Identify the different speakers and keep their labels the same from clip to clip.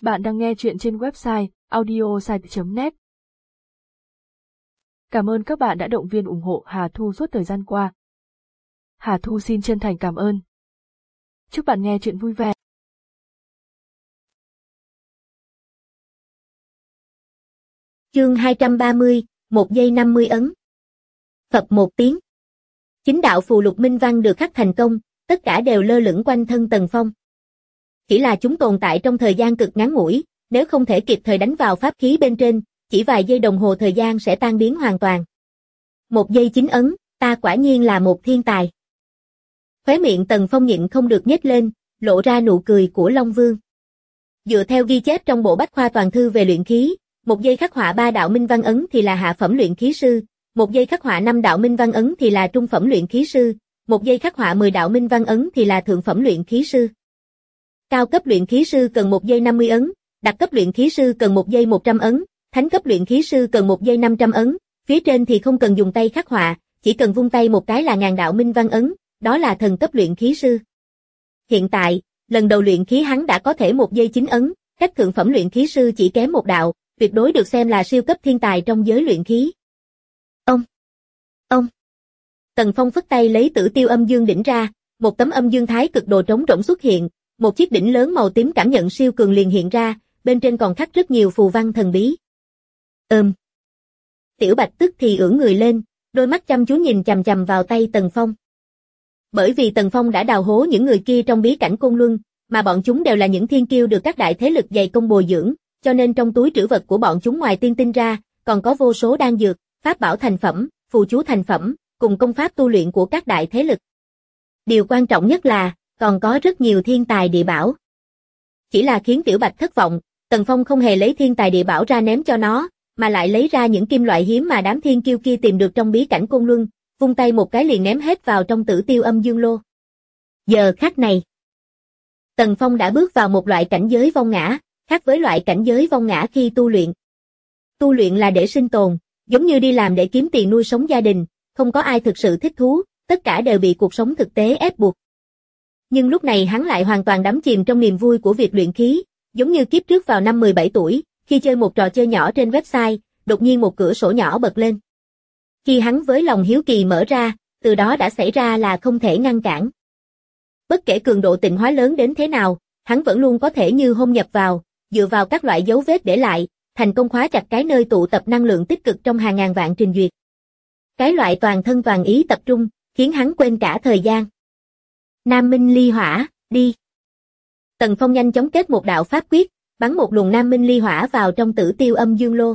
Speaker 1: Bạn đang nghe chuyện trên website audiosite.net. Cảm ơn các bạn đã động viên ủng hộ Hà Thu suốt thời gian qua. Hà Thu xin chân thành cảm ơn. Chúc bạn nghe chuyện vui vẻ.
Speaker 2: Chương 230, 1 giây 50 ấn. Phập một tiếng. Chính đạo phù lục minh văn được khắc thành công, tất cả đều lơ lửng quanh thân Tần Phong. Chỉ là chúng tồn tại trong thời gian cực ngắn ngủi, nếu không thể kịp thời đánh vào pháp khí bên trên, chỉ vài giây đồng hồ thời gian sẽ tan biến hoàn toàn. 1 giây 9 ấn, ta quả nhiên là một thiên tài. Khóe miệng Tần Phong nhịn không được nhếch lên, lộ ra nụ cười của Long Vương. Dựa theo ghi chép trong bộ bách khoa toàn thư về luyện khí, 1 giây khắc họa 3 đạo minh văn ấn thì là hạ phẩm luyện khí sư, 1 giây khắc họa 5 đạo minh văn ấn thì là trung phẩm luyện khí sư, 1 giây khắc họa 10 đạo minh văn ấn thì là thượng phẩm luyện khí sư. Cao cấp luyện khí sư cần 1 giây 50 ấn, đặc cấp luyện khí sư cần 1 giây 100 ấn, thánh cấp luyện khí sư cần 1 giây 500 ấn, phía trên thì không cần dùng tay khắc họa, chỉ cần vung tay một cái là ngàn đạo minh văn ấn, đó là thần cấp luyện khí sư. Hiện tại, lần đầu luyện khí hắn đã có thể 1 giây 9 ấn, cách thượng phẩm luyện khí sư chỉ kém một đạo, tuyệt đối được xem là siêu cấp thiên tài trong giới luyện khí. Ông. Tần Phong phất tay lấy Tử Tiêu Âm Dương đỉnh ra, một tấm âm dương thái cực đồ trống rỗng xuất hiện, một chiếc đỉnh lớn màu tím cảm nhận siêu cường liền hiện ra, bên trên còn khắc rất nhiều phù văn thần bí. Tiểu Bạch tức thì ưỡn người lên, đôi mắt chăm chú nhìn chằm chằm vào tay Tần Phong. Bởi vì Tần Phong đã đào hố những người kia trong bí cảnh Côn Luân, mà bọn chúng đều là những thiên kiêu được các đại thế lực dày công bồi dưỡng, cho nên trong túi trữ vật của bọn chúng ngoài tiên tinh ra, còn có vô số đan dược, pháp bảo thành phẩm, phù chú thành phẩm, cùng công pháp tu luyện của các đại thế lực. Điều quan trọng nhất là, còn có rất nhiều thiên tài địa bảo. Chỉ là khiến Tiểu Bạch thất vọng, Tần Phong không hề lấy thiên tài địa bảo ra ném cho nó, mà lại lấy ra những kim loại hiếm mà đám thiên kiêu kia tìm được trong bí cảnh Côn Luân, vung tay một cái liền ném hết vào trong Tử Tiêu Âm Dương lô. Giờ khắc này, Tần Phong đã bước vào một loại cảnh giới vong ngã, khác với loại cảnh giới vong ngã khi tu luyện. Tu luyện là để sinh tồn, giống như đi làm để kiếm tiền nuôi sống gia đình, không có ai thực sự thích thú, tất cả đều bị cuộc sống thực tế ép buộc. Nhưng lúc này hắn lại hoàn toàn đắm chìm trong niềm vui của việc luyện khí, giống như kiếp trước vào năm 17 tuổi, khi chơi một trò chơi nhỏ trên website, đột nhiên một cửa sổ nhỏ bật lên. Khi hắn với lòng hiếu kỳ mở ra, từ đó đã xảy ra là không thể ngăn cản. Bất kể cường độ tịnh hóa lớn đến thế nào, hắn vẫn luôn có thể như hôn nhập vào, dựa vào các loại dấu vết để lại, thành công khóa chặt cái nơi tụ tập năng lượng tích cực trong hàng ngàn vạn trình duyệt. Cái loại toàn thân toàn ý tập trung, khiến hắn quên cả thời gian. Nam Minh Ly Hỏa, đi. Tần Phong nhanh chóng kết một đạo pháp quyết, bắn một luồng Nam Minh Ly Hỏa vào trong Tử Tiêu Âm Dương lô.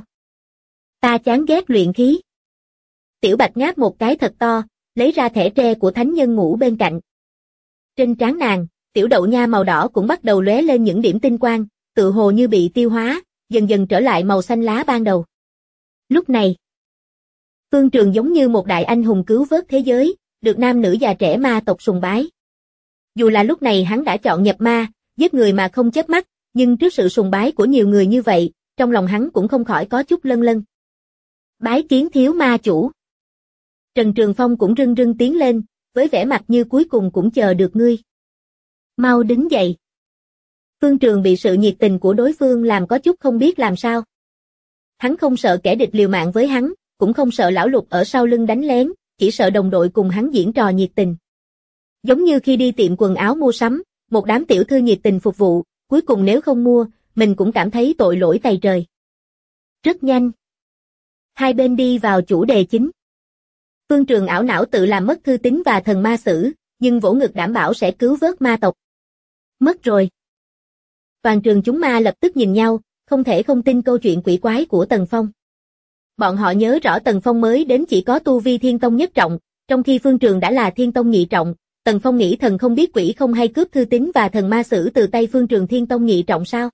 Speaker 2: Ta chán ghét luyện khí. Tiểu Bạch ngáp một cái thật to, lấy ra thẻ tre của thánh nhân ngủ bên cạnh. Trên trán nàng, tiểu đậu nha màu đỏ cũng bắt đầu lóe lên những điểm tinh quang, tự hồ như bị tiêu hóa, dần dần trở lại màu xanh lá ban đầu. Lúc này, Phương Trường giống như một đại anh hùng cứu vớt thế giới, được nam nữ già trẻ ma tộc sùng bái. Dù là lúc này hắn đã chọn nhập ma, giết người mà không chớp mắt, nhưng trước sự sùng bái của nhiều người như vậy, trong lòng hắn cũng không khỏi có chút lâng lâng. Bái kiến thiếu ma chủ. Trần Trường Phong cũng rưng rưng tiến lên, với vẻ mặt như cuối cùng cũng chờ được ngươi. Mau đứng dậy. Phương Trường bị sự nhiệt tình của đối phương làm có chút không biết làm sao. Hắn không sợ kẻ địch liều mạng với hắn, cũng không sợ lão Lục ở sau lưng đánh lén, chỉ sợ đồng đội cùng hắn diễn trò nhiệt tình. Giống như khi đi tiệm quần áo mua sắm, một đám tiểu thư nhiệt tình phục vụ, cuối cùng nếu không mua, mình cũng cảm thấy tội lỗi tày trời. Rất nhanh. Hai bên đi vào chủ đề chính. Phương Trường ảo não tự làm mất thư tín và thần ma sử, nhưng vỗ ngực đảm bảo sẽ cứu vớt ma tộc. Mất rồi. Toàn trường chúng ma lập tức nhìn nhau, không thể không tin câu chuyện quỷ quái của Tần Phong. Bọn họ nhớ rõ Tần Phong mới đến chỉ có tu vi thiên tông nhất trọng, trong khi Phương Trường đã là thiên tông nhị trọng. Tần Phong nghĩ thần không biết quỷ không hay cướp thư tín và thần ma sử từ tay Phương Trường thiên tông nhị trọng sao?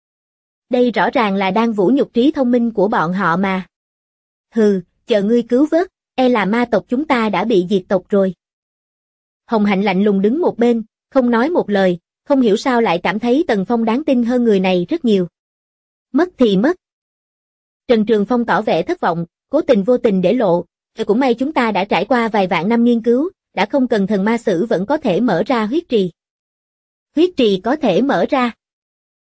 Speaker 2: Đây rõ ràng là đang vũ nhục trí thông minh của bọn họ mà. Hừ, chờ ngươi cứu vớt, e là ma tộc chúng ta đã bị diệt tộc rồi. Hồng Hạnh lạnh lùng đứng một bên, không nói một lời, không hiểu sao lại cảm thấy Tần Phong đáng tin hơn người này rất nhiều. Mất thì mất. Trần Trường Phong tỏ vẻ thất vọng, cố tình vô tình để lộ, cũng may chúng ta đã trải qua vài vạn năm nghiên cứu, đã không cần thần ma sử vẫn có thể mở ra huyết trì. Huyết trì có thể mở ra.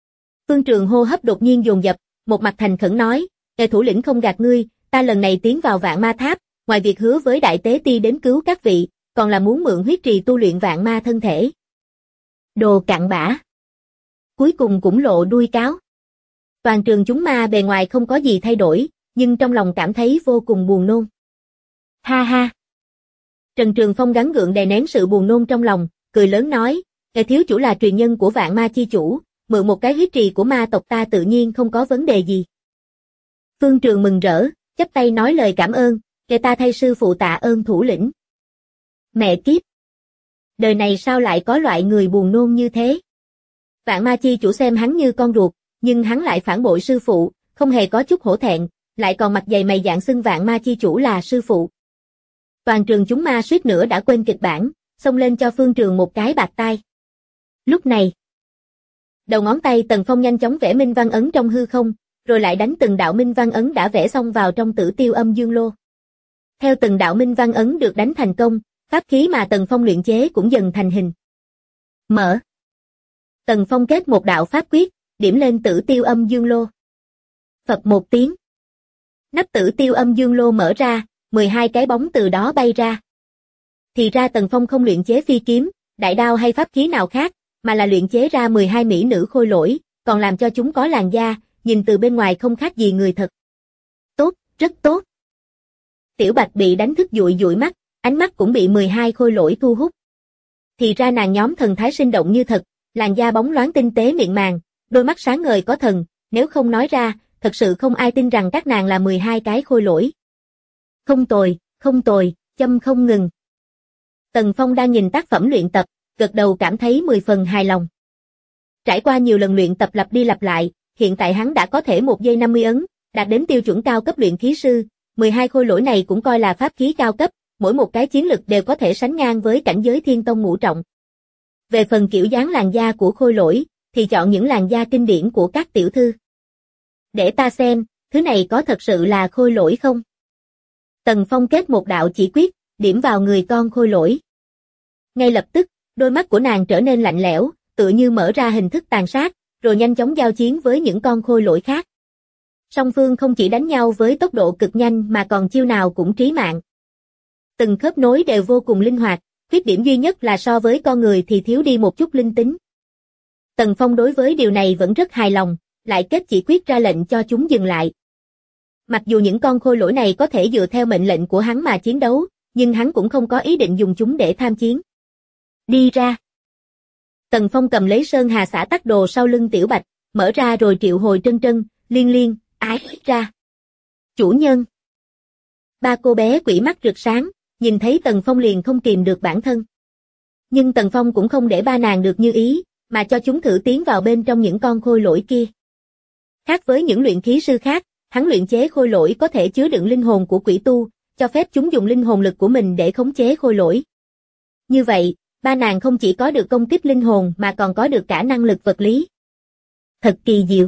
Speaker 2: Phương Trường hô hấp đột nhiên dồn dập, một mặt thành khẩn nói, "Kẻ thủ lĩnh không gạt ngươi, ta lần này tiến vào Vạn Ma Tháp, ngoài việc hứa với Đại Tế Ti đến cứu các vị, còn là muốn mượn huyết trì tu luyện vạn ma thân thể." Đồ cặn bã. Cuối cùng cũng lộ đuôi cáo. Toàn trường chúng ma bề ngoài không có gì thay đổi, nhưng trong lòng cảm thấy vô cùng buồn nôn. Ha ha. Trần Trường Phong gắng gượng đè nén sự buồn nôn trong lòng, cười lớn nói, "Kẻ thiếu chủ là truyền nhân của vạn ma chi chủ, mượn một cái huyết trì của ma tộc ta tự nhiên không có vấn đề gì." Phương Trường mừng rỡ, chắp tay nói lời cảm ơn, "Kẻ ta thay sư phụ tạ ơn thủ lĩnh." Mẹ kiếp. Đời này sao lại có loại người buồn nôn như thế? Vạn ma chi chủ xem hắn như con ruột, nhưng hắn lại phản bội sư phụ, không hề có chút hổ thẹn, lại còn mặt dày mày dạn xưng vạn ma chi chủ là sư phụ. Toàn trường chúng ma suýt nữa đã quên kịch bản, xông lên cho Phương Trường một cái bạt tai. Lúc này, đầu ngón tay Tần Phong nhanh chóng vẽ minh văn ấn trong hư không, rồi lại đánh từng đạo minh văn ấn đã vẽ xong vào trong Tử Tiêu Âm Dương Lô. Theo từng đạo minh văn ấn được đánh thành công, pháp khí mà Tần Phong luyện chế cũng dần thành hình. Mở. Tần Phong kết một đạo pháp quyết, điểm lên Tử Tiêu Âm Dương Lô. Phập một tiếng. Nắp Tử Tiêu Âm Dương Lô mở ra, 12 cái bóng từ đó bay ra. Thì ra Tần Phong không luyện chế phi kiếm, đại đao hay pháp khí nào khác, mà là luyện chế ra 12 mỹ nữ khôi lỗi, còn làm cho chúng có làn da, nhìn từ bên ngoài không khác gì người thật. Tốt, rất tốt. Tiểu Bạch bị đánh thức dụi dụi mắt, ánh mắt cũng bị 12 khôi lỗi thu hút. Thì ra nàng nhóm thần thái sinh động như thật, làn da bóng loáng tinh tế mịn màng, đôi mắt sáng ngời có thần, nếu không nói ra, thật sự không ai tin rằng các nàng là 12 cái khôi lỗi. Không tồi, châm không ngừng. Tần Phong đang nhìn tác phẩm luyện tập, gật đầu cảm thấy 10 phần hài lòng. Trải qua nhiều lần luyện tập lặp đi lặp lại, hiện tại hắn đã có thể 1 giây 50 ấn, đạt đến tiêu chuẩn cao cấp luyện khí sư, 12 khôi lỗi này cũng coi là pháp khí cao cấp, mỗi một cái chiến lực đều có thể sánh ngang với cảnh giới thiên tông ngũ trọng. Về phần kiểu dáng làn da của khôi lỗi, thì chọn những làn da kinh điển của các tiểu thư. Để ta xem, thứ này có thật sự là khôi lỗi không? Tần Phong kết một đạo chỉ quyết, điểm vào người con khôi lỗi. Ngay lập tức, đôi mắt của nàng trở nên lạnh lẽo, tựa như mở ra hình thức tàn sát, rồi nhanh chóng giao chiến với những con khôi lỗi khác. Song phương không chỉ đánh nhau với tốc độ cực nhanh mà còn chiêu nào cũng trí mạng. Từng khớp nối đều vô cùng linh hoạt, khuyết điểm duy nhất là so với con người thì thiếu đi một chút linh tính. Tần Phong đối với điều này vẫn rất hài lòng, lại kết chỉ quyết ra lệnh cho chúng dừng lại. Mặc dù những con khôi lỗi này có thể dựa theo mệnh lệnh của hắn mà chiến đấu, nhưng hắn cũng không có ý định dùng chúng để tham chiến. Đi ra. Tần Phong cầm lấy Sơn Hà Xã Tắc Đồ sau lưng Tiểu Bạch, mở ra rồi triệu hồi Trân Trân, Liên Liên, Ái ra. Chủ nhân. Ba cô bé quỷ mắt rực sáng, nhìn thấy Tần Phong liền không kìm được bản thân. Nhưng Tần Phong cũng không để ba nàng được như ý, mà cho chúng thử tiến vào bên trong những con khôi lỗi kia. Khác với những luyện khí sư khác, hắn luyện chế khôi lỗi có thể chứa đựng linh hồn của quỷ tu, cho phép chúng dùng linh hồn lực của mình để khống chế khôi lỗi. Như vậy, ba nàng không chỉ có được công kích linh hồn mà còn có được cả năng lực vật lý. Thật kỳ diệu.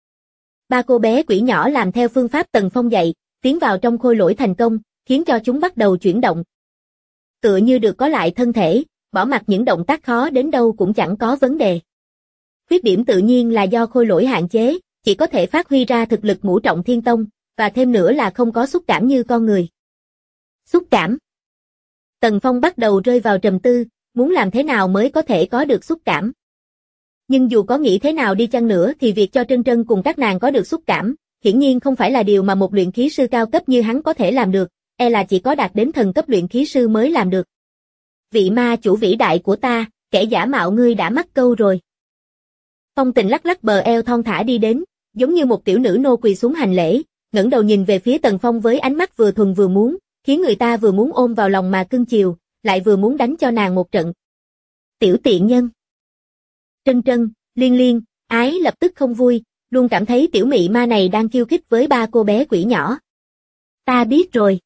Speaker 2: Ba cô bé quỷ nhỏ làm theo phương pháp Tần Phong dạy, tiến vào trong khôi lỗi thành công, khiến cho chúng bắt đầu chuyển động. Tựa như được có lại thân thể, bỏ mặc những động tác khó đến đâu cũng chẳng có vấn đề. Khuyết điểm tự nhiên là do khôi lỗi hạn chế, chỉ có thể phát huy ra thực lực ngũ trọng thiên tông, và thêm nữa là không có xúc cảm như con người. Xúc cảm. Tần Phong bắt đầu rơi vào trầm tư, muốn làm thế nào mới có thể có được xúc cảm. Nhưng dù có nghĩ thế nào đi chăng nữa thì việc cho Trân Trân cùng các nàng có được xúc cảm, hiển nhiên không phải là điều mà một luyện khí sư cao cấp như hắn có thể làm được, là chỉ có đạt đến thần cấp luyện khí sư mới làm được. Vị ma chủ vĩ đại của ta, kẻ giả mạo ngươi đã mắc câu rồi. Phong Tình lắc lắc bờ eo thon thả đi đến, giống như một tiểu nữ nô quỳ xuống hành lễ, ngẩng đầu nhìn về phía Tần Phong với ánh mắt vừa thuần vừa muốn, khiến người ta vừa muốn ôm vào lòng mà cưng chiều, lại vừa muốn đánh cho nàng một trận. Tiểu tiện nhân. Trân Trân, Liên Liên, Ái lập tức không vui, luôn cảm thấy tiểu mị ma này đang khiêu khích với ba cô bé quỷ nhỏ. Ta biết rồi.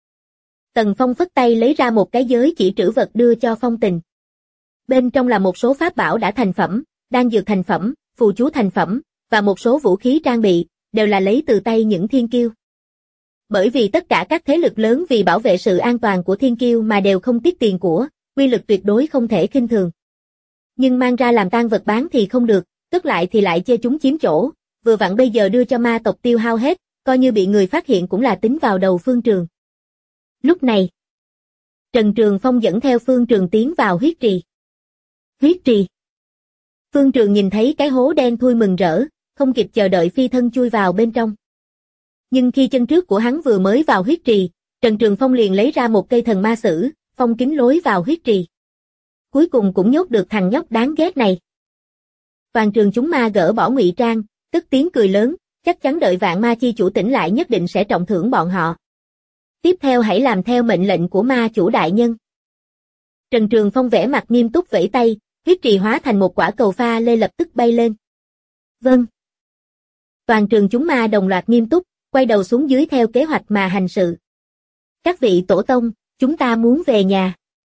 Speaker 2: Tần Phong phất tay lấy ra một cái giới chỉ trữ vật đưa cho Phong Tình. Bên trong là một số pháp bảo đã thành phẩm, đan dược thành phẩm, phù chú thành phẩm, và một số vũ khí trang bị, đều là lấy từ tay những thiên kiêu. Bởi vì tất cả các thế lực lớn vì bảo vệ sự an toàn của thiên kiêu mà đều không tiếc tiền của, uy lực tuyệt đối không thể khinh thường. Nhưng mang ra làm tang vật bán thì không được, cất lại thì lại chê chúng chiếm chỗ, vừa vặn bây giờ đưa cho ma tộc tiêu hao hết, coi như bị người phát hiện cũng là tính vào đầu Phương Trường. Lúc này, Trần Trường Phong dẫn theo Phương Trường tiến vào huyết trì. Huyết trì. Phương Trường nhìn thấy cái hố đen thui mừng rỡ, không kịp chờ đợi phi thân chui vào bên trong. Nhưng khi chân trước của hắn vừa mới vào huyết trì, Trần Trường Phong liền lấy ra một cây thần ma sử, phong kín lối vào huyết trì. Cuối cùng cũng nhốt được thằng nhóc đáng ghét này. Toàn trường chúng ma gỡ bỏ ngụy trang, tức tiếng cười lớn, chắc chắn đợi Vạn Ma Chi chủ tỉnh lại nhất định sẽ trọng thưởng bọn họ. Tiếp theo hãy làm theo mệnh lệnh của ma chủ đại nhân. Trần Trường Phong vẻ mặt nghiêm túc vẫy tay, huyết trì hóa thành một quả cầu pha lê lập tức bay lên. Vâng. Toàn trường chúng ma đồng loạt nghiêm túc, quay đầu xuống dưới theo kế hoạch mà hành sự. Các vị tổ tông, chúng ta muốn về nhà.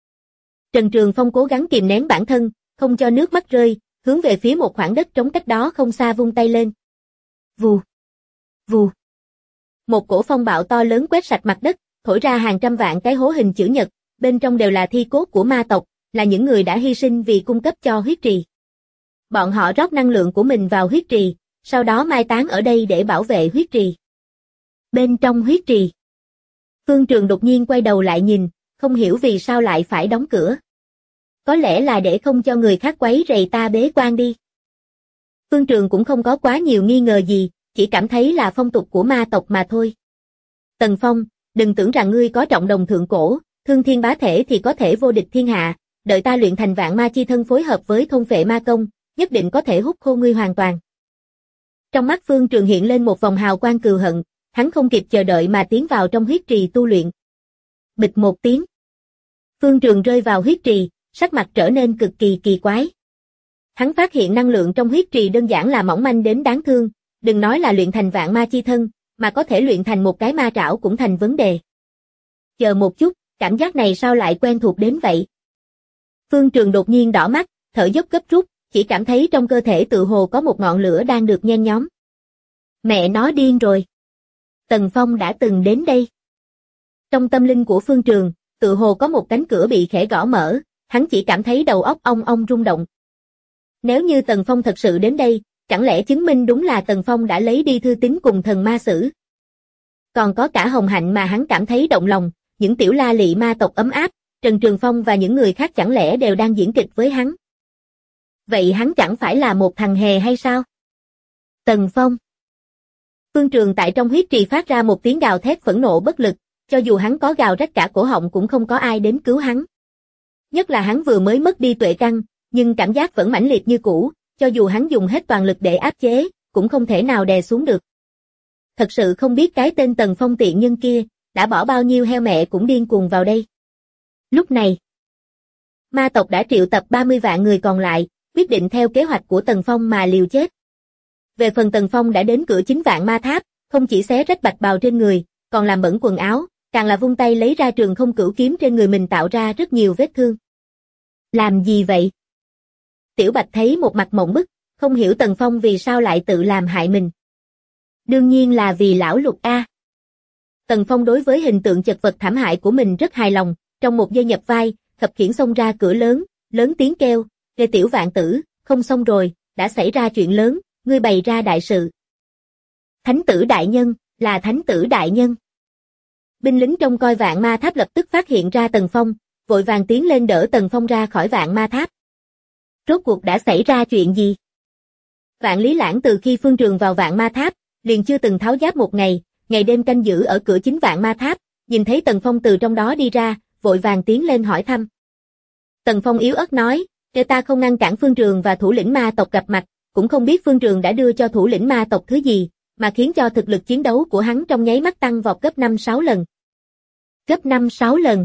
Speaker 2: Trần Trường Phong cố gắng kìm nén bản thân, không cho nước mắt rơi, hướng về phía một khoảng đất trống cách đó không xa vung tay lên. Vù, vù. Một cổ phong bạo to lớn quét sạch mặt đất, thổi ra hàng trăm vạn cái hố hình chữ nhật, bên trong đều là thi cốt của ma tộc, là những người đã hy sinh vì cung cấp cho huyết trì. Bọn họ rót năng lượng của mình vào huyết trì, sau đó mai táng ở đây để bảo vệ huyết trì. Bên trong huyết trì, Phương Trường đột nhiên quay đầu lại nhìn, không hiểu vì sao lại phải đóng cửa. Có lẽ là để không cho người khác quấy rầy ta bế quan đi. Phương Trường cũng không có quá nhiều nghi ngờ gì, chỉ cảm thấy là phong tục của ma tộc mà thôi. Tần Phong, đừng tưởng rằng ngươi có trọng đồng thượng cổ, thương thiên bá thể thì có thể vô địch thiên hạ, đợi ta luyện thành Vạn Ma Chi thân phối hợp với thôn phệ ma công, nhất định có thể hút khô ngươi hoàn toàn. Trong mắt Phương Trường hiện lên một vòng hào quang cừu hận, hắn không kịp chờ đợi mà tiến vào trong huyết trì tu luyện. Bịch một tiếng. Phương Trường rơi vào huyết trì, sắc mặt trở nên cực kỳ kỳ quái. Hắn phát hiện năng lượng trong huyết trì đơn giản là mỏng manh đến đáng thương, đừng nói là luyện thành Vạn Ma Chi thân, mà có thể luyện thành một cái ma trảo cũng thành vấn đề. Chờ một chút, cảm giác này sao lại quen thuộc đến vậy? Phương Trường đột nhiên đỏ mắt, thở dốc gấp rút, chỉ cảm thấy trong cơ thể tự hồ có một ngọn lửa đang được nhen nhóm. Mẹ nó điên rồi. Tần Phong đã từng đến đây. Trong tâm linh của Phương Trường, tự hồ có một cánh cửa bị khẽ gõ mở, hắn chỉ cảm thấy đầu óc ong ong rung động. Nếu như Tần Phong thật sự đến đây, chẳng lẽ chứng minh đúng là Tần Phong đã lấy đi thư tín cùng thần ma sử? Còn có cả Hồng Hạnh mà hắn cảm thấy động lòng, những tiểu la lị ma tộc ấm áp, Trần Trường Phong và những người khác chẳng lẽ đều đang diễn kịch với hắn? Vậy hắn chẳng phải là một thằng hề hay sao? Tần Phong. Phương Trường tại trong huyết trì phát ra một tiếng gào thét phẫn nộ bất lực, cho dù hắn có gào rách cả cổ họng cũng không có ai đến cứu hắn. Nhất là hắn vừa mới mất đi tuệ căn, nhưng cảm giác vẫn mãnh liệt như cũ, cho dù hắn dùng hết toàn lực để áp chế, cũng không thể nào đè xuống được. Thật sự không biết cái tên Tần Phong tiện nhân kia, đã bỏ bao nhiêu heo mẹ cũng điên cuồng vào đây. Lúc này, ma tộc đã triệu tập 30 vạn người còn lại, quyết định theo kế hoạch của Tần Phong mà liều chết. Về phần Tần Phong đã đến cửa chính Vạn Ma Tháp, không chỉ xé rách bạch bào trên người, còn làm bẩn quần áo, càng là vung tay lấy ra Trường Không Cửu kiếm trên người mình tạo ra rất nhiều vết thương. Làm gì vậy? Tiểu Bạch thấy một mặt mộng bức, không hiểu Tần Phong vì sao lại tự làm hại mình. Đương nhiên là vì lão Lục A. Tần Phong đối với hình tượng chật vật thảm hại của mình rất hài lòng, trong một giây nhập vai, khập khiễng xông ra cửa lớn, lớn tiếng kêu, Lê Tiểu Vạn Tử, không xong rồi, đã xảy ra chuyện lớn, ngươi bày ra đại sự. Thánh tử đại nhân, là thánh tử đại nhân. Binh lính trông coi Vạn Ma Tháp lập tức phát hiện ra Tần Phong, vội vàng tiến lên đỡ Tần Phong ra khỏi Vạn Ma Tháp. Rốt cuộc đã xảy ra chuyện gì? Vạn Lý Lãng từ khi Phương Trường vào Vạn Ma Tháp, liền chưa từng tháo giáp một ngày, ngày đêm canh giữ ở cửa chính Vạn Ma Tháp, nhìn thấy Tần Phong từ trong đó đi ra, vội vàng tiến lên hỏi thăm. Tần Phong yếu ớt nói, kẻ ta không ngăn cản Phương Trường và thủ lĩnh ma tộc gặp mặt, cũng không biết Phương Trường đã đưa cho thủ lĩnh ma tộc thứ gì, mà khiến cho thực lực chiến đấu của hắn trong nháy mắt tăng vọt gấp 5-6 lần. Gấp 5-6 lần.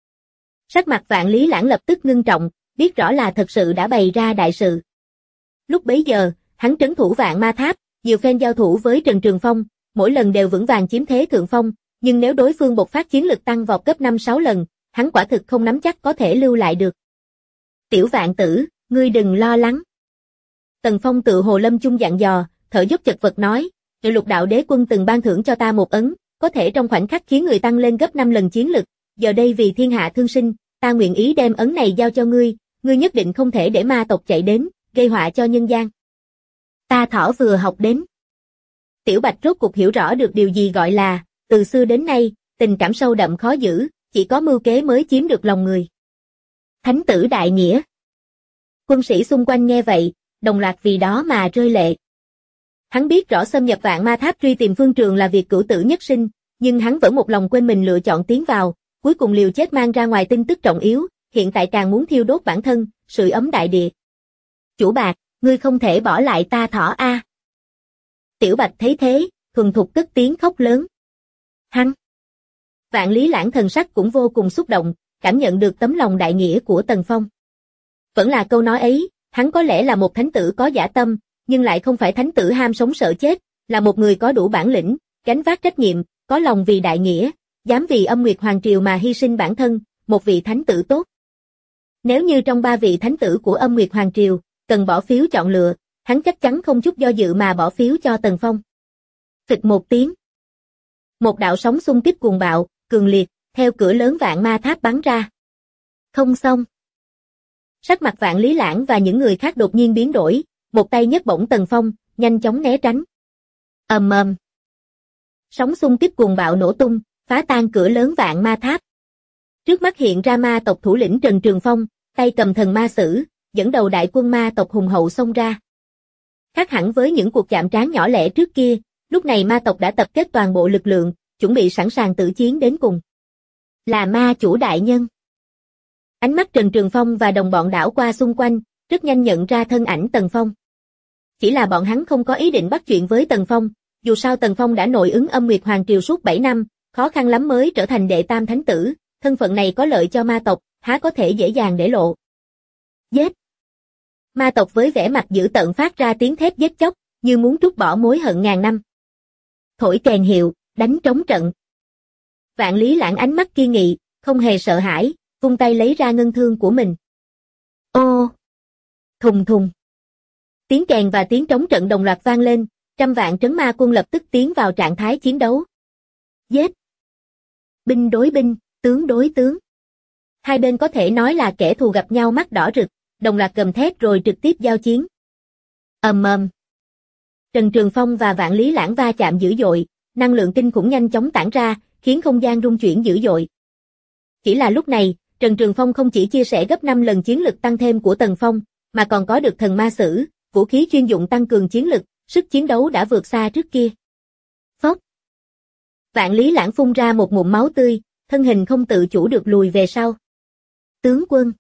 Speaker 2: Sắc mặt Vạn Lý Lãng lập tức ngưng trọng, biết rõ là thật sự đã bày ra đại sự. Lúc bấy giờ, hắn trấn thủ Vạn Ma Tháp, nhiều phen giao thủ với Trần Trường Phong, mỗi lần đều vững vàng chiếm thế thượng phong, nhưng nếu đối phương bộc phát chiến lực tăng vọt gấp 5-6 lần, hắn quả thực không nắm chắc có thể lưu lại được. Tiểu Vạn Tử, ngươi đừng lo lắng. Tần Phong tự hồ lâm chung dặn dò, thở dốc chật vật nói, Lục đạo đế quân từng ban thưởng cho ta một ấn, có thể trong khoảnh khắc khiến người tăng lên gấp 5 lần chiến lực, giờ đây vì thiên hạ thương sinh, ta nguyện ý đem ấn này giao cho ngươi, ngươi nhất định không thể để ma tộc chạy đến, gây họa cho nhân gian. Ta thỏ vừa học đến. Tiểu Bạch rốt cục hiểu rõ được điều gì gọi là, từ xưa đến nay, tình cảm sâu đậm khó giữ, chỉ có mưu kế mới chiếm được lòng người. Thánh tử đại nghĩa. Quân sĩ xung quanh nghe vậy, đồng loạt vì đó mà rơi lệ. Hắn biết rõ xâm nhập Vạn Ma Tháp truy tìm Phương Trường là việc cửu tử nhất sinh, nhưng hắn vẫn một lòng quên mình lựa chọn tiến vào, cuối cùng liều chết mang ra ngoài tin tức trọng yếu, hiện tại càng muốn thiêu đốt bản thân, sưởi ấm đại địa. Chủ Bạc, ngươi không thể bỏ lại ta thỏ a. Tiểu Bạch thấy thế, thuần thục cất tiếng khóc lớn. Hắn. Vạn Lý Lãng thần sắc cũng vô cùng xúc động, cảm nhận được tấm lòng đại nghĩa của Tần Phong. Vẫn là câu nói ấy, hắn có lẽ là một thánh tử có dã tâm, nhưng lại không phải thánh tử ham sống sợ chết, là một người có đủ bản lĩnh, gánh vác trách nhiệm, có lòng vì đại nghĩa, dám vì Âm Nguyệt Hoàng Triều mà hy sinh bản thân, một vị thánh tử tốt. Nếu như trong 3 vị thánh tử của Âm Nguyệt Hoàng Triều, cần bỏ phiếu chọn lựa, hắn chắc chắn không chút do dự mà bỏ phiếu cho Tần Phong. Phịch một tiếng. Một đạo sóng xung kích cuồng bạo, cường liệt, theo cửa lớn Vạn Ma Tháp bắn ra. Không xong. Sắc mặt Vạn Lý Lãng và những người khác đột nhiên biến đổi, một tay nhấc bổng Tần Phong, nhanh chóng né tránh. Ầm ầm. Sóng xung kích cuồng bạo nổ tung, phá tan cửa lớn Vạn Ma Tháp. Trước mắt hiện ra ma tộc thủ lĩnh Trần Trường Phong, tay cầm thần ma sử, dẫn đầu đại quân ma tộc hùng hậu xông ra. Khác hẳn với những cuộc chạm trán nhỏ lẻ trước kia, lúc này ma tộc đã tập kết toàn bộ lực lượng, chuẩn bị sẵn sàng tử chiến đến cùng. Là ma chủ đại nhân. Ánh mắt Trần Trường Phong và đồng bọn đảo qua xung quanh, rất nhanh nhận ra thân ảnh Tần Phong. Chỉ là bọn hắn không có ý định bắt chuyện với Tần Phong, dù sao Tần Phong đã nội ứng Âm Nguyệt Hoàng Triều suốt 7 năm, khó khăn lắm mới trở thành đệ tam thánh tử, thân phận này có lợi cho ma tộc, há có thể dễ dàng để lộ. Giết! Ma tộc với vẻ mặt dữ tợn phát ra tiếng thét giết chóc, như muốn trút bỏ mối hận ngàn năm. Thổi kèn hiệu, đánh trống trận. Vạn Lý Lãng ánh mắt kiên nghị, không hề sợ hãi, vung tay lấy ra ngân thương của mình. Ô! Thùng thùng! Tiếng kèn và tiếng trống trận đồng loạt vang lên, trăm vạn trấn ma quân lập tức tiến vào trạng thái chiến đấu. Giết! Binh đối binh, tướng đối tướng. Hai bên có thể nói là kẻ thù gặp nhau mắt đỏ rực, đồng loạt gầm thét rồi trực tiếp giao chiến. Ầm ầm. Trần Trường Phong và Vạn Lý Lãng va chạm dữ dội, năng lượng kinh khủng nhanh chóng tản ra, khiến không gian rung chuyển dữ dội. Chỉ là lúc này, Trần Trường Phong không chỉ chia sẻ gấp 5 lần chiến lực tăng thêm của Tần Phong, mà còn có được thần ma sử, vũ khí chuyên dụng tăng cường chiến lực, sức chiến đấu đã vượt xa trước kia. Phốc. Vạn Lý Lãng phun ra một ngụm máu tươi, thân hình không tự chủ được lùi về sau. Tướng quân.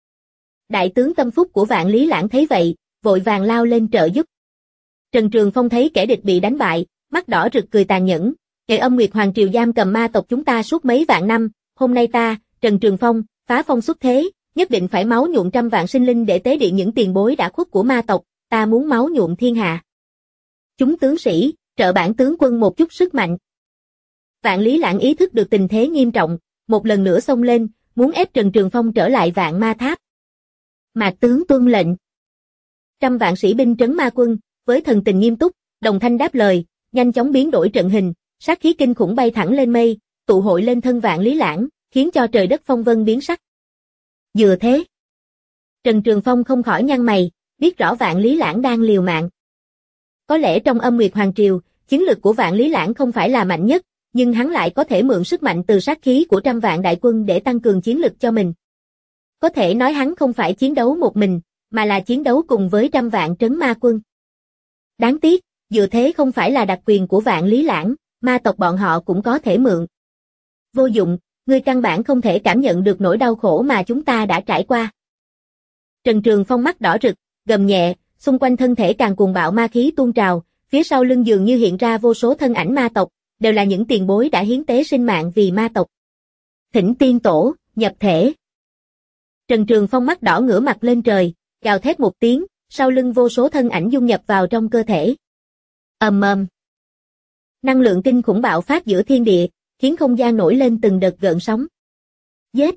Speaker 2: Đại tướng Tâm Phúc của Vạn Lý Lãng thấy vậy, vội vàng lao lên trợ giúp. Trần Trường Phong thấy kẻ địch bị đánh bại, mắt đỏ rực cười tàn nhẫn, kẻ Âm Nguyệt Hoàng Triều giam cầm ma tộc chúng ta suốt mấy vạn năm, hôm nay ta, Trần Trường Phong, phá phong xuất thế, nhất định phải máu nhuộm trăm vạn sinh linh để tế điện những tiền bối đã khuất của ma tộc, ta muốn máu nhuộm thiên hạ. Chúng tướng sĩ, trợ bản tướng quân một chút sức mạnh. Vạn Lý Lãng ý thức được tình thế nghiêm trọng, một lần nữa xông lên, muốn ép Trần Trường Phong trở lại Vạn Ma Tháp. Mạc tướng tuân lệnh. Trăm vạn sĩ binh trấn ma quân, với thần tình nghiêm túc, đồng thanh đáp lời, nhanh chóng biến đổi trận hình, sát khí kinh khủng bay thẳng lên mây, tụ hội lên thân Vạn Lý Lãng, khiến cho trời đất phong vân biến sắc. Vừa thế, Trần Trường Phong không khỏi nhăn mày, biết rõ Vạn Lý Lãng đang liều mạng. Có lẽ trong Âm Nguyệt Hoàng Triều, chiến lực của Vạn Lý Lãng không phải là mạnh nhất, nhưng hắn lại có thể mượn sức mạnh từ sát khí của trăm vạn đại quân để tăng cường chiến lực cho mình. Có thể nói hắn không phải chiến đấu một mình, mà là chiến đấu cùng với trăm vạn trấn ma quân. Đáng tiếc, dựa thế không phải là đặc quyền của Vạn Lý Lãng, ma tộc bọn họ cũng có thể mượn. Vô dụng, ngươi căn bản không thể cảm nhận được nỗi đau khổ mà chúng ta đã trải qua. Trần Trường Phong mắt đỏ rực, gầm nhẹ, xung quanh thân thể càng cuồng bạo ma khí tuôn trào, phía sau lưng dường như hiện ra vô số thân ảnh ma tộc, đều là những tiền bối đã hiến tế sinh mạng vì ma tộc. Thỉnh tiên tổ, nhập thể. Trần Trường Phong mắt đỏ ngửa mặt lên trời, gào thét một tiếng, sau lưng vô số thân ảnh dung nhập vào trong cơ thể. Ầm ầm. Năng lượng kinh khủng bạo phát giữa thiên địa, khiến không gian nổi lên từng đợt gợn sóng. Giết!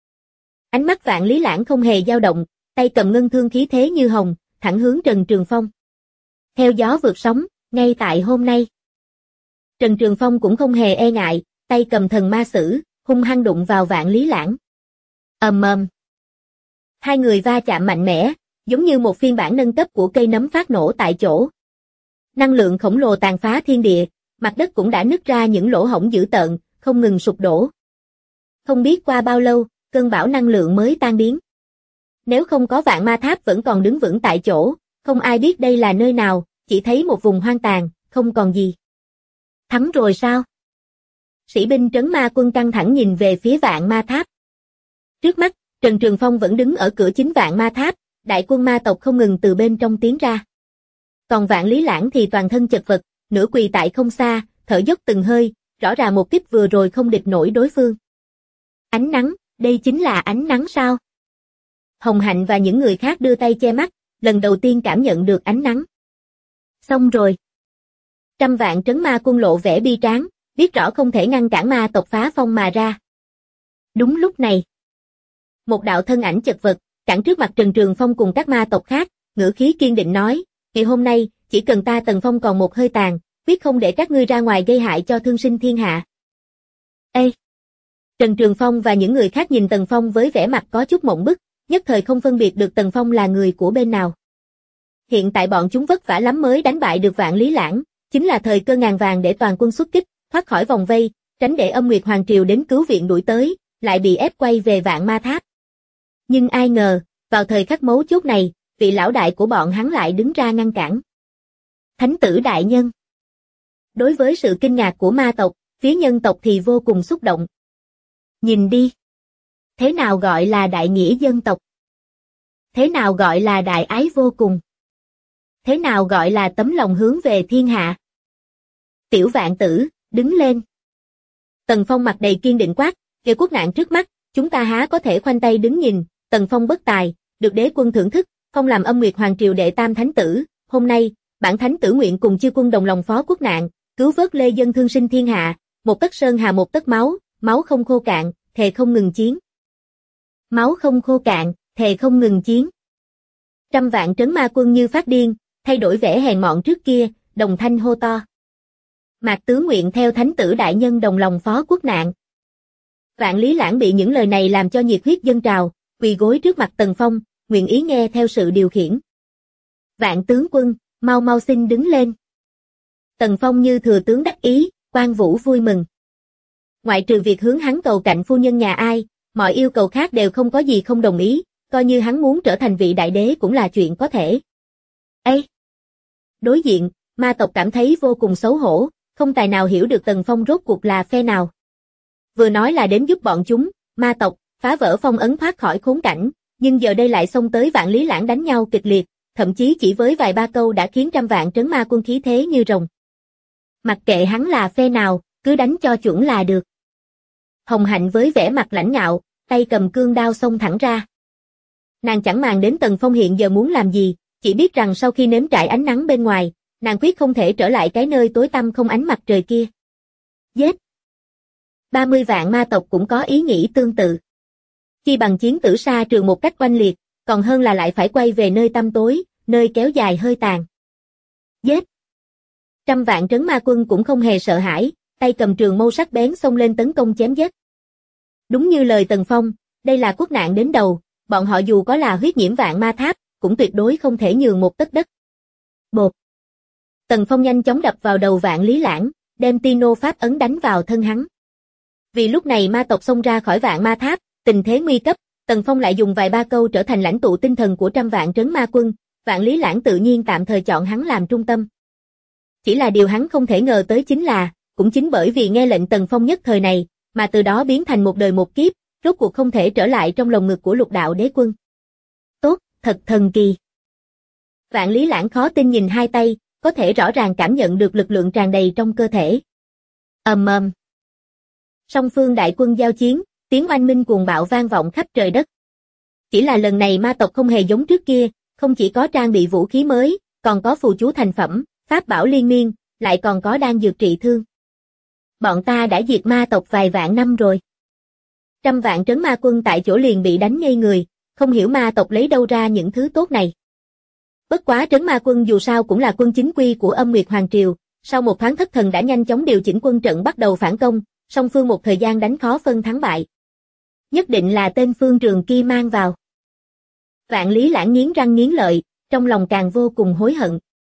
Speaker 2: Ánh mắt Vạn Lý Lãng không hề dao động, tay cầm ngân thương khí thế như hồng, thẳng hướng Trần Trường Phong. Theo gió vượt sóng, ngay tại hôm nay. Trần Trường Phong cũng không hề e ngại, tay cầm thần ma sử, hung hăng đụng vào Vạn Lý Lãng. Ầm ầm. Hai người va chạm mạnh mẽ, giống như một phiên bản nâng cấp của cây nấm phát nổ tại chỗ, Năng lượng khổng lồ tàn phá thiên địa, mặt đất cũng đã nứt ra những lỗ hổng dữ tợn, không ngừng sụp đổ. Không biết qua bao lâu, cơn bão năng lượng mới tan biến. Nếu không có vạn ma tháp vẫn còn đứng vững tại chỗ, không ai biết đây là nơi nào, chỉ thấy một vùng hoang tàn, không còn gì. Thắng rồi sao? Sĩ binh trấn ma quân căng thẳng nhìn về phía vạn ma tháp. Trước mắt, Trần Trường Phong vẫn đứng ở cửa chính vạn ma tháp, đại quân ma tộc không ngừng từ bên trong tiến ra. Còn Vạn Lý Lãng thì toàn thân chật vật, nửa quỳ tại không xa, thở dốc từng hơi, rõ ràng một kích vừa rồi không địch nổi đối phương. Ánh nắng, đây chính là ánh nắng sao? Hồng Hạnh và những người khác đưa tay che mắt, lần đầu tiên cảm nhận được ánh nắng. Xong rồi. Trăm vạn trấn ma quân lộ vẻ bi tráng, biết rõ không thể ngăn cản ma tộc phá phong mà ra. Đúng lúc này, một đạo thân ảnh chật vật, cản trước mặt Trần Trường Phong cùng các ma tộc khác, ngữ khí kiên định nói, ngày hôm nay, chỉ cần ta Tần Phong còn một hơi tàn, quyết không để các ngươi ra ngoài gây hại cho thương sinh thiên hạ. Ê! Trần Trường Phong và những người khác nhìn Tần Phong với vẻ mặt có chút mộng bức, nhất thời không phân biệt được Tần Phong là người của bên nào. Hiện tại bọn chúng vất vả lắm mới đánh bại được Vạn Lý Lãng, chính là thời cơ ngàn vàng để toàn quân xuất kích, thoát khỏi vòng vây, tránh để Âm Nguyệt Hoàng Triều đến cứu viện đuổi tới, lại bị ép quay về Vạn Ma Tháp. Nhưng ai ngờ, vào thời khắc mấu chốt này, vị lão đại của bọn hắn lại đứng ra ngăn cản. Thánh tử đại nhân. Đối với sự kinh ngạc của ma tộc, phía nhân tộc thì vô cùng xúc động. Nhìn đi. Thế nào gọi là đại nghĩa dân tộc? Thế nào gọi là đại ái vô cùng? Thế nào gọi là tấm lòng hướng về thiên hạ? Tiểu Vạn Tử, đứng lên. Tần Phong mặt đầy kiên định quát, kẻ quốc nạn trước mắt, chúng ta há có thể khoanh tay đứng nhìn. Tần Phong bất tài, được đế quân thưởng thức, phong làm Âm Nguyệt Hoàng Triều đệ tam thánh tử. Hôm nay, bản thánh tử nguyện cùng chư quân đồng lòng phó quốc nạn, cứu vớt lê dân thương sinh thiên hạ, một tấc sơn hà một tấc máu, máu không khô cạn, thề không ngừng chiến. Máu không khô cạn, thề không ngừng chiến. Trăm vạn trấn ma quân như phát điên, thay đổi vẻ hèn mọn trước kia, đồng thanh hô to. Mạc tướng nguyện theo thánh tử đại nhân đồng lòng phó quốc nạn. Vạn Lý Lãng bị những lời này làm cho nhiệt huyết dâng trào, quỳ gối trước mặt Tần Phong, nguyện ý nghe theo sự điều khiển. Vạn tướng quân, mau mau xin đứng lên. Tần Phong như thừa tướng đắc ý, Quan Vũ vui mừng. Ngoại trừ việc hướng hắn cầu cạnh phu nhân nhà ai, mọi yêu cầu khác đều không có gì không đồng ý, coi như hắn muốn trở thành vị đại đế cũng là chuyện có thể. Ê! Đối diện, ma tộc cảm thấy vô cùng xấu hổ, không tài nào hiểu được Tần Phong rốt cuộc là phe nào. Vừa nói là đến giúp bọn chúng, ma tộc, phá vỡ phong ấn thoát khỏi khốn cảnh, nhưng giờ đây lại xông tới Vạn Lý Lãng đánh nhau kịch liệt, thậm chí chỉ với vài ba câu đã khiến trăm vạn trấn ma quân khí thế như rồng. Mặc kệ hắn là phe nào, cứ đánh cho chuẩn là được. Hồng Hạnh với vẻ mặt lãnh ngạo, tay cầm cương đao xông thẳng ra. Nàng chẳng màng đến Tần Phong hiện giờ muốn làm gì, chỉ biết rằng sau khi nếm trải ánh nắng bên ngoài, nàng quyết không thể trở lại cái nơi tối tăm không ánh mặt trời kia. Giết! 30 vạn ma tộc cũng có ý nghĩ tương tự. Chi bằng chiến tử sa trường một cách oanh liệt, còn hơn là lại phải quay về nơi tăm tối, nơi kéo dài hơi tàn. Giết! Trăm vạn trấn ma quân cũng không hề sợ hãi, tay cầm trường mâu sắc bén xông lên tấn công chém giết. Đúng như lời Tần Phong, đây là quốc nạn đến đầu, bọn họ dù có là huyết nhiễm vạn ma tháp, cũng tuyệt đối không thể nhường một tấc đất. Bột! Tần Phong nhanh chóng đập vào đầu Vạn Lý Lãng, đem Tino pháp ấn đánh vào thân hắn. Vì lúc này ma tộc xông ra khỏi vạn ma tháp, tình thế nguy cấp, Tần Phong lại dùng vài ba câu trở thành lãnh tụ tinh thần của trăm vạn trấn ma quân, Vạn Lý Lãng tự nhiên tạm thời chọn hắn làm trung tâm. Chỉ là điều hắn không thể ngờ tới chính là, cũng chính bởi vì nghe lệnh Tần Phong nhất thời này, mà từ đó biến thành một đời một kiếp, rốt cuộc không thể trở lại trong lồng ngực của Lục Đạo Đế Quân. Tốt, thật thần kỳ. Vạn Lý Lãng khó tin nhìn hai tay, có thể rõ ràng cảm nhận được lực lượng tràn đầy trong cơ thể. Ầm ầm. Song phương đại quân giao chiến, tiếng oanh minh cuồng bạo vang vọng khắp trời đất. Chỉ là lần này ma tộc không hề giống trước kia, không chỉ có trang bị vũ khí mới, còn có phù chú thành phẩm, pháp bảo liên miên, lại còn có đan dược trị thương. Bọn ta đã diệt ma tộc vài vạn năm rồi. Trăm vạn trấn ma quân tại chỗ liền bị đánh ngây người, không hiểu ma tộc lấy đâu ra những thứ tốt này. Bất quá trấn ma quân dù sao cũng là quân chính quy của Âm Nguyệt Hoàng Triều, sau một thoáng thất thần đã nhanh chóng điều chỉnh quân trận bắt đầu phản công, song phương một thời gian đánh khó phân thắng bại. Nhất định là tên Phương Trường kia mang vào. Vạn Lý Lãng nghiến răng nghiến lợi, trong lòng càng vô cùng hối hận.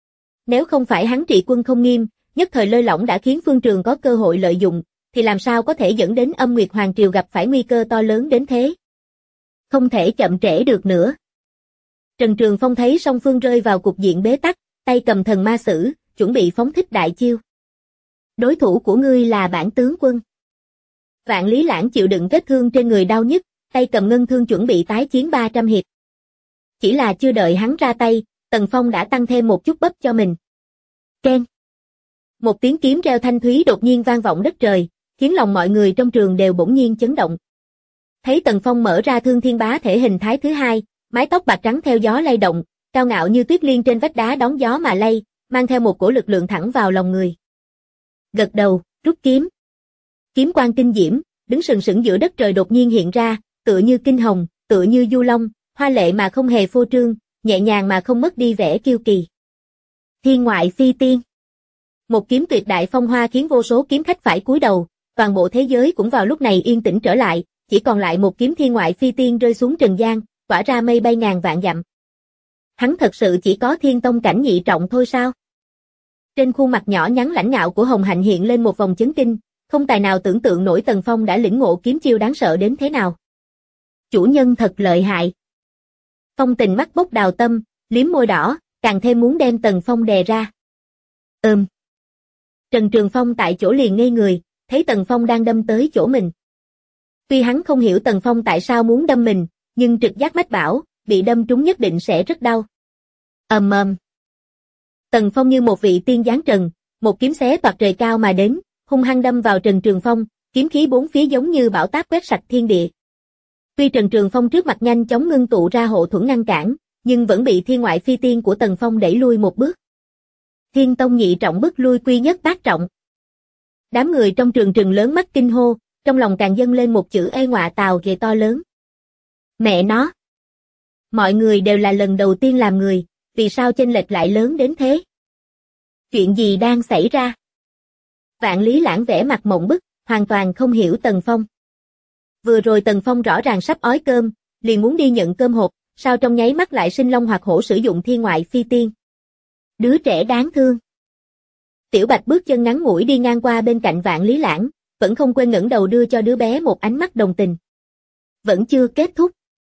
Speaker 2: Nếu không phải hắn trị quân không nghiêm, nhất thời lơi lỏng đã khiến Phương Trường có cơ hội lợi dụng, thì làm sao có thể dẫn đến Âm Nguyệt Hoàng Triều gặp phải nguy cơ to lớn đến thế. Không thể chậm trễ được nữa. Trần Trường Phong thấy song phương rơi vào cục diện bế tắc, tay cầm thần ma sử, chuẩn bị phóng thích đại chiêu. Đối thủ của ngươi là bản tướng quân. Vạn Lý Lãng chịu đựng vết thương trên người đau nhức, tay cầm ngân thương chuẩn bị tái chiến 300 hiệp. Chỉ là chưa đợi hắn ra tay, Tần Phong đã tăng thêm một chút bắp cho mình. Keng. Một tiếng kiếm reo thanh thúy đột nhiên vang vọng đất trời, khiến lòng mọi người trong trường đều bỗng nhiên chấn động. Thấy Tần Phong mở ra Thương Thiên Bá thể hình thái thứ hai, mái tóc bạc trắng theo gió lay động, cao ngạo như tuyết liên trên vách đá đón gió mà lay, mang theo một cổ lực lượng thẳng vào lòng người. Gật đầu, rút kiếm. Kiếm quang kinh diễm, đứng sừng sững giữa đất trời đột nhiên hiện ra, tựa như kinh hồng, tựa như du long, hoa lệ mà không hề phô trương, nhẹ nhàng mà không mất đi vẻ kiêu kỳ. Thiên ngoại phi tiên. Một kiếm tuyệt đại phong hoa khiến vô số kiếm khách phải cúi đầu, toàn bộ thế giới cũng vào lúc này yên tĩnh trở lại, chỉ còn lại một kiếm thiên ngoại phi tiên rơi xuống trần gian, tỏa ra mây bay ngàn vạn dặm. Hắn thật sự chỉ có thiên tông cảnh nhị trọng thôi sao? Trên khuôn mặt nhỏ nhắn lãnh ngạo của Hồng Hạnh hiện lên một vòng chấn kinh, không tài nào tưởng tượng nổi Tần Phong đã lĩnh ngộ kiếm chiêu đáng sợ đến thế nào. Chủ nhân thật lợi hại. Phong Tình mắt bốc đào tâm, liếm môi đỏ, càng thêm muốn đem Tần Phong đè ra. Trần Trường Phong tại chỗ liền ngây người, thấy Tần Phong đang đâm tới chỗ mình. Tuy hắn không hiểu Tần Phong tại sao muốn đâm mình, nhưng trực giác mách bảo, bị đâm trúng nhất định sẽ rất đau. Tần Phong như một vị tiên giáng trần, một kiếm xé toạc trời cao mà đến, hung hăng đâm vào Trần Trường Phong, kiếm khí bốn phía giống như bão táp quét sạch thiên địa. Tuy Trần Trường Phong trước mặt nhanh chóng ngưng tụ ra hộ thuẫn ngăn cản, nhưng vẫn bị thiên ngoại phi tiên của Tần Phong đẩy lui một bước. Thiên tông nhị trọng bức lui quy nhất bát trọng. Đám người trong trường trừng lớn mắt kinh hô, trong lòng càng dâng lên một chữ ê ngọa tào ghê to lớn. Mẹ nó! Mọi người đều là lần đầu tiên làm người, vì sao chênh lệch lại lớn đến thế? Chuyện gì đang xảy ra? Vạn Lý Lãng vẻ mặt mộng bức, hoàn toàn không hiểu Tần Phong. Vừa rồi Tần Phong rõ ràng sắp ói cơm, liền muốn đi nhận cơm hộp, sao trong nháy mắt lại sinh long hoạt hổ sử dụng thiên ngoại phi tiên. Đứa trẻ đáng thương. Tiểu Bạch bước chân ngắn ngủi đi ngang qua bên cạnh Vạn Lý Lãng, vẫn không quên ngẩng đầu đưa cho đứa bé một ánh mắt đồng tình. Vẫn chưa kết thúc.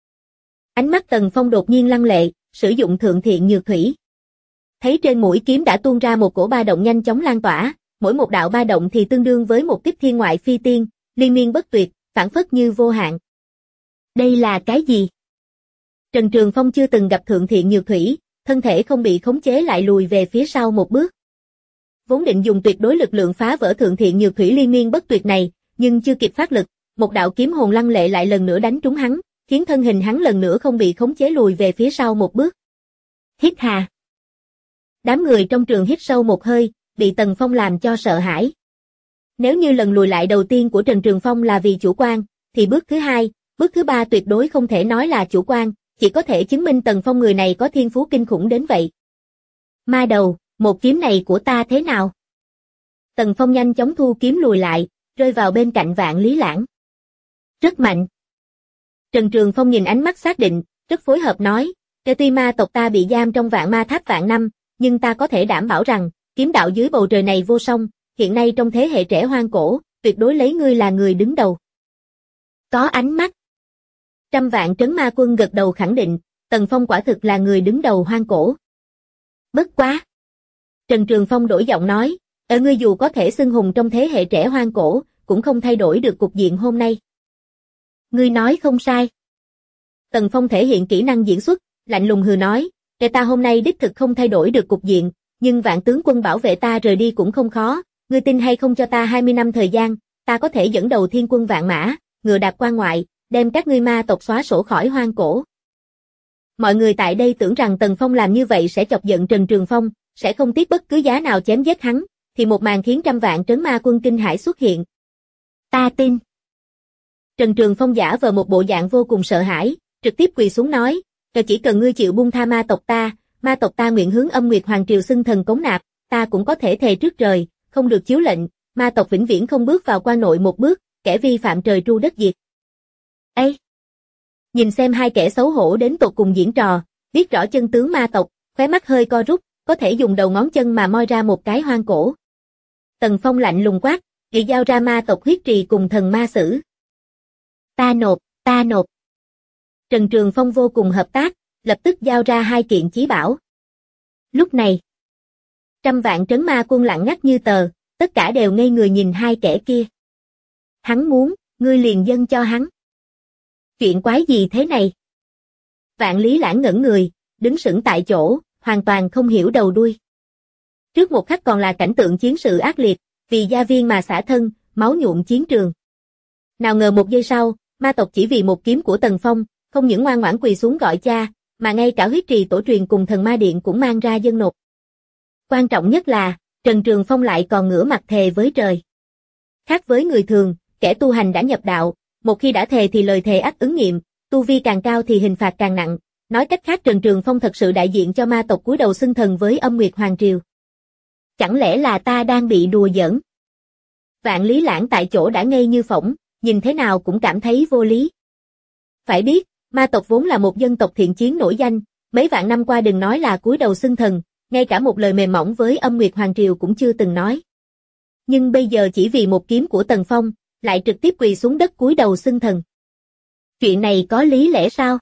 Speaker 2: Ánh mắt Tần Phong đột nhiên lăng lệ, sử dụng thượng thiện nhược thủy. Thấy trên mũi kiếm đã tuôn ra một cổ ba động nhanh chóng lan tỏa, mỗi một đạo ba động thì tương đương với một kích thiên ngoại phi tiên, liên miên bất tuyệt, phảng phất như vô hạn. Đây là cái gì? Trần Trường Phong chưa từng gặp thượng thiện nhược thủy, thân thể không bị khống chế lại lùi về phía sau một bước. Vốn định dùng tuyệt đối lực lượng phá vỡ thượng thiện nhược thủy liên miên bất tuyệt này, nhưng chưa kịp phát lực, một đạo kiếm hồn lăng lệ lại lần nữa đánh trúng hắn, khiến thân hình hắn lần nữa không bị khống chế lùi về phía sau một bước. Hít hà. Đám người trong trường hít sâu một hơi, bị Tần Phong làm cho sợ hãi. Nếu như lần lùi lại đầu tiên của Trần Trường Phong là vì chủ quan, thì bước thứ hai, bước thứ ba tuyệt đối không thể nói là chủ quan, chỉ có thể chứng minh Tần Phong người này có thiên phú kinh khủng đến vậy. Ma đầu, một kiếm này của ta thế nào? Tần Phong nhanh chóng thu kiếm lùi lại, rơi vào bên cạnh Vạn Lý Lãng. Rất mạnh. Trần Trường Phong nhìn ánh mắt xác định, rất phối hợp nói, tuy ma tộc ta bị giam trong Vạn Ma Tháp vạn năm, nhưng ta có thể đảm bảo rằng, kiếm đạo dưới bầu trời này vô song, hiện nay trong thế hệ trẻ hoang cổ, tuyệt đối lấy ngươi là người đứng đầu. Có ánh mắt. Trăm vạn trấn ma quân gật đầu khẳng định, Tần Phong quả thực là người đứng đầu hoang cổ. Bất quá. Trần Trường Phong đổi giọng nói, ngươi dù có thể xưng hùng trong thế hệ trẻ hoang cổ, cũng không thay đổi được cục diện hôm nay. Ngươi nói không sai. Tần Phong thể hiện kỹ năng diễn xuất, lạnh lùng hừ nói, ta hôm nay đích thực không thay đổi được cục diện, nhưng Vạn tướng quân bảo vệ ta rời đi cũng không khó, ngươi tin hay không cho ta 20 năm thời gian, ta có thể dẫn đầu thiên quân vạn mã, ngựa đạp quan ngoại, đem các ngươi ma tộc xóa sổ khỏi hoang cổ. Mọi người tại đây tưởng rằng Tần Phong làm như vậy sẽ chọc giận Trần Trường Phong, sẽ không tiếc bất cứ giá nào chém giết hắn, thì một màn khiến trăm vạn trấn ma quân kinh hãi xuất hiện. Ta tin. Trần Trường Phong giả vờ một bộ dạng vô cùng sợ hãi, trực tiếp quỳ xuống nói, chỉ cần ngươi chịu buông tha ma tộc ta nguyện hướng Âm Nguyệt Hoàng Triều xưng thần cống nạp, ta cũng có thể thề trước trời, không được chiếu lệnh, ma tộc vĩnh viễn không bước vào quan nội một bước, kẻ vi phạm trời tru đất diệt. Ê! Nhìn xem hai kẻ xấu hổ đến tột cùng diễn trò, biết rõ chân tướng ma tộc, khóe mắt hơi co rút, có thể dùng đầu ngón chân mà moi ra một cái hoang cổ. Tần Phong lạnh lùng quát, "Ghi giao ra ma tộc huyết trì cùng thần ma sử." Ta nộp, ta nộp. Trần Trường Phong vô cùng hợp tác, lập tức giao ra 2 kiện chí bảo. Lúc này, trăm vạn trấn ma quân lặng ngắt như tờ, tất cả đều ngây người nhìn 2 kẻ kia. Hắn muốn, ngươi liền dâng cho hắn. Chuyện quái gì thế này? Vạn Lý Lãng ngẩn người, đứng sững tại chỗ, hoàn toàn không hiểu đầu đuôi. Trước một khắc còn là cảnh tượng chiến sự ác liệt, vì gia viên mà xả thân, máu nhuộm chiến trường. Nào ngờ một giây sau, ma tộc chỉ vì một kiếm của Tần Phong, không những ngoan ngoãn quỳ xuống gọi cha, mà ngay cả huyết trì tổ truyền cùng thần ma điện cũng mang ra dâng nộp. Quan trọng nhất là, Trần Trường Phong lại còn ngửa mặt thề với trời. Khác với người thường, kẻ tu hành đã nhập đạo, một khi đã thề thì lời thề ắt ứng nghiệm, tu vi càng cao thì hình phạt càng nặng. Nói cách khác, Trần Trường Phong thật sự đại diện cho ma tộc cúi đầu xưng thần với Âm Nguyệt Hoàng Triều. Chẳng lẽ là ta đang bị đùa giỡn? Vạn Lý Lãng tại chỗ đã ngây như phỗng, nhìn thế nào cũng cảm thấy vô lý. Phải biết, ma tộc vốn là một dân tộc thiện chiến nổi danh, mấy vạn năm qua đừng nói là cúi đầu xưng thần, ngay cả một lời mềm mỏng với Âm Nguyệt Hoàng Triều cũng chưa từng nói. Nhưng bây giờ chỉ vì một kiếm của Tần Phong, lại trực tiếp quỳ xuống đất cúi đầu xưng thần. Chuyện này có lý lẽ sao?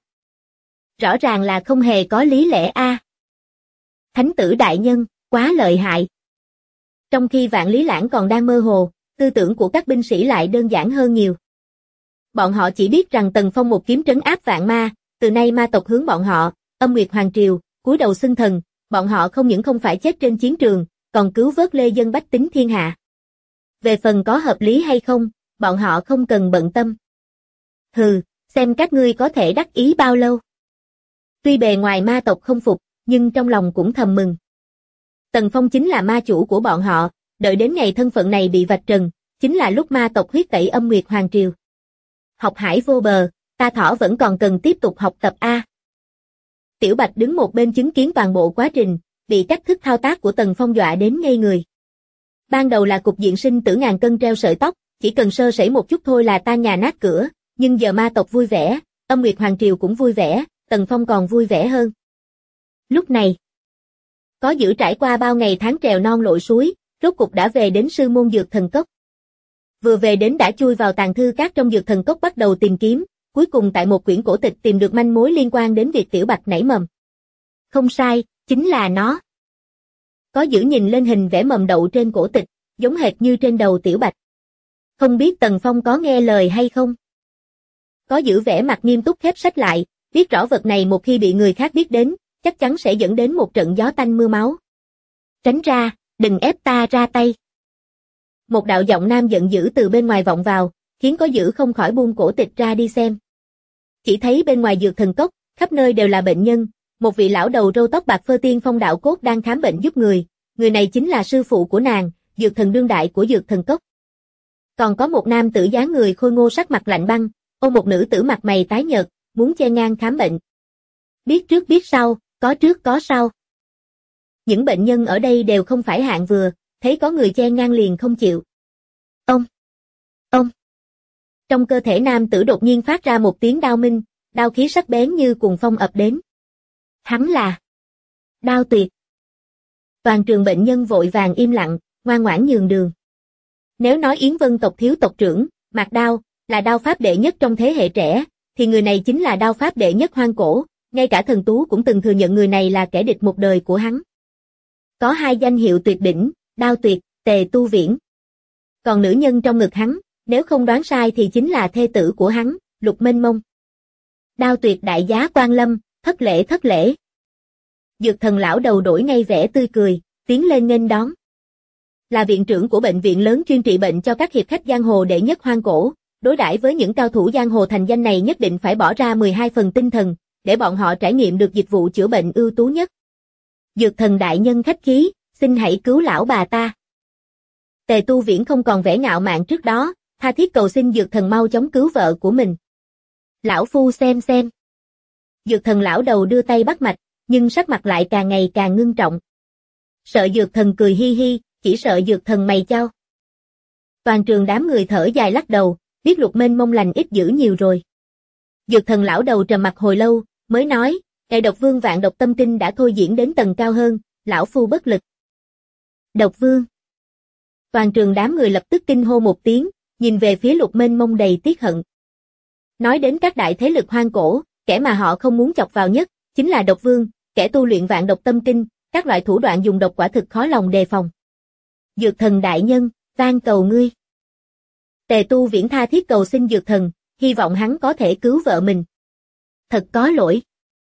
Speaker 2: Rõ ràng là không hề có lý lẽ a. Thánh tử đại nhân, quá lợi hại. Trong khi Vạn Lý Lãng còn đang mơ hồ, tư tưởng của các binh sĩ lại đơn giản hơn nhiều. Bọn họ chỉ biết rằng Tần Phong một kiếm trấn áp vạn ma, từ nay ma tộc hướng bọn họ, Âm Nguyệt Hoàng Triều, cúi đầu xưng thần, bọn họ không những không phải chết trên chiến trường, còn cứu vớt lê dân bách tính thiên hạ. Về phần có hợp lý hay không, bọn họ không cần bận tâm. Hừ, xem các ngươi có thể đắc ý bao lâu. Tuy bề ngoài ma tộc không phục, nhưng trong lòng cũng thầm mừng. Tần Phong chính là ma chủ của bọn họ, đợi đến ngày thân phận này bị vạch trần, chính là lúc ma tộc huyết tẩy Âm Nguyệt Hoàng Triều. Học hải vô bờ, ta thỏ vẫn còn cần tiếp tục học tập a. Tiểu Bạch đứng một bên chứng kiến toàn bộ quá trình, bị cách thức thao tác của Tần Phong dọa đến ngây người. Ban đầu là cục diện sinh tử ngàn cân treo sợi tóc, chỉ cần sơ sẩy một chút thôi là tan nhà nát cửa, nhưng giờ ma tộc vui vẻ, Âm Nguyệt Hoàng Triều cũng vui vẻ, Tần Phong còn vui vẻ hơn. Lúc này, có dữ trải qua bao ngày tháng trèo non lội suối, rốt cục đã về đến sư môn Dược Thần Cốc. Vừa về đến đã chui vào tàng thư các trong Dược Thần Cốc bắt đầu tìm kiếm, cuối cùng tại một quyển cổ tịch tìm được manh mối liên quan đến việc Tiểu Bạch nảy mầm. Không sai, chính là nó. Có dữ nhìn lên hình vẽ mầm đậu trên cổ tịch, giống hệt như trên đầu Tiểu Bạch. Không biết Tần Phong có nghe lời hay không? Có dữ vẻ mặt nghiêm túc khép sách lại, biết rõ vật này một khi bị người khác biết đến, chắc chắn sẽ dẫn đến một trận gió tanh mưa máu. Tránh ra, đừng ép ta ra tay. Một đạo giọng nam giận dữ từ bên ngoài vọng vào, khiến có dữ không khỏi buông cổ tịch ra đi xem. Chỉ thấy bên ngoài Dược Thần Cốc, khắp nơi đều là bệnh nhân, một vị lão đầu râu tóc bạc phơ tiên phong đạo cốt đang khám bệnh giúp người này chính là sư phụ của nàng, Dược Thần đương đại của Dược Thần Cốc. Còn có một nam tử dáng người khôi ngô sắc mặt lạnh băng, ôm một nữ tử mặt mày tái nhợt, muốn chen ngang khám bệnh. Biết trước biết sau, có trước có sau. Những bệnh nhân ở đây đều không phải hạng vừa, thấy có người chen ngang liền không chịu. Ông! Trong cơ thể nam tử đột nhiên phát ra một tiếng đao minh, đao khí sắc bén như cuồng phong ập đến. Hắn là Đao Tuyệt. Toàn trường bệnh nhân vội vàng im lặng, ngoan ngoãn nhường đường. Nếu nói Yến Vân tộc thiếu tộc trưởng, Mạc Đao, là đao pháp đệ nhất trong thế hệ trẻ, thì người này chính là đao pháp đệ nhất hoang cổ, ngay cả thần tú cũng từng thừa nhận người này là kẻ địch một đời của hắn. Có 2 danh hiệu tuyệt đỉnh, Đao Tuyệt, Tề Tu Viễn. Còn nữ nhân trong ngực hắn, nếu không đoán sai thì chính là thê tử của hắn, Lục Mênh Mông. Đao Tuyệt đại giá quan lâm, thất lễ thất lễ. Dược Thần lão đầu đổi ngay vẻ tươi cười, tiến lên nghênh đón. Là viện trưởng của bệnh viện lớn chuyên trị bệnh cho các hiệp khách giang hồ đệ nhất hoang cổ, đối đãi với những cao thủ giang hồ thành danh này nhất định phải bỏ ra 12 phần tinh thần, để bọn họ trải nghiệm được dịch vụ chữa bệnh ưu tú nhất. Dược Thần đại nhân khách khí, xin hãy cứu lão bà ta. Tề Tu Viễn không còn vẻ ngạo mạn trước đó, tha thiết cầu xin Dược Thần mau chóng cứu vợ của mình. Lão phu xem. Dược Thần lão đầu đưa tay bắt mạch, nhưng sắc mặt lại càng ngày càng ngưng trọng. Sợ Dược Thần cười hi hi, chỉ sợ Dược Thần mày chau. Toàn trường đám người thở dài lắc đầu, biết Lục Mênh Mông lành ít dữ nhiều rồi. Dược Thần lão đầu trầm mặt hồi lâu, mới nói, Ngài Độc Vương Vạn Độc Tâm Kinh đã thôi diễn đến tầng cao hơn, Lão phu bất lực. Độc vương. Toàn trường đám người lập tức kinh hô một tiếng, nhìn về phía Lục mênh mông đầy tiếc hận. Nói đến các đại thế lực hoang cổ, kẻ mà họ không muốn chọc vào nhất, chính là độc vương, kẻ tu luyện vạn độc tâm kinh, các loại thủ đoạn dùng độc quả thực khó lòng đề phòng. Dược thần đại nhân, van cầu ngươi. Tề Tu Viễn tha thiết cầu xin dược thần, hy vọng hắn có thể cứu vợ mình. Thật có lỗi.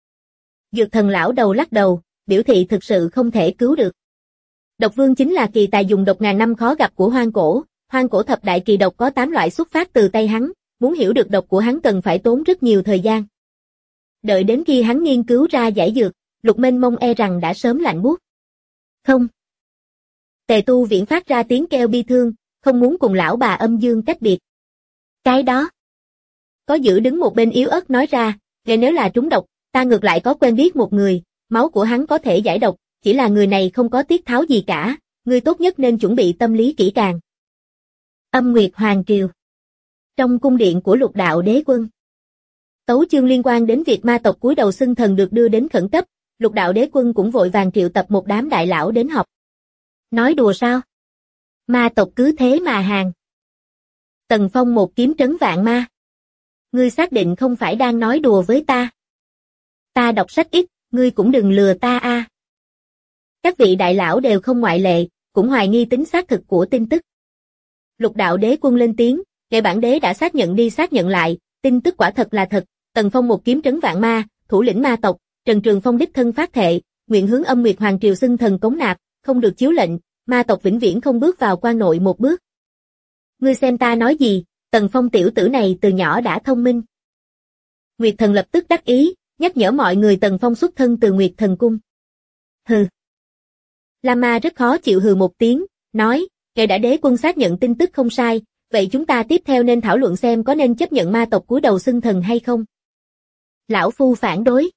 Speaker 2: Dược thần lão đầu lắc đầu, biểu thị thực sự không thể cứu được. Độc vương chính là kỳ tài dùng độc ngàn năm khó gặp của hoang cổ thập đại kỳ độc có 8 loại xuất phát từ tay hắn, muốn hiểu được độc của hắn cần phải tốn rất nhiều thời gian. Đợi đến khi hắn nghiên cứu ra giải dược, Lục mênh mông e rằng đã sớm lạnh buốt. Không. Tề Tu Viễn phát ra tiếng kêu bi thương, không muốn cùng lão bà âm dương cách biệt. Cái đó. Có giữ đứng một bên yếu ớt nói ra, nếu là trúng độc, ta ngược lại có quen biết một người, máu của hắn có thể giải độc, chỉ là người này không có tiết tháo gì cả, ngươi tốt nhất nên chuẩn bị tâm lý kỹ càng. Âm Nguyệt Hoàng Triều. Trong cung điện của Lục Đạo Đế Quân. Tấu chương liên quan đến việc ma tộc cúi đầu xưng thần được đưa đến khẩn cấp, Lục Đạo Đế Quân cũng vội vàng triệu tập một đám đại lão đến họp. Nói đùa sao? Ma tộc cứ thế mà hàng. Tần Phong một kiếm trấn vạn ma. Ngươi xác định không phải đang nói đùa với ta? Ta đọc sách ít, ngươi cũng đừng lừa ta a. Các vị đại lão đều không ngoại lệ, cũng hoài nghi tính xác thực của tin tức. Lục Đạo Đế Quân lên tiếng, kẻ bản đế đã xác nhận đi xác nhận lại, tin tức quả thật là thật. Tần Phong một kiếm trấn vạn ma, thủ lĩnh ma tộc, Trần Trường Phong đích thân phát thệ, nguyện hướng Âm Nguyệt Hoàng Triều xưng thần cống nạp, không được chiếu lệnh, ma tộc vĩnh viễn không bước vào quan nội một bước. Ngươi xem ta nói gì, Tần Phong tiểu tử này từ nhỏ đã thông minh. Nguyệt Thần lập tức đắc ý, nhắc nhở mọi người Tần Phong xuất thân từ Nguyệt Thần Cung. Hừ. Lama rất khó chịu hừ một tiếng, nói, kẻ đã đế quân xác nhận tin tức không sai, vậy chúng ta tiếp theo nên thảo luận xem có nên chấp nhận ma tộc cúi đầu xưng thần hay không. Lão phu phản đối.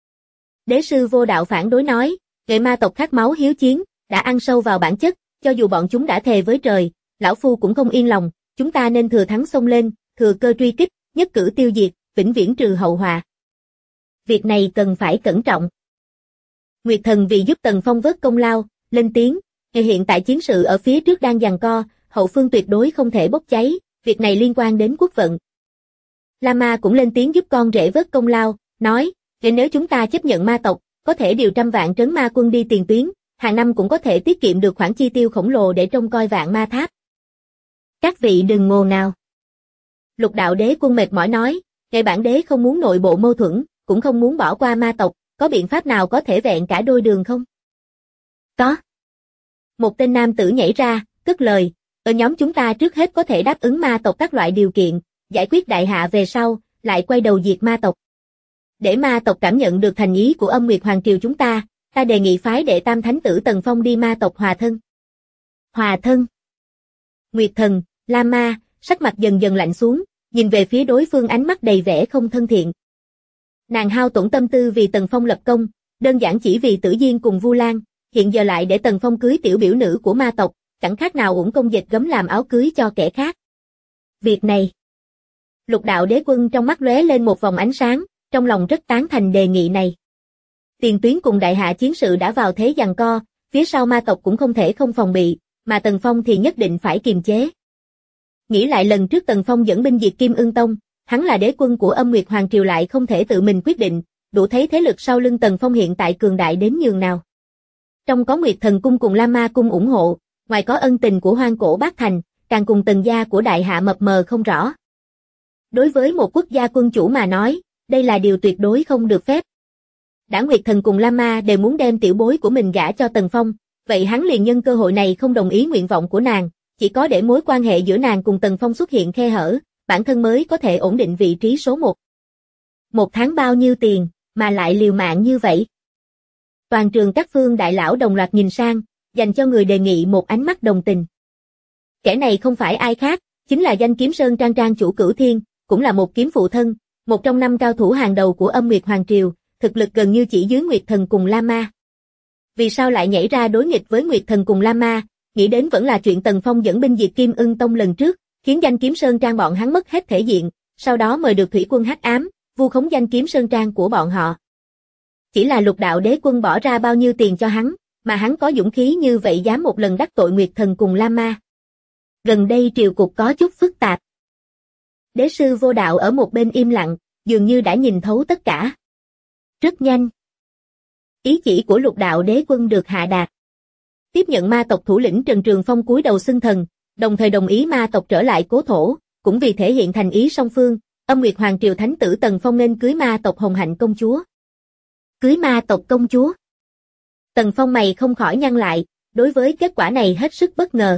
Speaker 2: Đế sư Vô Đạo phản đối nói, kẻ ma tộc khát máu hiếu chiến, đã ăn sâu vào bản chất, cho dù bọn chúng đã thề với trời, lão phu cũng không yên lòng, chúng ta nên thừa thắng xông lên, thừa cơ truy kích, nhất cử tiêu diệt, vĩnh viễn trừ hậu họa. Việc này cần phải cẩn trọng. Nguyệt Thần vì giúp Tần Phong vớt công lao, lên tiếng, hiện tại chiến sự ở phía trước đang giằng co, hậu phương tuyệt đối không thể bốc cháy, việc này liên quan đến quốc vận. Lama cũng lên tiếng giúp con rể vớt công lao, nói, nếu chúng ta chấp nhận ma tộc, có thể điều trăm vạn trấn ma quân đi tiền tuyến, hàng năm cũng có thể tiết kiệm được khoản chi tiêu khổng lồ để trông coi vạn ma tháp. Các vị đừng ngồ nào. Lục Đạo Đế Quân mệt mỏi nói, kẻ bản đế không muốn nội bộ mâu thuẫn, cũng không muốn bỏ qua ma tộc, có biện pháp nào có thể vẹn cả đôi đường không? Có. Một tên nam tử nhảy ra, cất lời, ở nhóm chúng ta trước hết có thể đáp ứng ma tộc các loại điều kiện, giải quyết đại hạ về sau, lại quay đầu diệt ma tộc. Để ma tộc cảm nhận được thành ý của Âm Nguyệt Hoàng Triều chúng ta đề nghị phái đệ tam thánh tử Tần Phong đi ma tộc hòa thân. Hòa thân. Nguyệt Thần, Lama, sắc mặt dần dần lạnh xuống, nhìn về phía đối phương ánh mắt đầy vẻ không thân thiện. Nàng hao tổn tâm tư vì Tần Phong lập công, đơn giản chỉ vì Tử Diên cùng Vu Lan, hiện giờ lại để Tần Phong cưới tiểu biểu nữ của ma tộc, chẳng khác nào uổng công dệt gấm làm áo cưới cho kẻ khác. Việc này. Lục Đạo Đế Quân trong mắt lóe lên một vòng ánh sáng, trong lòng rất tán thành đề nghị này. Tiền tuyến cùng đại hạ chiến sự đã vào thế giằng co, phía sau ma tộc cũng không thể không phòng bị, mà Tần Phong thì nhất định phải kiềm chế. Nghĩ lại lần trước Tần Phong dẫn binh diệt Kim Ưng Tông, hắn là đế quân của Âm Nguyệt Hoàng Triều lại không thể tự mình quyết định, đủ thấy thế lực sau lưng Tần Phong hiện tại cường đại đến nhường nào. Trong có Nguyệt Thần Cung cùng Lama Cung ủng hộ, ngoài có ân tình của Hoang Cổ Bát Thành, càng cùng Tần gia của đại hạ mập mờ không rõ. Đối với một quốc gia quân chủ mà nói, đây là điều tuyệt đối không được phép. Đã Nguyệt Thần cùng Lama đều muốn đem tiểu bối của mình gả cho Tần Phong, vậy hắn liền nhân cơ hội này không đồng ý nguyện vọng của nàng, chỉ có để mối quan hệ giữa nàng cùng Tần Phong xuất hiện khe hở, bản thân mới có thể ổn định vị trí số 1. Một tháng bao nhiêu tiền, mà lại liều mạng như vậy? Toàn trường các phương đại lão đồng loạt nhìn sang, dành cho người đề nghị một ánh mắt đồng tình. Kẻ này không phải ai khác, chính là danh kiếm Sơn Trang Trang chủ Cửu Thiên, cũng là một kiếm phụ thân, một trong 5 cao thủ hàng đầu của Âm Nguyệt Hoàng Triều, thực lực gần như chỉ dưới Nguyệt Thần cùng Lama. Vì sao lại nhảy ra đối nghịch với Nguyệt Thần cùng Lama, nghĩ đến vẫn là chuyện Tần Phong dẫn binh diệt Kim Ưng Tông lần trước, khiến danh kiếm Sơn Trang bọn hắn mất hết thể diện, sau đó mời được thủy quân hắc ám, vu khống danh kiếm Sơn Trang của bọn họ. Chỉ là Lục Đạo Đế Quân bỏ ra bao nhiêu tiền cho hắn, mà hắn có dũng khí như vậy dám một lần đắc tội Nguyệt Thần cùng Lam Ma. Gần đây triều cục có chút phức tạp. Đế sư Vô Đạo ở một bên im lặng, dường như đã nhìn thấu tất cả. Rất nhanh. Ý chỉ của Lục Đạo Đế Quân được hạ đạt. Tiếp nhận ma tộc thủ lĩnh Trần Trường Phong cúi đầu xưng thần, đồng thời đồng ý ma tộc trở lại cố thổ, cũng vì thể hiện thành ý song phương, Âm Nguyệt Hoàng triều thánh tử Tần Phong nên cưới ma tộc Hồng Hạnh công chúa. Cưới ma tộc công chúa. Tần Phong mày không khỏi nhăn lại, đối với kết quả này hết sức bất ngờ.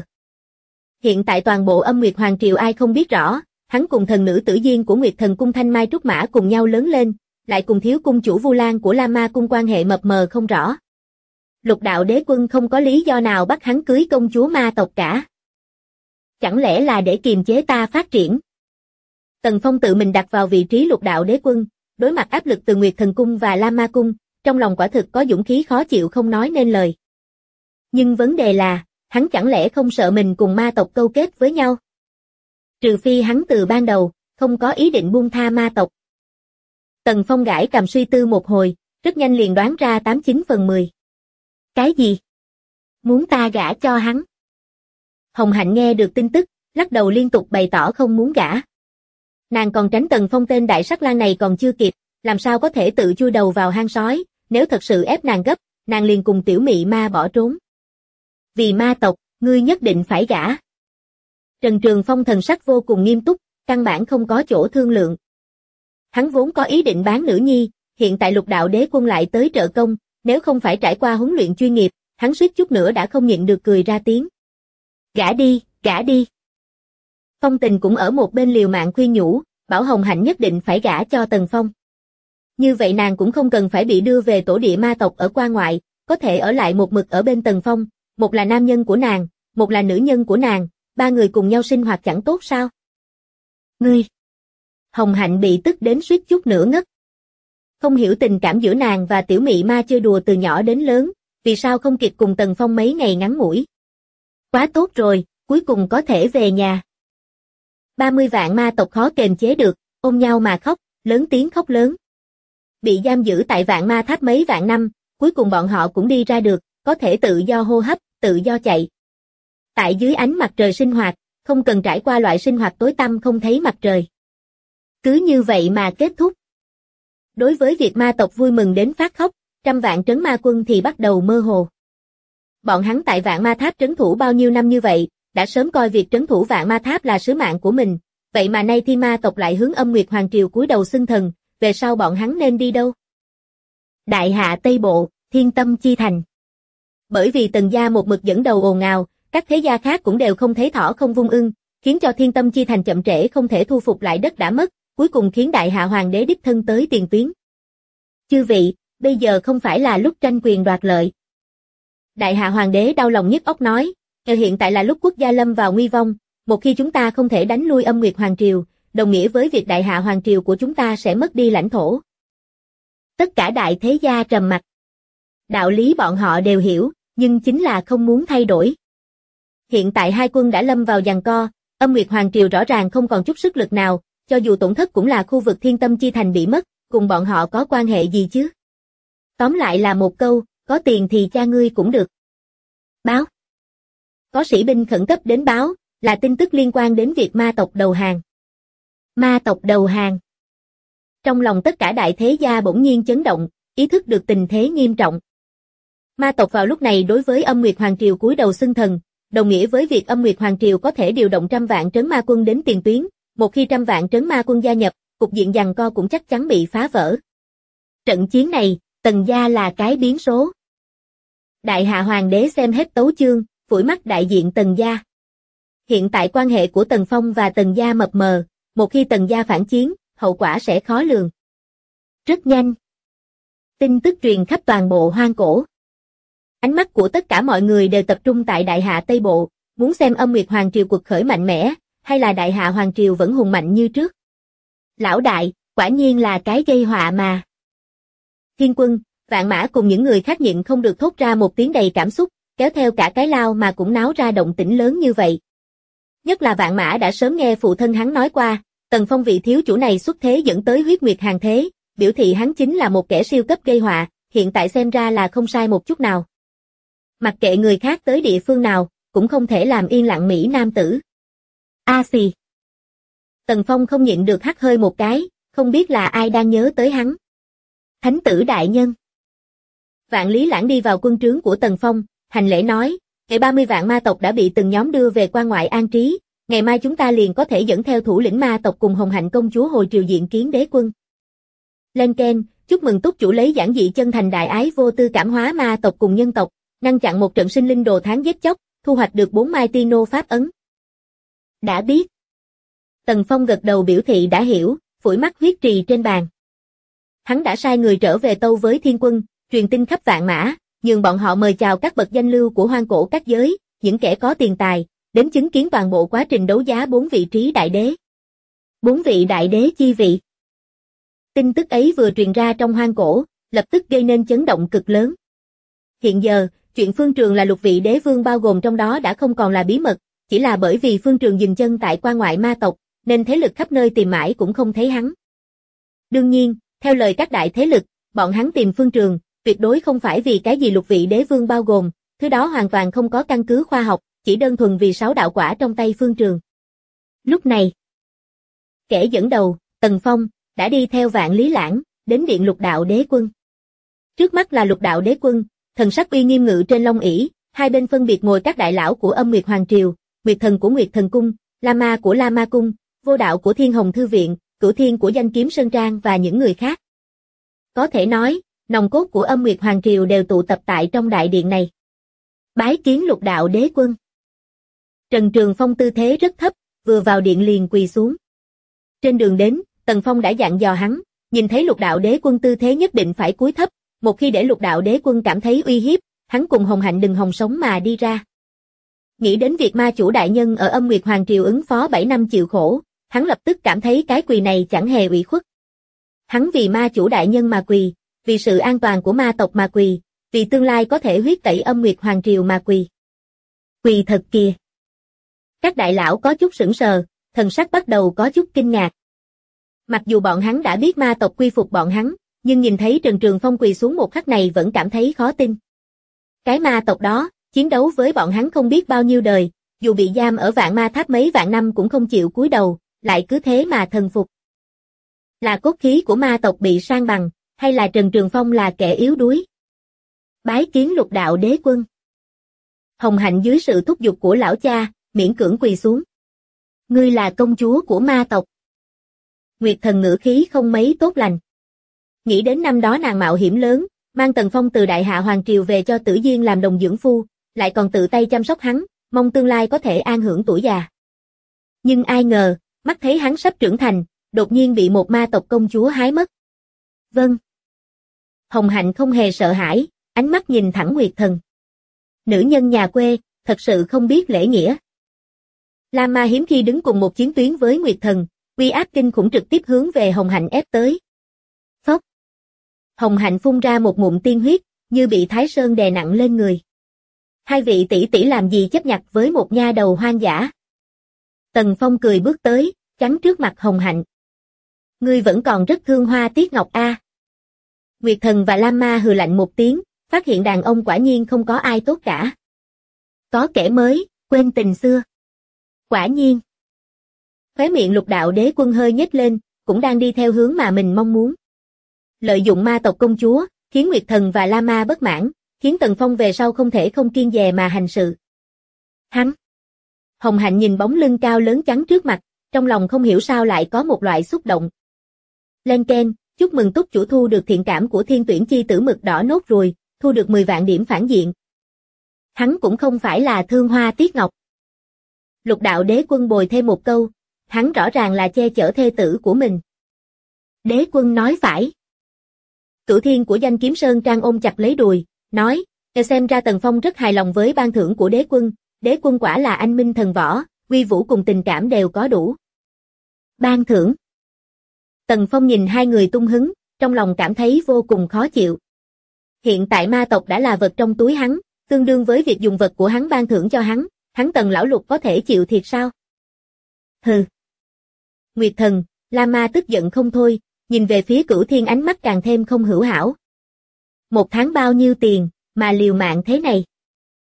Speaker 2: Hiện tại toàn bộ Âm Nguyệt Hoàng triều ai không biết rõ, hắn cùng thần nữ Tử Diên của Nguyệt Thần cung Thanh Mai Trúc Mã cùng nhau lớn lên, lại cùng thiếu cung chủ Vu Lan của Lam Ma cung quan hệ mập mờ không rõ. Lục Đạo Đế Quân không có lý do nào bắt hắn cưới công chúa ma tộc cả. Chẳng lẽ là để kiềm chế ta phát triển? Tần Phong tự mình đặt vào vị trí Lục Đạo Đế Quân, đối mặt áp lực từ Nguyệt Thần cung và Lam Ma cung, trong lòng quả thực có dũng khí khó chịu không nói nên lời. Nhưng vấn đề là, hắn chẳng lẽ không sợ mình cùng ma tộc câu kết với nhau? Trừ phi hắn từ ban đầu, không có ý định buông tha ma tộc. Tần Phong gãi cằm suy tư một hồi, rất nhanh liền đoán ra 89 phần 10. Cái gì? Muốn ta gả cho hắn? Hồng Hạnh nghe được tin tức, lắc đầu liên tục bày tỏ không muốn gả. Nàng còn tránh Tần Phong tên đại sắc lang này còn chưa kịp, làm sao có thể tự chui đầu vào hang sói, nếu thật sự ép nàng gấp, nàng liền cùng tiểu mị ma bỏ trốn. Vì ma tộc, ngươi nhất định phải gả. Trần Trường Phong thần sắc vô cùng nghiêm túc, căn bản không có chỗ thương lượng. Hắn vốn có ý định bán nữ nhi, hiện tại Lục Đạo Đế Quân lại tới trợ công, nếu không phải trải qua huấn luyện chuyên nghiệp, hắn suýt chút nữa đã không nhịn được cười ra tiếng. Gả đi, gả đi. Phong Tình cũng ở một bên liều mạng khuyên nhủ, bảo Hồng Hạnh nhất định phải gả cho Tần Phong. Như vậy nàng cũng không cần phải bị đưa về tổ địa ma tộc ở quan ngoại, có thể ở lại một mực ở bên Tần Phong, một là nam nhân của nàng, một là nữ nhân của nàng, ba người cùng nhau sinh hoạt chẳng tốt sao? Ngươi! Hồng Hạnh bị tức đến suýt chút nữa ngất. Không hiểu tình cảm giữa nàng và tiểu mị ma chơi đùa từ nhỏ đến lớn, vì sao không kịp cùng Tần Phong mấy ngày ngắn ngủi. Quá tốt rồi, cuối cùng có thể về nhà. 30 vạn ma tộc khó kềm chế được, ôm nhau mà khóc, lớn tiếng khóc lớn. Bị giam giữ tại vạn ma tháp mấy vạn năm, cuối cùng bọn họ cũng đi ra được, có thể tự do hô hấp, tự do chạy. Tại dưới ánh mặt trời sinh hoạt, không cần trải qua loại sinh hoạt tối tăm không thấy mặt trời. Cứ như vậy mà kết thúc. Đối với việc ma tộc vui mừng đến phát khóc, trăm vạn trấn ma quân thì bắt đầu mơ hồ. Bọn hắn tại vạn ma tháp trấn thủ bao nhiêu năm như vậy, đã sớm coi việc trấn thủ vạn ma tháp là sứ mạng của mình, vậy mà nay Thiên Ma tộc lại hướng Âm Nguyệt Hoàng triều cúi đầu xưng thần, về sau bọn hắn nên đi đâu? Đại hạ Tây Bộ, Thiên Tâm Chi Thành. Bởi vì Tần gia một mực dẫn đầu ồn ào, các thế gia khác cũng đều không thấy thỏ không vung ưng, khiến cho Thiên Tâm Chi Thành chậm trễ không thể thu phục lại đất đã mất, cuối cùng khiến Đại hạ Hoàng đế đích thân tới tiền tuyến. Chư vị, bây giờ không phải là lúc tranh quyền đoạt lợi. Đại hạ Hoàng đế đau lòng nhức óc nói, hiện tại là lúc quốc gia lâm vào nguy vong, một khi chúng ta không thể đánh lui Âm Nguyệt Hoàng triều, đồng nghĩa với việc Đại hạ Hoàng triều của chúng ta sẽ mất đi lãnh thổ. Tất cả đại thế gia trầm mặc. Đạo lý bọn họ đều hiểu, nhưng chính là không muốn thay đổi. Hiện tại hai quân đã lâm vào giằng co, Âm Nguyệt Hoàng triều rõ ràng không còn chút sức lực nào, cho dù tổn thất cũng là khu vực Thiên Tâm Chi Thành bị mất, cùng bọn họ có quan hệ gì chứ? Tóm lại là một câu, có tiền thì cha ngươi cũng được. Báo. Có sĩ binh khẩn cấp đến báo, là tin tức liên quan đến việc ma tộc đầu hàng. Ma tộc đầu hàng. Trong lòng tất cả đại thế gia bỗng nhiên chấn động, ý thức được tình thế nghiêm trọng. Ma tộc vào lúc này đối với Âm Nguyệt Hoàng triều cúi đầu xưng thần, đồng nghĩa với việc Âm Nguyệt Hoàng triều có thể điều động trăm vạn trấn ma quân đến tiền tuyến, một khi trăm vạn trấn ma quân gia nhập, cục diện giằng co cũng chắc chắn bị phá vỡ. Trận chiến này, Tần gia là cái biến số. Đại hạ Hoàng đế xem hết tấu chương, phủi mắt đại diện Tần gia. Hiện tại quan hệ của Tần Phong và Tần gia mập mờ, một khi Tần gia phản chiến, hậu quả sẽ khó lường. Rất nhanh. Tin tức truyền khắp toàn bộ hoang cổ. Ánh mắt của tất cả mọi người đều tập trung tại Đại hạ Tây Bộ, muốn xem Âm Nguyệt Hoàng triều quật khởi mạnh mẽ, hay là Đại hạ Hoàng triều vẫn hùng mạnh như trước. Lão đại, quả nhiên là cái gây họa mà. Thiên Quân, Vạn Mã cùng những người khác nhịn không được thốt ra một tiếng đầy cảm xúc, kéo theo cả cái lao mà cũng náo ra động tĩnh lớn như vậy. Nhất là Vạn Mã đã sớm nghe phụ thân hắn nói qua, Tần Phong vị thiếu chủ này xuất thế dẫn tới huyết nguyệt hàng thế, biểu thị hắn chính là một kẻ siêu cấp gây họa, hiện tại xem ra là không sai một chút nào. Mặc kệ người khác tới địa phương nào, cũng không thể làm yên lặng Mỹ nam tử. A xì. Tần Phong không nhịn được hắt hơi một cái, không biết là ai đang nhớ tới hắn. Thánh tử đại nhân. Vạn Lý Lãng đi vào quân trướng của Tần Phong, hành lễ nói, ngày 30 vạn ma tộc đã bị từng nhóm đưa về quan ngoại an trí, ngày mai chúng ta liền có thể dẫn theo thủ lĩnh ma tộc cùng Hồng Hạnh công chúa hồi triều diện kiến đế quân. Lên Ken, chúc mừng túc chủ lấy giản dị chân thành đại ái vô tư cảm hóa ma tộc cùng nhân tộc, ngăn chặn một trận sinh linh đồ tháng giết chóc, thu hoạch được 4 mai Tino pháp ấn. Đã biết. Tần Phong gật đầu biểu thị đã hiểu, phủi mắt huyết trì trên bàn. Hắn đã sai người trở về tâu với thiên quân, truyền tin khắp vạn mã, nhường bọn họ mời chào các bậc danh lưu của hoang cổ các giới, những kẻ có tiền tài, đến chứng kiến toàn bộ quá trình đấu giá 4 vị trí đại đế. 4 vị đại đế chi vị. Tin tức ấy vừa truyền ra trong hoang cổ, lập tức gây nên chấn động cực lớn. Hiện giờ, chuyện Phương Trường là lục vị đế vương bao gồm trong đó đã không còn là bí mật, chỉ là bởi vì Phương Trường dừng chân tại quan ngoại ma tộc, nên thế lực khắp nơi tìm mãi cũng không thấy hắn. Đương nhiên, theo lời các đại thế lực, bọn hắn tìm Phương Trường, tuyệt đối không phải vì cái gì lục vị đế vương bao gồm, thứ đó hoàn toàn không có căn cứ khoa học, chỉ đơn thuần vì 6 đạo quả trong tay Phương Trường. Lúc này, kẻ dẫn đầu, Tần Phong, đã đi theo Vạn Lý Lãng, đến điện lục đạo đế quân. Trước mắt là lục đạo đế quân, thần sắc uy nghiêm ngự trên long ỷ, hai bên phân biệt ngồi các đại lão của Âm Nguyệt Hoàng Triều, Nguyệt Thần của Nguyệt Thần Cung, La Ma của La Ma Cung, Vô Đạo của Thiên Hồng Thư Viện, Cửu Thiên của Danh Kiếm Sơn Trang và những người khác. Có thể nói, nòng cốt của Âm Nguyệt Hoàng Triều đều tụ tập tại trong đại điện này. Bái kiến lục đạo đế quân. Trần Trường Phong tư thế rất thấp, vừa vào điện liền quỳ xuống. Trên đường đến, Tần Phong đã dặn dò hắn, nhìn thấy lục đạo đế quân tư thế nhất định phải cúi thấp, một khi để lục đạo đế quân cảm thấy uy hiếp, hắn cùng Hồng Hạnh đừng hòng sống mà đi ra. Nghĩ đến việc ma chủ đại nhân ở Âm Nguyệt Hoàng Triều ứng phó 7 năm chịu khổ, hắn lập tức cảm thấy cái quỳ này chẳng hề ủy khuất. Hắn vì ma chủ đại nhân mà quỳ, vì sự an toàn của ma tộc mà quỳ, vì tương lai có thể huyết tẩy Âm Nguyệt Hoàng Triều mà quỳ. Quỳ thật kìa. Các đại lão có chút sững sờ, thần sắc bắt đầu có chút kinh ngạc. Mặc dù bọn hắn đã biết ma tộc quy phục bọn hắn, nhưng nhìn thấy Trần Trường Phong quỳ xuống một khắc này vẫn cảm thấy khó tin. Cái ma tộc đó, chiến đấu với bọn hắn không biết bao nhiêu đời, dù bị giam ở Vạn Ma Tháp mấy vạn năm cũng không chịu cúi đầu, lại cứ thế mà thần phục. Là cốt khí của ma tộc bị san bằng, hay là Trần Trường Phong là kẻ yếu đuối? Bái kiến lục đạo đế quân. Hồng Hạnh dưới sự thúc giục của lão cha, miễn cưỡng quỳ xuống. Ngươi là công chúa của ma tộc. Nguyệt Thần ngữ khí không mấy tốt lành. Nghĩ đến năm đó nàng mạo hiểm lớn, mang Tần Phong từ Đại Hạ Hoàng Triều về cho Tử Duyên làm đồng dưỡng phu, lại còn tự tay chăm sóc hắn, mong tương lai có thể an hưởng tuổi già. Nhưng ai ngờ, mắt thấy hắn sắp trưởng thành, đột nhiên bị một ma tộc công chúa hái mất. Vâng. Hồng Hạnh không hề sợ hãi, ánh mắt nhìn thẳng Nguyệt Thần. Nữ nhân nhà quê, thật sự không biết lễ nghĩa. La Ma hiếm khi đứng cùng một chiến tuyến với Nguyệt Thần, uy áp kinh khủng trực tiếp hướng về Hồng Hạnh ép tới. Phốc. Hồng Hạnh phun ra một ngụm tiên huyết, như bị Thái Sơn đè nặng lên người. Hai vị tỷ tỷ làm gì chấp nhặt với một nha đầu hoang dã? Tần Phong cười bước tới, chắn trước mặt Hồng Hạnh. Ngươi vẫn còn rất thương Hoa Tiết Ngọc a. Nguyệt Thần và Lam Ma hừ lạnh một tiếng, phát hiện đàn ông quả nhiên không có ai tốt cả. Có kẻ mới, quên tình xưa. Quả nhiên. Khóe miệng lục đạo đế quân hơi nhếch lên, cũng đang đi theo hướng mà mình mong muốn. Lợi dụng ma tộc công chúa, khiến Nguyệt Thần và La Ma bất mãn, khiến Tần Phong về sau không thể không kiêng dè mà hành sự. Hắn. Hồng Hạnh nhìn bóng lưng cao lớn chắn trước mặt, trong lòng không hiểu sao lại có một loại xúc động. Lên Ken, chúc mừng túc chủ thu được thiện cảm của Thiên Tuyển chi tử mực đỏ nốt ruồi, thu được 10 vạn điểm phản diện. Hắn cũng không phải là thương Hoa Tiết Ngọc. Lục đạo đế quân bồi thêm một câu, hắn rõ ràng là che chở thê tử của mình. Đế quân nói phải. Cửu Thiên của Danh Kiếm Sơn Trang ôm chặt lấy đùi, nói, xem ra Tần Phong rất hài lòng với ban thưởng của đế quân quả là anh minh thần võ, uy vũ cùng tình cảm đều có đủ. Ban thưởng. Tần Phong nhìn hai người tung hứng, trong lòng cảm thấy vô cùng khó chịu. Hiện tại ma tộc đã là vật trong túi hắn, tương đương với việc dùng vật của hắn ban thưởng cho hắn Tần lão lục có thể chịu thiệt sao? Hừ. Nguyệt Thần, La Ma tức giận không thôi, nhìn về phía Cửu Thiên ánh mắt càng thêm không hữu hảo. 1 tháng bao nhiêu tiền, mà liều mạng thế này?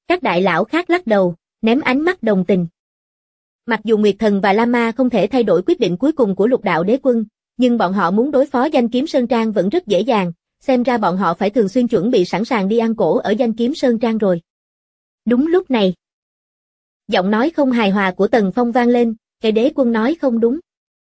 Speaker 2: Các đại lão khác lắc đầu, ném ánh mắt đồng tình. Mặc dù Nguyệt Thần và Lama không thể thay đổi quyết định cuối cùng của Lục Đạo Đế Quân, nhưng bọn họ muốn đối phó Danh Kiếm Sơn Trang vẫn rất dễ dàng, xem ra bọn họ phải thường xuyên chuẩn bị sẵn sàng đi ăn cổ ở Danh Kiếm Sơn Trang rồi. Đúng lúc này, giọng nói không hài hòa của Tần Phong vang lên, cái Đế Quân nói không đúng.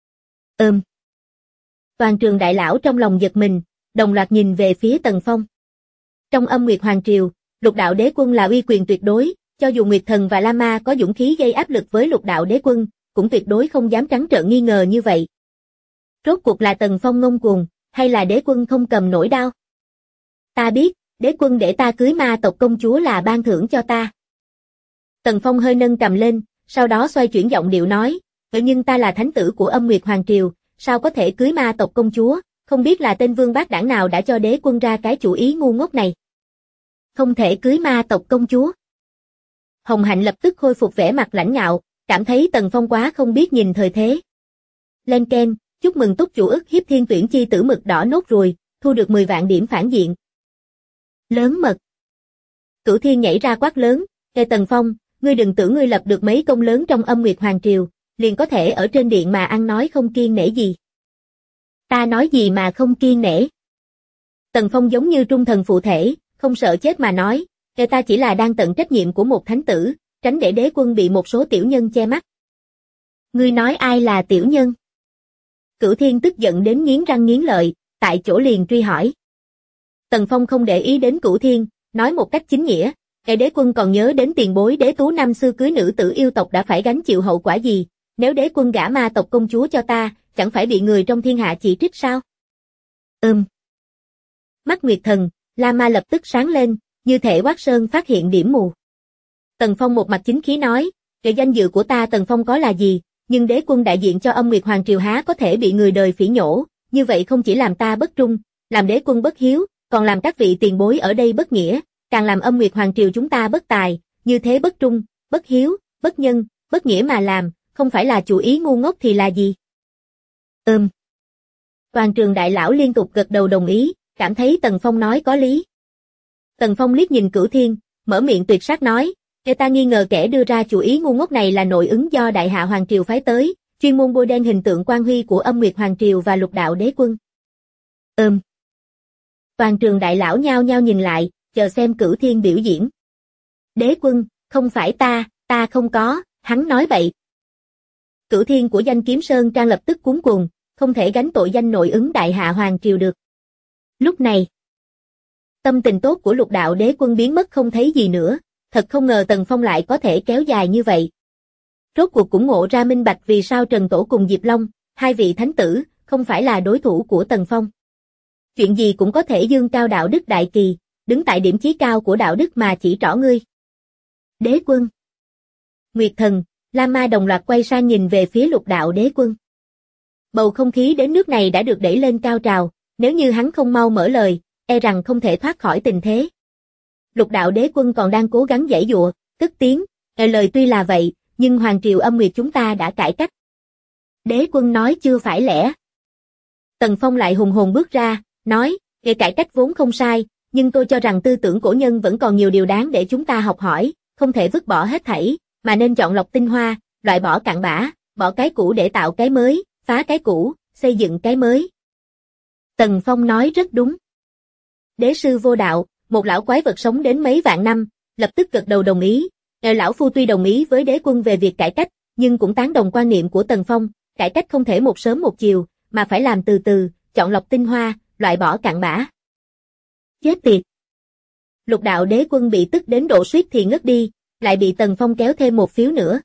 Speaker 2: Toàn trường đại lão trong lòng giật mình, đồng loạt nhìn về phía Tần Phong. Trong Âm Nguyệt Hoàng Triều, Lục Đạo Đế Quân là uy quyền tuyệt đối, cho dù Nguyệt Thần và Lama có dũng khí gây áp lực với Lục Đạo Đế Quân, cũng tuyệt đối không dám trắng trợn nghi ngờ như vậy. Rốt cuộc là Tần Phong ngông cuồng, hay là Đế Quân không cầm nổi đao? Ta biết, Đế Quân để ta cưới ma tộc công chúa là ban thưởng cho ta. Tần Phong hơi nâng cầm lên, sau đó xoay chuyển giọng điệu nói, nhưng ta là thánh tử của Âm Nguyệt Hoàng Triều, sao có thể cưới ma tộc công chúa, không biết là tên vương bát đảng nào đã cho Đế Quân ra cái chủ ý ngu ngốc này. Không thể cưới ma tộc công chúa. Hồng Hạnh lập tức khôi phục vẻ mặt lãnh ngạo, cảm thấy Tần Phong quá không biết nhìn thời thế. Lên Ken, chúc mừng túc chủ ức hiếp thiên tuyển chi tử mực đỏ nốt ruồi, thu được 10 vạn điểm phản diện. Lớn mật. Cửu Thiên nhảy ra quát lớn, Kê Tần Phong, ngươi đừng tưởng ngươi lập được mấy công lớn trong Âm Nguyệt Hoàng Triều, liền có thể ở trên điện mà ăn nói không kiêng nể gì. Ta nói gì mà không kiêng nể. Tần Phong giống như trung thần phụ thể, không sợ chết mà nói, Kê ta chỉ là đang tận trách nhiệm của một thánh tử, tránh để Đế Quân bị một số tiểu nhân che mắt. Ngươi nói ai là tiểu nhân? Cửu Thiên tức giận đến nghiến răng nghiến lợi, tại chỗ liền truy hỏi. Tần Phong không để ý đến Cửu Thiên, nói một cách chính nghĩa, cái Đế Quân còn nhớ đến tiền bối Đế Tú năm xưa cưới nữ tử yêu tộc đã phải gánh chịu hậu quả gì, nếu Đế Quân gả ma tộc công chúa cho ta, chẳng phải bị người trong thiên hạ chỉ trích sao? Mắt Nguyệt Thần, Lama lập tức sáng lên, như thể Quát Sơn phát hiện điểm mù. Tần Phong một mặt chính khí nói, cái danh dự của ta Tần Phong có là gì, nhưng Đế Quân đại diện cho Âm Nguyệt Hoàng Triều há có thể bị người đời phỉ nhổ, như vậy không chỉ làm ta bất trung, làm Đế Quân bất hiếu, còn làm các vị tiền bối ở đây bất nghĩa, càng làm Âm Nguyệt Hoàng Triều chúng ta bất tài, như thế bất trung, bất hiếu, bất nhân, bất nghĩa mà làm, không phải là chủ ý ngu ngốc thì là gì? Toàn trường đại lão liên tục gật đầu đồng ý, cảm thấy Tần Phong nói có lý. Tần Phong liếc nhìn Cửu Thiên, mở miệng tuyệt sát nói, Kẻ ta nghi ngờ kẻ đưa ra chủ ý ngu ngốc này là nội ứng do Đại Hạ Hoàng Triều phái tới, chuyên môn bôi đen hình tượng quan huy của Âm Nguyệt Hoàng Triều và Lục Đạo Đế Quân. Toàn trường đại lão nhao nhao nhìn lại, chờ xem Cửu Thiên biểu diễn. Đế Quân, không phải ta không có, hắn nói bậy. Cửu Thiên của Danh Kiếm Sơn Trang lập tức cuống cuồng, không thể gánh tội danh nội ứng Đại Hạ Hoàng Triều được. Lúc này, tâm tình tốt của Lục Đạo Đế Quân biến mất không thấy gì nữa, thật không ngờ Tần Phong lại có thể kéo dài như vậy. Rốt cuộc cũng ngộ ra minh bạch vì sao Trần Tổ cùng Diệp Long, hai vị thánh tử, không phải là đối thủ của Tần Phong. Chuyện gì cũng có thể dương cao đạo đức đại kỳ, đứng tại điểm chí cao của đạo đức mà chỉ trỏ ngươi. Đế Quân, Nguyệt Thần, Lama đồng loạt quay sang nhìn về phía Lục Đạo Đế Quân. Bầu không khí đến nước này đã được đẩy lên cao trào, nếu như hắn không mau mở lời, e rằng không thể thoát khỏi tình thế. Lục Đạo Đế Quân còn đang cố gắng giãy giụa, cất tiếng, lời tuy là vậy, nhưng Hoàng Triều Âm Nguyệt chúng ta đã cải cách. Đế Quân nói chưa phải lẽ. Tần Phong lại hùng hồn bước ra, nói, cải cách vốn không sai, nhưng tôi cho rằng tư tưởng cổ nhân vẫn còn nhiều điều đáng để chúng ta học hỏi, không thể vứt bỏ hết thảy, mà nên chọn lọc tinh hoa, loại bỏ cặn bã, bỏ cái cũ để tạo cái mới, phá cái cũ, xây dựng cái mới. Tần Phong nói rất đúng. Đế sư vô đạo, một lão quái vật sống đến mấy vạn năm, lập tức gật đầu đồng ý. Lão phu tuy đồng ý với Đế Quân về việc cải cách, nhưng cũng tán đồng quan niệm của Tần Phong, cải cách không thể một sớm một chiều, mà phải làm từ từ, chọn lọc tinh hoa, loại bỏ cặn bã. Chết tiệt! Lục Đạo Đế Quân bị tức đến độ suýt thì ngất đi, lại bị Tần Phong kéo thêm một phiếu nữa.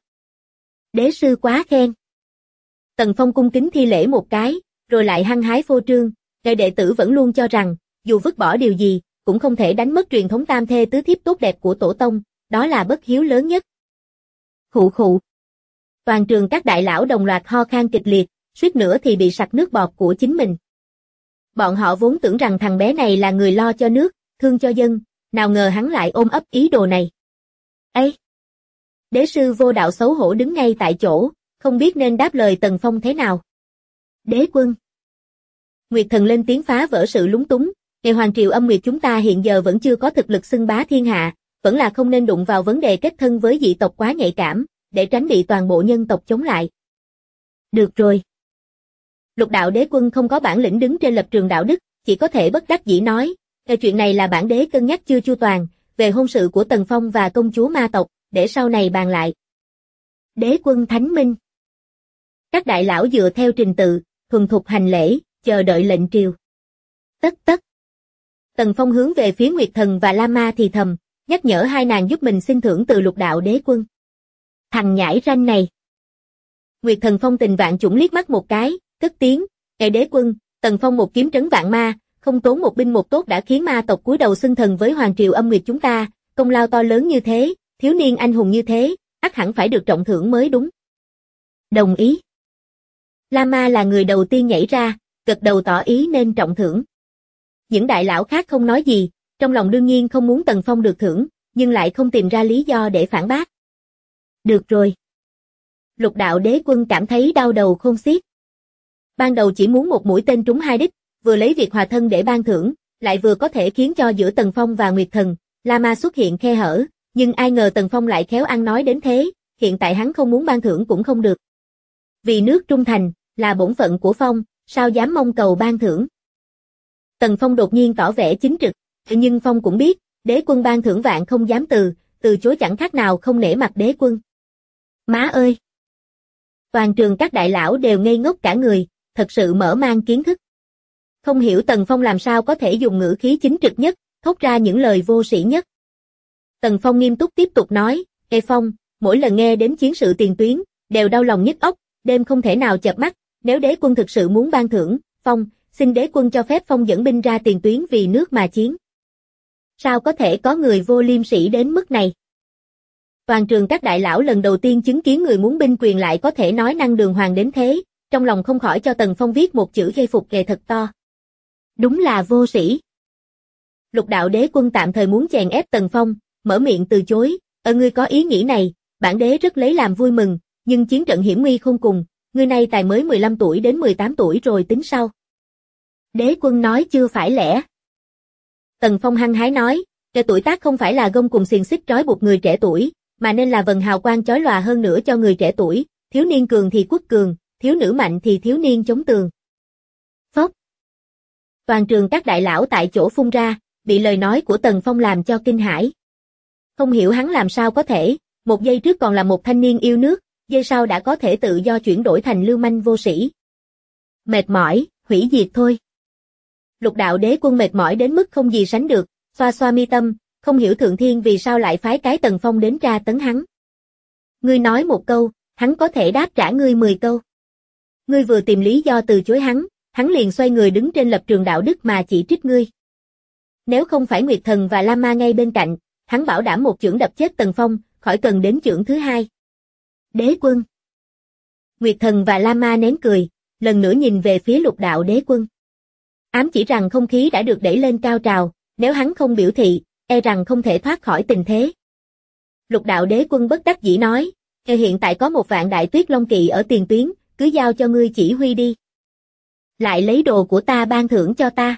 Speaker 2: Đế sư quá khen. Tần Phong cung kính thi lễ một cái, rồi lại hăng hái phô trương, người đệ tử vẫn luôn cho rằng, dù vứt bỏ điều gì, cũng không thể đánh mất truyền thống tam thê tứ thiếp tốt đẹp của tổ tông, đó là bất hiếu lớn nhất. Khụ khụ. Toàn trường các đại lão đồng loạt ho khan kịch liệt, suýt nữa thì bị sặc nước bọt của chính mình. Bọn họ vốn tưởng rằng thằng bé này là người lo cho nước, thương cho dân, nào ngờ hắn lại ôm ấp ý đồ này. Ê! Đế sư vô đạo xấu hổ đứng ngay tại chỗ, không biết nên đáp lời Tần Phong thế nào. Đế Quân. Nguyệt Thần lên tiếng phá vỡ sự lúng túng, ngày Hoàng Triều Âm Nguyệt chúng ta hiện giờ vẫn chưa có thực lực xưng bá thiên hạ, vẫn là không nên đụng vào vấn đề kết thân với dị tộc quá nhạy cảm, để tránh bị toàn bộ nhân tộc chống lại. Được rồi. Lục đạo đế quân không có bản lĩnh đứng trên lập trường đạo đức, chỉ có thể bất đắc dĩ nói, chuyện này là bản đế cân nhắc chưa chu toàn, về hôn sự của Tần Phong và công chúa ma tộc, để sau này bàn lại. Đế quân thánh minh. Các đại lão dựa theo trình tự, thuần thục hành lễ, chờ đợi lệnh triều. Tất. Tần Phong hướng về phía Nguyệt Thần và Lama thì thầm, nhắc nhở hai nàng giúp mình xin thưởng từ lục đạo đế quân. Thằng nhãi ranh này. Nguyệt Thần phong tình vạn chủng liếc mắt một cái, cất tiếng, đế quân, Tần Phong một kiếm trấn vạn ma, không tốn một binh một tốt đã khiến ma tộc cúi đầu xưng thần với hoàng triều âm nguyệt chúng ta, công lao to lớn như thế, thiếu niên anh hùng như thế, ắt hẳn phải được trọng thưởng mới đúng. Đồng ý. Lama là người đầu tiên nhảy ra, gật đầu tỏ ý nên trọng thưởng. Những đại lão khác không nói gì, trong lòng đương nhiên không muốn Tần Phong được thưởng, nhưng lại không tìm ra lý do để phản bác. Được rồi. Lục đạo đế quân cảm thấy đau đầu khôn xiết. Ban đầu chỉ muốn một mũi tên trúng hai đích, vừa lấy việc hòa thân để ban thưởng, lại vừa có thể khiến cho giữa Tần Phong và Nguyệt Thần, Lama xuất hiện khe hở, nhưng ai ngờ Tần Phong lại khéo ăn nói đến thế, hiện tại hắn không muốn ban thưởng cũng không được. Vì nước trung thành, là bổn phận của Phong, sao dám mong cầu ban thưởng. Tần Phong đột nhiên tỏ vẻ chính trực, nhưng Phong cũng biết, đế quân ban thưởng vạn không dám từ chối chẳng khác nào không nể mặt đế quân. Má ơi! Toàn trường các đại lão đều ngây ngốc cả người, thật sự mở mang kiến thức. Không hiểu Tần Phong làm sao có thể dùng ngữ khí chính trực nhất, thốt ra những lời vô sĩ nhất. Tần Phong nghiêm túc tiếp tục nói, Phong, mỗi lần nghe đến chiến sự tiền tuyến, đều đau lòng nhức óc, đêm không thể nào chợp mắt, nếu đế quân thực sự muốn ban thưởng, Phong, xin đế quân cho phép Phong dẫn binh ra tiền tuyến vì nước mà chiến. Sao có thể có người vô liêm sỉ đến mức này? Toàn trường các đại lão lần đầu tiên chứng kiến người muốn binh quyền lại có thể nói năng đường hoàng đến thế, trong lòng không khỏi cho Tần Phong viết một chữ gây phục ghề thật to. Đúng là vô sĩ. Lục đạo đế quân tạm thời muốn chèn ép Tần Phong, mở miệng từ chối, ngươi có ý nghĩ này, bản đế rất lấy làm vui mừng, nhưng chiến trận hiểm nguy khôn cùng, ngươi nay tài mới 15 tuổi đến 18 tuổi rồi tính sau. Đế quân nói chưa phải lẽ. Tần Phong hăng hái nói, cái tuổi tác không phải là gông cùng xiềng xích trói buộc người trẻ tuổi, mà nên là vần hào quang chói lòa hơn nữa cho người trẻ tuổi, thiếu niên cường thì quốc cường, thiếu nữ mạnh thì thiếu niên chống tường. Phốc. Toàn trường các đại lão tại chỗ phun ra, bị lời nói của Tần Phong làm cho kinh hãi. Không hiểu hắn làm sao có thể, một giây trước còn là một thanh niên yêu nước, giây sau đã có thể tự do chuyển đổi thành lưu manh vô sĩ. Mệt mỏi, hủy diệt thôi. Lục đạo đế quân mệt mỏi đến mức không gì sánh được, xoa xoa mi tâm, không hiểu thượng thiên vì sao lại phái cái Tần Phong đến tra tấn hắn. Ngươi nói một câu, hắn có thể đáp trả ngươi 10 câu. Ngươi vừa tìm lý do từ chối hắn liền xoay người đứng trên lập trường đạo đức mà chỉ trích ngươi. Nếu không phải Nguyệt Thần và Lama ngay bên cạnh, hắn bảo đảm một chưởng đập chết Tần Phong, khỏi cần đến chưởng thứ hai. Đế quân. Nguyệt Thần và Lama nén cười, lần nữa nhìn về phía lục đạo đế quân. Ám chỉ rằng không khí đã được đẩy lên cao trào, nếu hắn không biểu thị, e rằng không thể thoát khỏi tình thế. Lục đạo đế quân bất đắc dĩ nói, hiện tại có một vạn đại tuyết long kỵ ở tiền tuyến, cứ giao cho ngươi chỉ huy đi. Lại lấy đồ của ta ban thưởng cho ta.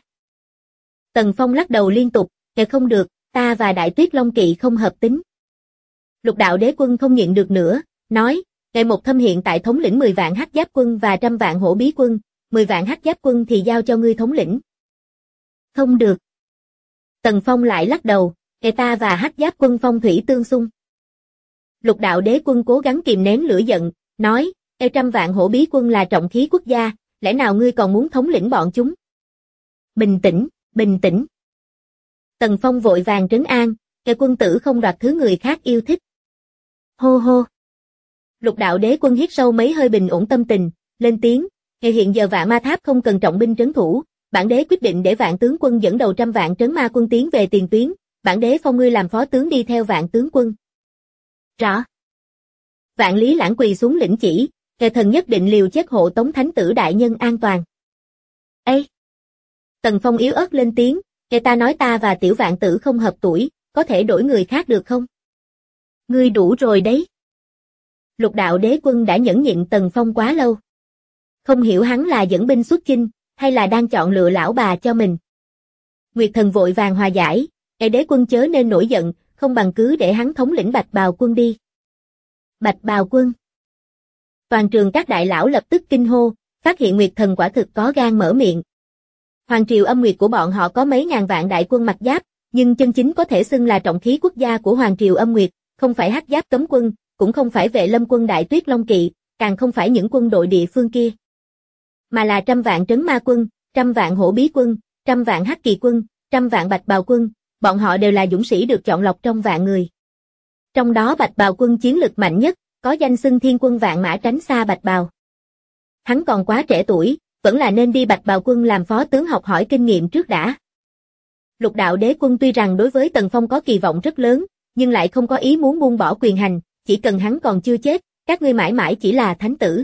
Speaker 2: Tần Phong lắc đầu liên tục, không được, ta và đại tuyết long kỵ không hợp tính. Lục đạo đế quân không nhịn được nữa, nói, một thâm hiện tại thống lĩnh 10 vạn hắc giáp quân và 100 vạn hổ bí quân, 10 vạn hắc giáp quân thì giao cho ngươi thống lĩnh. Không được. Tần Phong lại lắc đầu, ta và hắc giáp quân phong thủy tương xung. Lục đạo đế quân cố gắng kìm nén lửa giận, nói, 100 vạn hổ bí quân là trọng khí quốc gia, lẽ nào ngươi còn muốn thống lĩnh bọn chúng? Bình tĩnh, bình tĩnh. Tần Phong vội vàng trấn an, quân tử không đoạt thứ người khác yêu thích. Hô hô. Lục đạo đế quân hít sâu mấy hơi bình ổn tâm tình, lên tiếng, hiện giờ Vạn Ma Tháp không cần trọng binh trấn thủ, bản đế quyết định để Vạn tướng quân dẫn đầu 100 vạn trấn ma quân tiến về tiền tuyến, bản đế phong ngươi làm phó tướng đi theo Vạn tướng quân. Rõ. Vạn Lý Lãng quỳ xuống lĩnh chỉ, thần nhất định liều chết hộ tống thánh tử đại nhân an toàn. Ê! Tần Phong yếu ớt lên tiếng, ta nói ta và tiểu vạn tử không hợp tuổi, có thể đổi người khác được không? Ngươi đủ rồi đấy. Lục đạo đế quân đã nhẫn nhịn Tần Phong quá lâu. Không hiểu hắn là dẫn binh xuất chinh, hay là đang chọn lựa lão bà cho mình. Nguyệt Thần vội vàng hòa giải, đế quân chớ nên nổi giận, không bằng cứ để hắn thống lĩnh Bạch Bào quân đi. Bạch Bào quân. Toàn trường các đại lão lập tức kinh hô, phát hiện Nguyệt Thần quả thực có gan mở miệng. Hoàng triều Âm Nguyệt của bọn họ có mấy ngàn vạn đại quân mặc giáp, nhưng chân chính có thể xưng là trọng khí quốc gia của Hoàng triều Âm Nguyệt, không phải hắc giáp cấm quân, cũng không phải vệ lâm quân Đại Tuyết Long Kỵ, càng không phải những quân đội địa phương kia. Mà là trăm vạn trấn ma quân, trăm vạn hổ bí quân, trăm vạn hắc kỳ quân, trăm vạn bạch bào quân, bọn họ đều là dũng sĩ được chọn lọc trong vạn người. Trong đó bạch bào quân chiến lực mạnh nhất, có danh xưng thiên quân vạn mã tránh xa bạch bào. Hắn còn quá trẻ tuổi, vẫn là nên đi bạch bào quân làm phó tướng học hỏi kinh nghiệm trước đã. Lục đạo đế quân tuy rằng đối với Tần Phong có kỳ vọng rất lớn, nhưng lại không có ý muốn buông bỏ quyền hành, chỉ cần hắn còn chưa chết, các ngươi mãi mãi chỉ là thánh tử.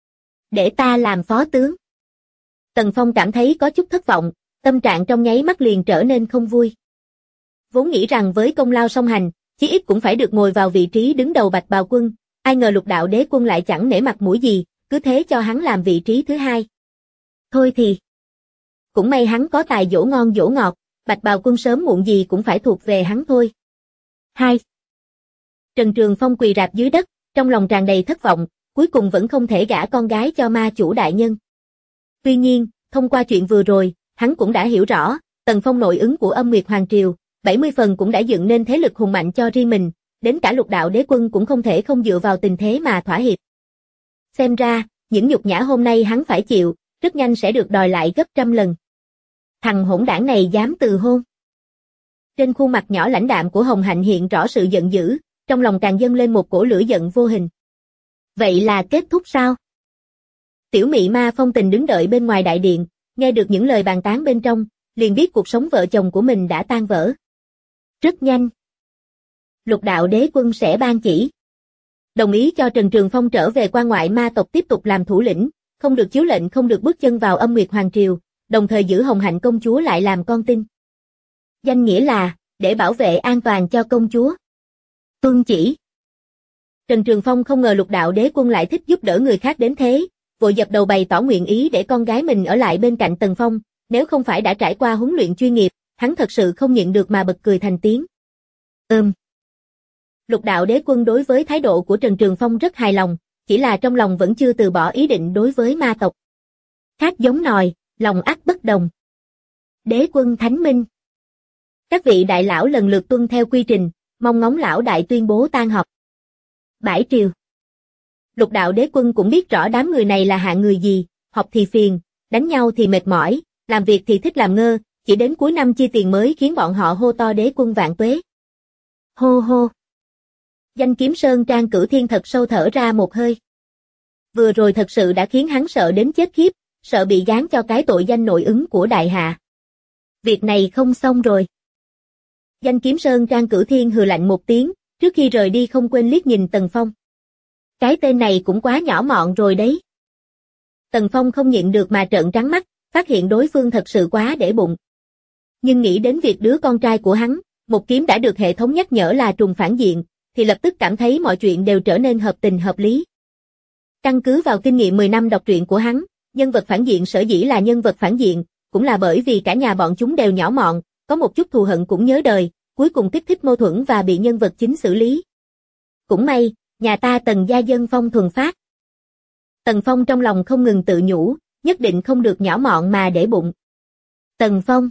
Speaker 2: Để ta làm phó tướng. Tần Phong cảm thấy có chút thất vọng, tâm trạng trong nháy mắt liền trở nên không vui. Vốn nghĩ rằng với công lao song hành, chí ít cũng phải được ngồi vào vị trí đứng đầu bạch bào quân, ai ngờ lục đạo đế quân lại chẳng nể mặt mũi gì, cứ thế cho hắn làm vị trí thứ hai. Thôi thì. Cũng may hắn có tài dỗ ngon dỗ ngọt, bạch bào quân sớm muộn gì cũng phải thuộc về hắn thôi. 2. Trần Trường Phong quỳ rạp dưới đất, trong lòng tràn đầy thất vọng, cuối cùng vẫn không thể gả con gái cho ma chủ đại nhân. Tuy nhiên, thông qua chuyện vừa rồi, hắn cũng đã hiểu rõ, Tần Phong nội ứng của Âm Nguyệt Hoàng Triều, 70 phần cũng đã dựng nên thế lực hùng mạnh cho riêng mình, đến cả lục đạo đế quân cũng không thể không dựa vào tình thế mà thỏa hiệp. Xem ra, những nhục nhã hôm nay hắn phải chịu, rất nhanh sẽ được đòi lại gấp trăm lần. Thằng hỗn đảng này dám từ hôn. Trên khuôn mặt nhỏ lãnh đạm của Hồng Hạnh hiện rõ sự giận dữ, trong lòng càng dâng lên một cổ lửa giận vô hình. Vậy là kết thúc sao? Tiểu mị ma Phong Tình đứng đợi bên ngoài đại điện, nghe được những lời bàn tán bên trong, liền biết cuộc sống vợ chồng của mình đã tan vỡ. Rất nhanh. Lục đạo đế quân sẽ ban chỉ. Đồng ý cho Trần Trường Phong trở về quan ngoại ma tộc tiếp tục làm thủ lĩnh, không được chiếu lệnh không được bước chân vào Âm Nguyệt Hoàng Triều, đồng thời giữ Hồng Hạnh công chúa lại làm con tin. Danh nghĩa là, để bảo vệ an toàn cho công chúa. Tuân chỉ. Trần Trường Phong không ngờ lục đạo đế quân lại thích giúp đỡ người khác đến thế, vội dập đầu bày tỏ nguyện ý để con gái mình ở lại bên cạnh Tần Phong, nếu không phải đã trải qua huấn luyện chuyên nghiệp, hắn thật sự không nhịn được mà bật cười thành tiếng. Lục đạo đế quân đối với thái độ của Trần Trường Phong rất hài lòng, chỉ là trong lòng vẫn chưa từ bỏ ý định đối với ma tộc. Khác giống nòi, lòng ắt bất đồng. Đế quân thánh minh. Các vị đại lão lần lượt tuân theo quy trình, mong ngóng lão đại tuyên bố tan họp. Bãi triều. Lục đạo đế quân cũng biết rõ đám người này là hạng người gì, họp thì phiền, đánh nhau thì mệt mỏi, làm việc thì thích làm ngơ, chỉ đến cuối năm chia tiền mới khiến bọn họ hô to đế quân vạn tuế. Hô hô. Danh Kiếm Sơn Trang Cửu Thiên thật sâu thở ra một hơi. Vừa rồi thật sự đã khiến hắn sợ đến chết khiếp, sợ bị gán cho cái tội danh nội ứng của đại hạ. Việc này không xong rồi. Danh Kiếm Sơn Trang Cửu Thiên hừ lạnh một tiếng, trước khi rời đi không quên liếc nhìn Tần Phong. Cái tên này cũng quá nhỏ mọn rồi đấy. Tần Phong không nhịn được mà trợn trắng mắt, phát hiện đối phương thật sự quá để bụng. Nhưng nghĩ đến việc đứa con trai của hắn, một kiếm đã được hệ thống nhắc nhở là trùng phản diện, thì lập tức cảm thấy mọi chuyện đều trở nên hợp tình hợp lý. Căn cứ vào kinh nghiệm 10 năm đọc truyện của hắn, nhân vật phản diện sở dĩ là nhân vật phản diện, cũng là bởi vì cả nhà bọn chúng đều nhỏ mọn, có một chút thù hận cũng nhớ đời, cuối cùng kích thích mâu thuẫn và bị nhân vật chính xử lý. Cũng may, nhà ta Tần gia dân phong thuần phát. Tần Phong trong lòng không ngừng tự nhủ, nhất định không được nhỏ mọn mà để bụng. Tần Phong.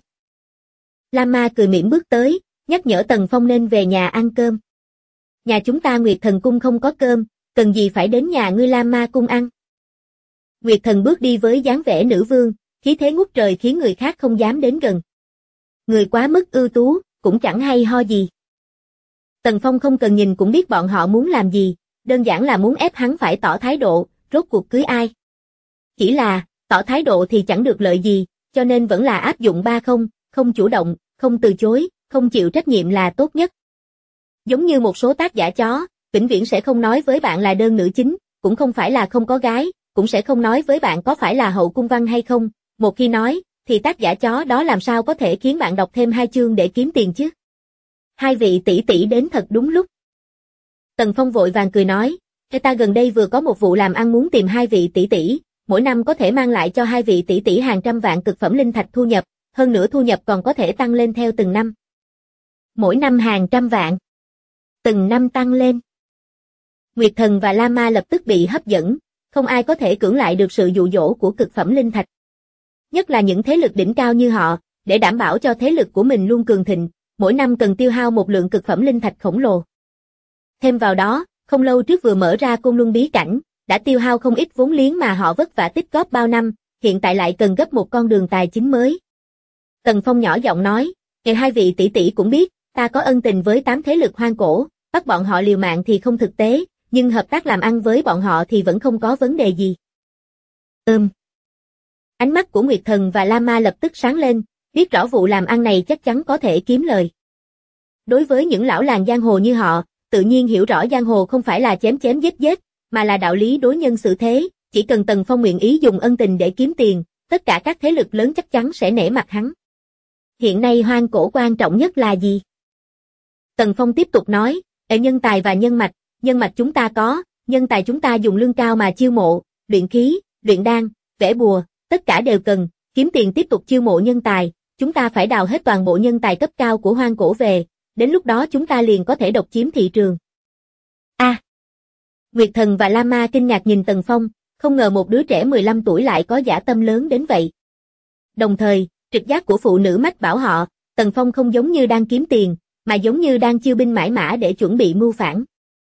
Speaker 2: Lam Ma cười mỉm bước tới, nhắc nhở Tần Phong nên về nhà ăn cơm. Nhà chúng ta Nguyệt Thần Cung không có cơm, cần gì phải đến nhà ngươi Lam Ma Cung ăn. Nguyệt Thần bước đi với dáng vẻ nữ vương, khí thế ngút trời khiến người khác không dám đến gần. Người quá mức ưu tú, cũng chẳng hay ho gì. Tần Phong không cần nhìn cũng biết bọn họ muốn làm gì, đơn giản là muốn ép hắn phải tỏ thái độ, rốt cuộc cưới ai. Chỉ là, tỏ thái độ thì chẳng được lợi gì, cho nên vẫn là áp dụng 3 không, không chủ động, không từ chối, không chịu trách nhiệm là tốt nhất. Giống như một số tác giả chó, vĩnh viễn sẽ không nói với bạn là đơn nữ chính, cũng không phải là không có gái, cũng sẽ không nói với bạn có phải là hậu cung văn hay không, một khi nói, thì tác giả chó đó làm sao có thể khiến bạn đọc thêm 2 chương để kiếm tiền chứ. Hai vị tỷ tỷ đến thật đúng lúc. Tần Phong vội vàng cười nói, ta gần đây vừa có một vụ làm ăn muốn tìm 2 vị tỷ tỷ, mỗi năm có thể mang lại cho 2 vị tỷ tỷ hàng trăm vạn cực phẩm linh thạch thu nhập, hơn nữa thu nhập còn có thể tăng lên theo từng năm. Mỗi năm hàng trăm vạn. từng năm tăng lên. Nguyệt Thần và La Ma lập tức bị hấp dẫn, không ai có thể cưỡng lại được sự dụ dỗ của cực phẩm linh thạch. Nhất là những thế lực đỉnh cao như họ, để đảm bảo cho thế lực của mình luôn cường thịnh, mỗi năm cần tiêu hao một lượng cực phẩm linh thạch khổng lồ. Thêm vào đó, không lâu trước vừa mở ra Côn Luân bí cảnh, đã tiêu hao không ít vốn liếng mà họ vất vả tích góp bao năm, hiện tại lại cần gấp một con đường tài chính mới. Tần Phong nhỏ giọng nói, hai vị tỷ tỷ cũng biết, ta có ân tình với 8 thế lực hoang cổ, bắt bọn họ liều mạng thì không thực tế, nhưng hợp tác làm ăn với bọn họ thì vẫn không có vấn đề gì. Ánh mắt của Nguyệt Thần và La Ma lập tức sáng lên, biết rõ vụ làm ăn này chắc chắn có thể kiếm lời. Đối với những lão làng giang hồ như họ, tự nhiên hiểu rõ giang hồ không phải là chém chém giết giết, mà là đạo lý đối nhân xử thế, chỉ cần Tần Phong nguyện ý dùng ân tình để kiếm tiền, tất cả các thế lực lớn chắc chắn sẽ nể mặt hắn. Hiện nay hoang cổ quan trọng nhất là gì? Tần Phong tiếp tục nói, nhân tài và nhân mạch chúng ta có, nhân tài chúng ta dùng lương cao mà chiêu mộ, luyện khí, luyện đan, vẽ bùa, tất cả đều cần, kiếm tiền tiếp tục chiêu mộ nhân tài, chúng ta phải đào hết toàn bộ nhân tài cấp cao của hoang cổ về, đến lúc đó chúng ta liền có thể độc chiếm thị trường. Nguyệt Thần và La Ma kinh ngạc nhìn Tần Phong, không ngờ một đứa trẻ 15 tuổi lại có dã tâm lớn đến vậy. Đồng thời, trực giác của phụ nữ mách bảo họ, Tần Phong không giống như đang kiếm tiền, mà giống như đang chiêu binh mãi mã để chuẩn bị mưu phản.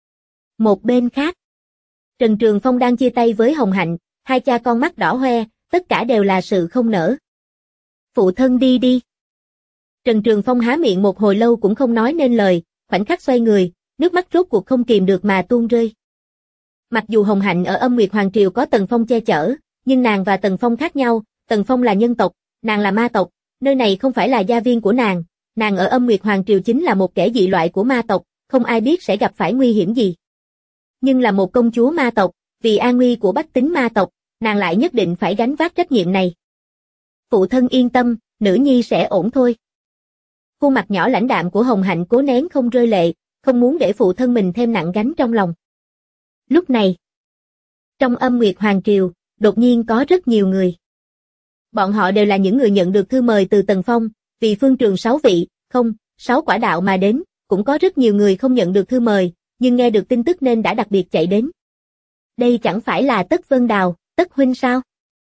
Speaker 2: Một bên khác, Trần Trường Phong đang chia tay với Hồng Hạnh, hai cha con mắt đỏ hoe, tất cả đều là sự không nỡ. Phụ thân đi. Trần Trường Phong há miệng một hồi lâu cũng không nói nên lời, khoảnh khắc xoay người, nước mắt rốt cuộc không kìm được mà tuôn rơi. Mặc dù Hồng Hạnh ở Âm Nguyệt Hoàng Triều có Tần Phong che chở, nhưng nàng và Tần Phong khác nhau, Tần Phong là nhân tộc, nàng là ma tộc, nơi này không phải là gia viên của nàng ở Âm Nguyệt Hoàng Triều chính là một kẻ dị loại của ma tộc, không ai biết sẽ gặp phải nguy hiểm gì. Nhưng là một công chúa ma tộc, vì an nguy của bách tính ma tộc, nàng lại nhất định phải gánh vác trách nhiệm này. Phụ thân yên tâm, nữ nhi sẽ ổn thôi. Khuôn mặt nhỏ lãnh đạm của Hồng Hạnh cố nén không rơi lệ, không muốn để phụ thân mình thêm nặng gánh trong lòng. Lúc này, trong Âm Nguyệt Hoàng Triều, đột nhiên có rất nhiều người. Bọn họ đều là những người nhận được thư mời từ Tần Phong, vì phương trường 6 vị, 6 quả đạo mà đến, cũng có rất nhiều người không nhận được thư mời, nhưng nghe được tin tức nên đã đặc biệt chạy đến. Đây chẳng phải là Tất Vân Đào, Tất huynh sao?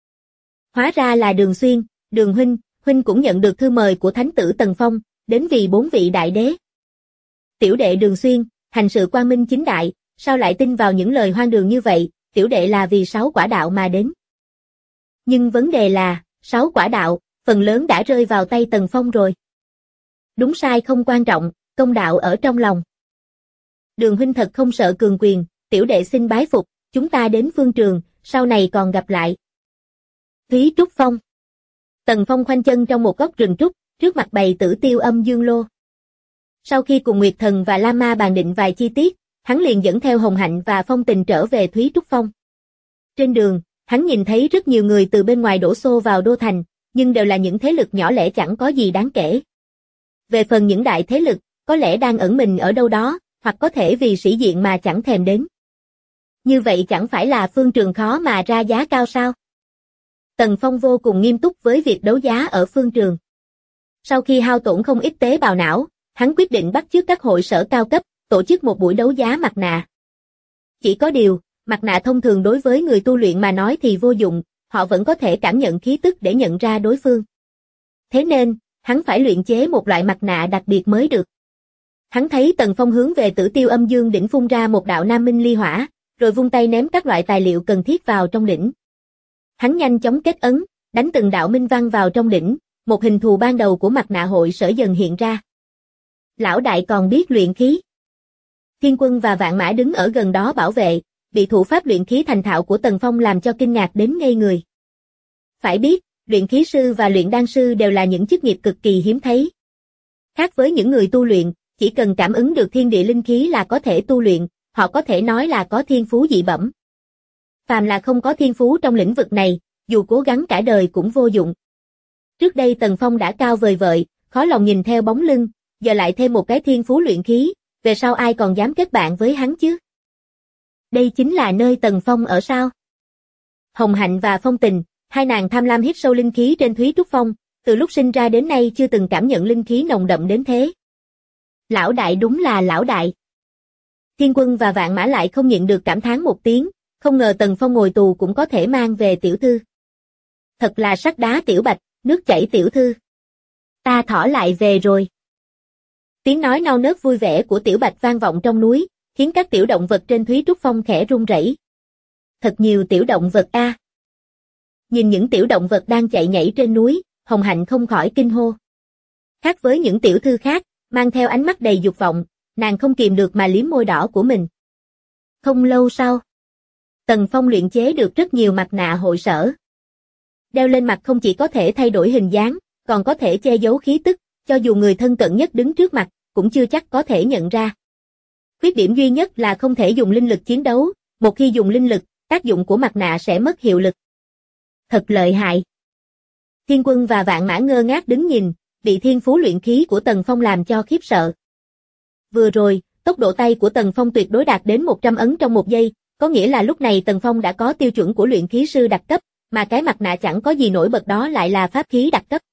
Speaker 2: Hóa ra là Đường Xuyên, Đường huynh cũng nhận được thư mời của thánh tử Tần Phong, đến vì 4 vị đại đế. Tiểu đệ Đường Xuyên, hành sự quang minh chính đại, sao lại tin vào những lời hoang đường như vậy, tiểu đệ là vì 6 quả đạo mà đến. Nhưng vấn đề là, 6 quả đạo, phần lớn đã rơi vào tay Tần Phong rồi. Đúng sai không quan trọng, công đạo ở trong lòng. Đường huynh thật không sợ cường quyền, tiểu đệ xin bái phục, chúng ta đến phương trường, sau này còn gặp lại. Thúy Trúc Phong. Tần Phong khoanh chân trong một góc rừng trúc, trước mặt bày Tử Tiêu Âm Dương Lô. Sau khi cùng Nguyệt Thần và La Ma bàn định vài chi tiết, hắn liền dẫn theo Hồng Hạnh và Phong Tình trở về Thúy Trúc Phong. Trên đường, hắn nhìn thấy rất nhiều người từ bên ngoài đổ xô vào đô thành, nhưng đều là những thế lực nhỏ lẻ chẳng có gì đáng kể. Về phần những đại thế lực, có lẽ đang ẩn mình ở đâu đó, hoặc có thể vì sĩ diện mà chẳng thèm đến. Như vậy chẳng phải là phương trường khó mà ra giá cao sao? Tần Phong vô cùng nghiêm túc với việc đấu giá ở phương trường. Sau khi hao tổn không ít tế bào não, hắn quyết định bắt chước các hội sở cao cấp, tổ chức một buổi đấu giá mặt nạ. Chỉ có điều, mặt nạ thông thường đối với người tu luyện mà nói thì vô dụng, họ vẫn có thể cảm nhận khí tức để nhận ra đối phương. Thế nên, hắn phải luyện chế một loại mặt nạ đặc biệt mới được. Hắn thấy Tần Phong hướng về Tử Tiêu Âm Dương đỉnh phun ra một đạo nam minh ly hỏa, rồi vung tay ném các loại tài liệu cần thiết vào trong đỉnh. Hắn nhanh chóng kết ấn, đánh từng đạo minh văn vào trong đỉnh, một hình thù ban đầu của mặt nạ hội sở dần hiện ra. Lão đại còn biết luyện khí. Thiên Quân và Vạn Mã đứng ở gần đó bảo vệ, bị thủ pháp luyện khí thành thạo của Tần Phong làm cho kinh ngạc đến ngây người. Phải biết, luyện khí sư và luyện đan sư đều là những chức nghiệp cực kỳ hiếm thấy. Khác với những người tu luyện, chỉ cần cảm ứng được thiên địa linh khí là có thể tu luyện, họ có thể nói là có thiên phú dị bẩm. Phàm là không có thiên phú trong lĩnh vực này, dù cố gắng cả đời cũng vô dụng. Trước đây Tần Phong đã cao vời vợi, khó lòng nhìn theo bóng lưng, giờ lại thêm một cái thiên phú luyện khí, về sau ai còn dám kết bạn với hắn chứ? Đây chính là nơi Tần Phong ở sao? Hồng Hạnh và Phong Tình, hai nàng tham lam hít sâu linh khí trên Thúy Trúc Phong, từ lúc sinh ra đến nay chưa từng cảm nhận linh khí nồng đậm đến thế. Lão đại đúng là lão đại. Thiên Quân và Vạn Mã lại không nhịn được cảm thán một tiếng, không ngờ Tần Phong ngồi tù cũng có thể mang về tiểu thư. Thật là sắt đá tiểu bạch, nước chảy tiểu thư. Ta thỏ lại về rồi. Tiếng nói nao nớt vui vẻ của tiểu bạch vang vọng trong núi, khiến các tiểu động vật trên Thúy Trúc Phong khẽ run rẩy. Thật nhiều tiểu động vật a. Nhìn những tiểu động vật đang chạy nhảy trên núi, Hồng Hạnh không khỏi kinh hô. Khác với những tiểu thư khác, mang theo ánh mắt đầy dục vọng, nàng không kìm được mà liếm môi đỏ của mình. Không lâu sau, Tần Phong luyện chế được rất nhiều mặt nạ hội sở. Đeo lên mặt không chỉ có thể thay đổi hình dáng, còn có thể che giấu khí tức, cho dù người thân cận nhất đứng trước mặt, cũng chưa chắc có thể nhận ra. Khuyết điểm duy nhất là không thể dùng linh lực chiến đấu, một khi dùng linh lực, tác dụng của mặt nạ sẽ mất hiệu lực. Thật lợi hại. Thiên Quân và Vạn Mã ngơ ngác đứng nhìn, bị thiên phú luyện khí của Tần Phong làm cho khiếp sợ. Vừa rồi, tốc độ tay của Tần Phong tuyệt đối đạt đến 100 ấn trong một giây, có nghĩa là lúc này Tần Phong đã có tiêu chuẩn của luyện khí sư đặc cấp, mà cái mặt nạ chẳng có gì nổi bật đó lại là pháp khí đặc cấp.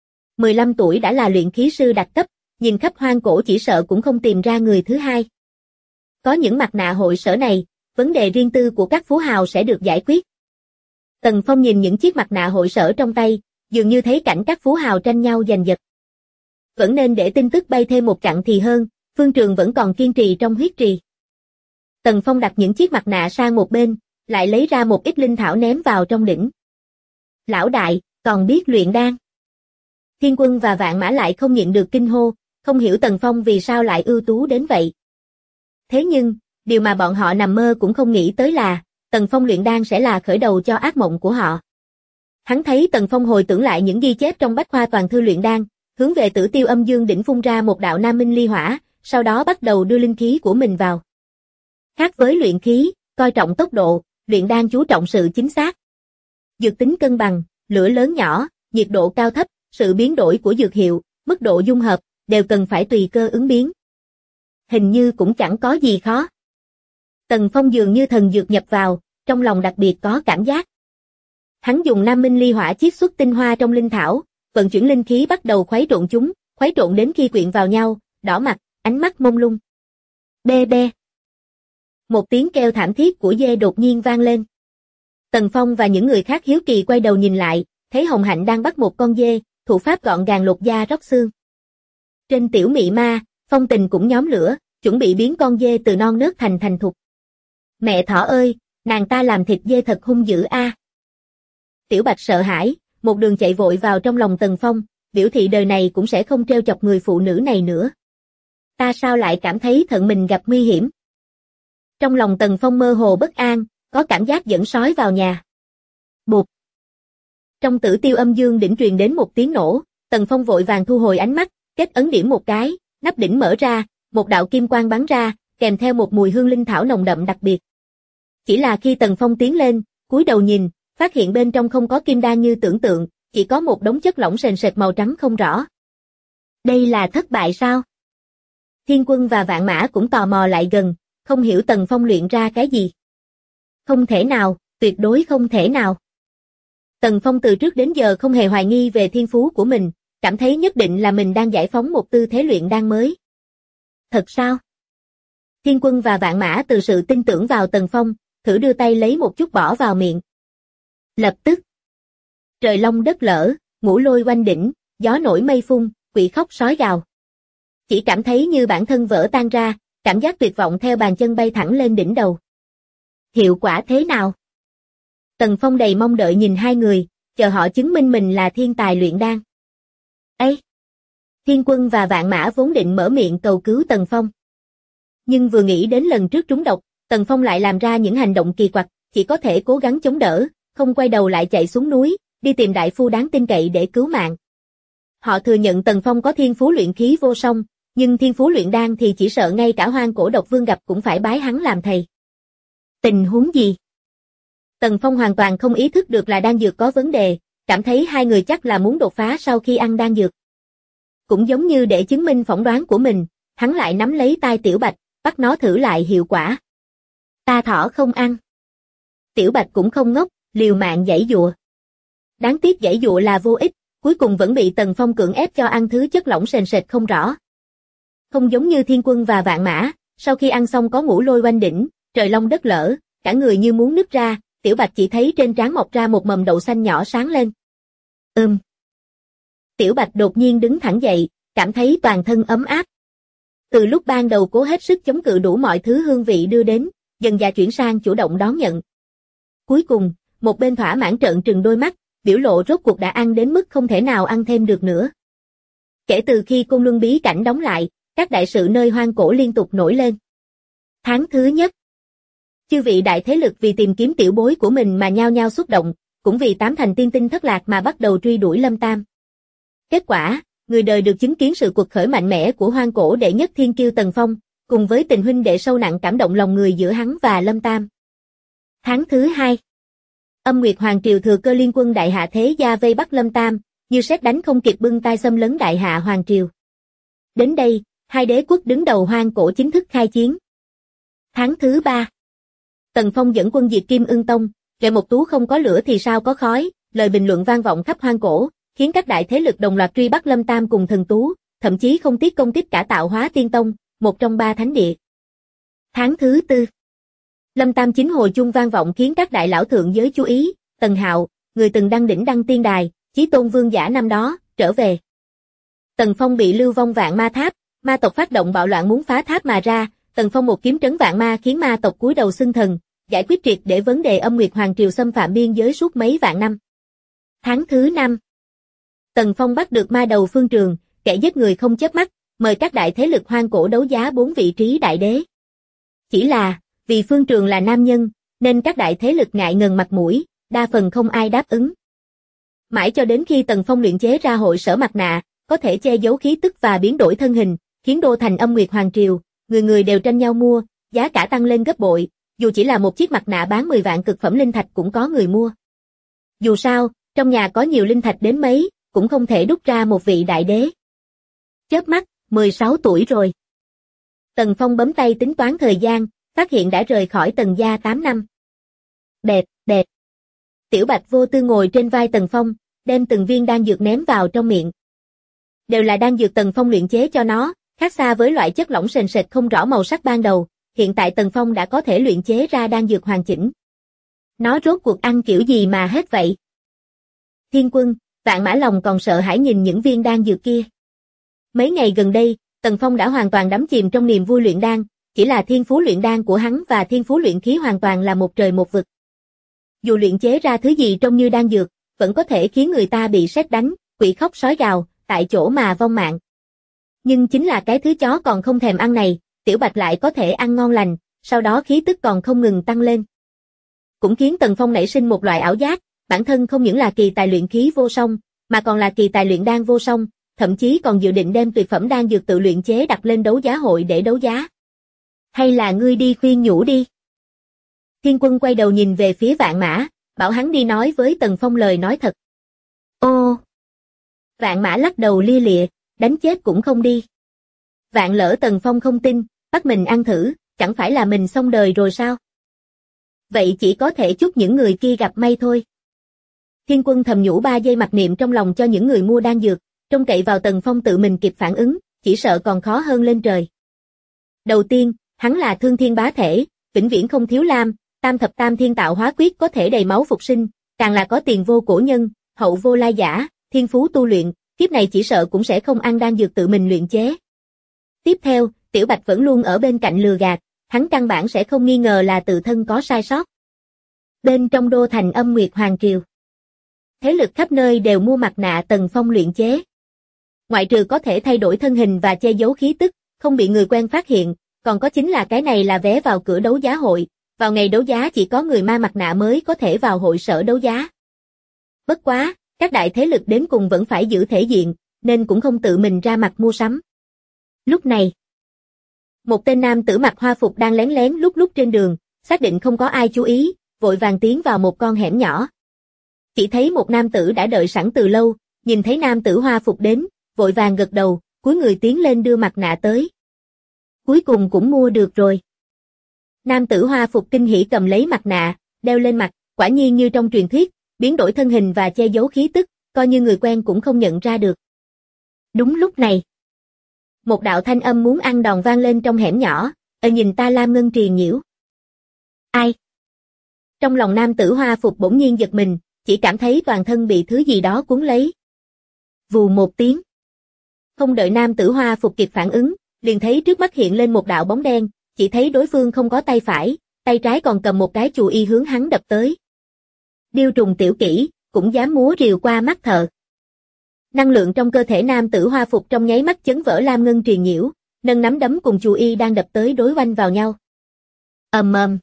Speaker 2: 15 tuổi đã là luyện khí sư đặc cấp, nhìn khắp hoang cổ chỉ sợ cũng không tìm ra người thứ hai. Có những mặt nạ hội sở này, vấn đề riêng tư của các phú hào sẽ được giải quyết. Tần Phong nhìn những chiếc mặt nạ hội sở trong tay, dường như thấy cảnh các phú hào tranh nhau giành giật. Vẫn nên để tin tức bay thêm một chặng thì hơn, Phương Trường vẫn còn kiên trì trong huyết trì. Tần Phong đặt những chiếc mặt nạ sang một bên, lại lấy ra một ít linh thảo ném vào trong đỉnh. Lão đại, còn biết luyện đan. Thiên Quân và Vạn Mã lại không nhịn được kinh hô, không hiểu Tần Phong vì sao lại ưu tú đến vậy. Thế nhưng, điều mà bọn họ nằm mơ cũng không nghĩ tới là, Tần Phong luyện đan sẽ là khởi đầu cho ác mộng của họ. Hắn thấy Tần Phong hồi tưởng lại những ghi chép trong bách khoa toàn thư luyện đan, hướng về Tử Tiêu Âm Dương đỉnh phun ra một đạo nam minh ly hỏa, sau đó bắt đầu đưa linh khí của mình vào. Khác với luyện khí, coi trọng tốc độ, luyện đan chú trọng sự chính xác. Dược tính cân bằng, lửa lớn nhỏ, nhiệt độ cao thấp, sự biến đổi của dược hiệu, mức độ dung hợp, đều cần phải tùy cơ ứng biến. Hình như cũng chẳng có gì khó. Tần Phong dường như thần dược nhập vào, trong lòng đặc biệt có cảm giác. Hắn dùng nam minh ly hỏa chiết xuất tinh hoa trong linh thảo, vận chuyển linh khí bắt đầu khuấy trộn chúng, khuấy trộn đến khi quyện vào nhau, đỏ mặt, ánh mắt mông lung. Bê bê. Một tiếng kêu thảm thiết của dê đột nhiên vang lên. Tần Phong và những người khác hiếu kỳ quay đầu nhìn lại, thấy Hồng Hạnh đang bắt một con dê, thủ pháp gọn gàng lột da róc xương. Trên tiểu mị ma, Phong Tình cũng nhóm lửa, chuẩn bị biến con dê từ non nớt thành thục. Mẹ thỏ ơi, nàng ta làm thịt dê thật hung dữ a. Tiểu Bạch sợ hãi, một đường chạy vội vào trong lòng Tần Phong, biểu thị đời này cũng sẽ không trêu chọc người phụ nữ này nữa. Ta sao lại cảm thấy thận mình gặp nguy hiểm? Trong lòng Tần Phong mơ hồ bất an, có cảm giác dẫn sói vào nhà. Bụp. Trong Tử Tiêu Âm Dương đỉnh truyền đến một tiếng nổ, Tần Phong vội vàng thu hồi ánh mắt, kết ấn điểm một cái, nắp đỉnh mở ra, một đạo kim quang bắn ra, kèm theo một mùi hương linh thảo nồng đậm đặc biệt. Chỉ là khi Tần Phong tiến lên, cúi đầu nhìn, phát hiện bên trong không có kim đan như tưởng tượng, chỉ có một đống chất lỏng sền sệt màu trắng không rõ. Đây là thất bại sao? Thiên Quân và Vạn Mã cũng tò mò lại gần, không hiểu Tần Phong luyện ra cái gì. Không thể nào, tuyệt đối không thể nào. Tần Phong từ trước đến giờ không hề hoài nghi về thiên phú của mình, cảm thấy nhất định là mình đang giải phóng một tư thế luyện đan mới. Thật sao? Thiên Quân và Vạn Mã từ sự tin tưởng vào Tần Phong, thử đưa tay lấy một chút bỏ vào miệng. Lập tức, trời long đất lở, ngũ lôi oanh đỉnh, gió nổi mây phun, quỷ khóc sói gào. Chỉ cảm thấy như bản thân vỡ tan ra, cảm giác tuyệt vọng theo bàn chân bay thẳng lên đỉnh đầu. Hiệu quả thế nào? Tần Phong đầy mong đợi nhìn hai người, chờ họ chứng minh mình là thiên tài luyện đan. Ây! Thiên Quân và Vạn Mã vốn định mở miệng cầu cứu Tần Phong. Nhưng vừa nghĩ đến lần trước trúng độc, Tần Phong lại làm ra những hành động kỳ quặc, chỉ có thể cố gắng chống đỡ, không quay đầu lại chạy xuống núi, đi tìm đại phu đáng tin cậy để cứu mạng. Họ thừa nhận Tần Phong có thiên phú luyện khí vô song, nhưng thiên phú luyện đan thì chỉ sợ ngay cả hoang cổ độc vương gặp cũng phải bái hắn làm thầy. Tình huống gì? Tần Phong hoàn toàn không ý thức được là đan dược có vấn đề, cảm thấy hai người chắc là muốn đột phá sau khi ăn đan dược. Cũng giống như để chứng minh phỏng đoán của mình, hắn lại nắm lấy tai Tiểu Bạch, bắt nó thử lại hiệu quả. Ta thỏ không ăn. Tiểu Bạch cũng không ngốc, liều mạng giãy giụa. Đáng tiếc giãy giụa là vô ích, cuối cùng vẫn bị Tần Phong cưỡng ép cho ăn thứ chất lỏng sền sệt không rõ. Không giống như Thiên Quân và Vạn Mã, sau khi ăn xong có ngủ lôi oanh đỉnh, trời long đất lở, cả người như muốn nứt ra, Tiểu Bạch chỉ thấy trên trán mọc ra một mầm đậu xanh nhỏ sáng lên. Tiểu Bạch đột nhiên đứng thẳng dậy, cảm thấy toàn thân ấm áp. Từ lúc ban đầu cố hết sức chống cự đủ mọi thứ hương vị đưa đến, dần dà chuyển sang chủ động đón nhận. Cuối cùng, một bên thỏa mãn trợn trừng đôi mắt, biểu lộ rốt cuộc đã ăn đến mức không thể nào ăn thêm được nữa. Kể từ khi Côn Luân bí cảnh đóng lại, các đại sự nơi hoang cổ liên tục nổi lên. Tháng thứ nhất, chư vị đại thế lực vì tìm kiếm tiểu bối của mình mà nhao nhao xúc động, cũng vì tám thành tiên tinh thất lạc mà bắt đầu truy đuổi Lâm Tam. Kết quả, người đời được chứng kiến sự cuộc khởi mạnh mẽ của hoang cổ đệ nhất thiên kiêu Tần Phong, cùng với tình huynh đệ sâu nặng cảm động lòng người giữa hắn và Lâm Tam. Tháng thứ hai, Âm Nguyệt Hoàng Triều thừa cơ liên quân đại hạ thế gia vây bắt Lâm Tam, như sét đánh không kịp bưng tay xâm lấn đại hạ Hoàng Triều. Đến đây, hai đế quốc đứng đầu hoang cổ chính thức khai chiến. Tháng thứ ba, Tần Phong dẫn quân diệt Kim Ưng Tông, kệ một tú không có lửa thì sao có khói, lời bình luận vang vọng khắp hoang cổ, khiến các đại thế lực đồng loạt truy bắt Lâm Tam cùng thần tú, thậm chí không tiếc công kích cả Tạo Hóa Tiên Tông, một trong ba thánh địa. Tháng thứ tư, Lâm Tam chính hồi chuông vang vọng khiến các đại lão thượng giới chú ý, Tần Hạo, người từng đăng đỉnh đăng tiên đài, chí tôn vương giả năm đó, trở về. Tần Phong bị lưu vong vạn ma tháp, ma tộc phát động bạo loạn muốn phá tháp mà ra, Tần Phong một kiếm trấn vạn ma khiến ma tộc cúi đầu xưng thần, giải quyết triệt để vấn đề Âm Nguyệt Hoàng Triều xâm phạm biên giới suốt mấy vạn năm. Tháng thứ năm, Tần Phong bắt được ma đầu Phương Trường, kẻ giết người không chớp mắt, mời các đại thế lực hoang cổ đấu giá 4 vị trí đại đế. Chỉ là, vì Phương Trường là nam nhân, nên các đại thế lực ngại ngần mặt mũi, đa phần không ai đáp ứng. Mãi cho đến khi Tần Phong luyện chế ra hội sở mặt nạ, có thể che giấu khí tức và biến đổi thân hình, khiến đô thành Âm Nguyệt Hoàng Triều, người người đều tranh nhau mua, giá cả tăng lên gấp bội, dù chỉ là một chiếc mặt nạ bán 10 vạn cực phẩm linh thạch cũng có người mua. Dù sao, trong nhà có nhiều linh thạch đến mấy, cũng không thể đúc ra một vị đại đế. Chớp mắt, 16 tuổi rồi. Tần Phong bấm tay tính toán thời gian, phát hiện đã rời khỏi Tần gia 8 năm. Đẹp, đẹp. Tiểu Bạch vô tư ngồi trên vai Tần Phong, đem từng viên đan dược ném vào trong miệng. Đều là đan dược Tần Phong luyện chế cho nó, khác xa với loại chất lỏng sền sệt không rõ màu sắc ban đầu, hiện tại Tần Phong đã có thể luyện chế ra đan dược hoàn chỉnh. Nó rốt cuộc ăn kiểu gì mà hết vậy? Thiên Quân, Vạn Mã Lòng còn sợ hãi nhìn những viên đan dược kia. Mấy ngày gần đây, Tần Phong đã hoàn toàn đắm chìm trong niềm vui luyện đan, chỉ là thiên phú luyện đan của hắn và thiên phú luyện khí hoàn toàn là một trời một vực. Dù luyện chế ra thứ gì trông như đan dược, vẫn có thể khiến người ta bị sét đánh, quỷ khóc sói gào, tại chỗ mà vong mạng. Nhưng chính là cái thứ chó còn không thèm ăn này, Tiểu Bạch lại có thể ăn ngon lành, sau đó khí tức còn không ngừng tăng lên. Cũng khiến Tần Phong nảy sinh một loại ảo giác, bản thân không những là kỳ tài luyện khí vô song, mà còn là kỳ tài luyện đan vô song, thậm chí còn dự định đem tuyệt phẩm đan dược tự luyện chế đặt lên đấu giá hội để đấu giá. Hay là ngươi đi khuyên nhủ đi? Thiên Quân quay đầu nhìn về phía Vạn Mã, bảo hắn đi nói với Tần Phong lời nói thật. Ô! Vạn Mã lắc đầu lia lịa, đánh chết cũng không đi. Vạn lỡ Tần Phong không tin, bắt mình ăn thử, chẳng phải là mình xong đời rồi sao? Vậy chỉ có thể chúc những người kia gặp may thôi. Thiên Quân thầm nhủ 3 giây mặc niệm trong lòng cho những người mua đan dược, trông cậy vào Tần Phong tự mình kịp phản ứng, chỉ sợ còn khó hơn lên trời. Đầu tiên, hắn là thương thiên bá thể, vĩnh viễn không thiếu lam, tam thập tam thiên tạo hóa quyết có thể đầy máu phục sinh, càng là có tiền vô cổ nhân, hậu vô lai giả, thiên phú tu luyện, kiếp này chỉ sợ cũng sẽ không ăn đan dược tự mình luyện chế. Tiếp theo, Tiểu Bạch vẫn luôn ở bên cạnh lừa gạt, hắn căn bản sẽ không nghi ngờ là tự thân có sai sót. Bên trong đô thành Âm Nguyệt Hoàng Triều, thế lực khắp nơi đều mua mặt nạ Tần Phong luyện chế. Ngoại trừ có thể thay đổi thân hình và che giấu khí tức, không bị người quen phát hiện, còn có chính là cái này là vé vào cửa đấu giá hội, vào ngày đấu giá chỉ có người ma mặt nạ mới có thể vào hội sở đấu giá. Bất quá, các đại thế lực đến cùng vẫn phải giữ thể diện, nên cũng không tự mình ra mặt mua sắm. Lúc này, một tên nam tử mặc hoa phục đang lén lén lút lút trên đường, xác định không có ai chú ý, vội vàng tiến vào một con hẻm nhỏ. Chỉ thấy một nam tử đã đợi sẵn từ lâu, nhìn thấy nam tử hoa phục đến, vội vàng gật đầu, cúi người tiến lên đưa mặt nạ tới. Cuối cùng cũng mua được rồi. Nam tử hoa phục kinh hỉ cầm lấy mặt nạ, đeo lên mặt, quả nhiên như trong truyền thuyết, biến đổi thân hình và che giấu khí tức, coi như người quen cũng không nhận ra được. Đúng lúc này, một đạo thanh âm muốn ăn đòn vang lên trong hẻm nhỏ, Nhìn ta Lam Ngân Trì nhiễu. Ai? Trong lòng nam tử hoa phục bỗng nhiên giật mình, chỉ cảm thấy toàn thân bị thứ gì đó cuốn lấy. Vù một tiếng. Không đợi nam tử hoa phục kịp phản ứng, liền thấy trước mắt hiện lên một đạo bóng đen, chỉ thấy đối phương không có tay phải, tay trái còn cầm một cái chù y hướng hắn đập tới. Điêu trùng tiểu kỹ, cũng dám múa rìu qua mắt thợ. Năng lượng trong cơ thể nam tử hoa phục trong nháy mắt chấn vỡ Lam Ngân Trì nhiễu, nâng nắm đấm cùng chù y đang đập tới đối oanh vào nhau. Ầm ầm.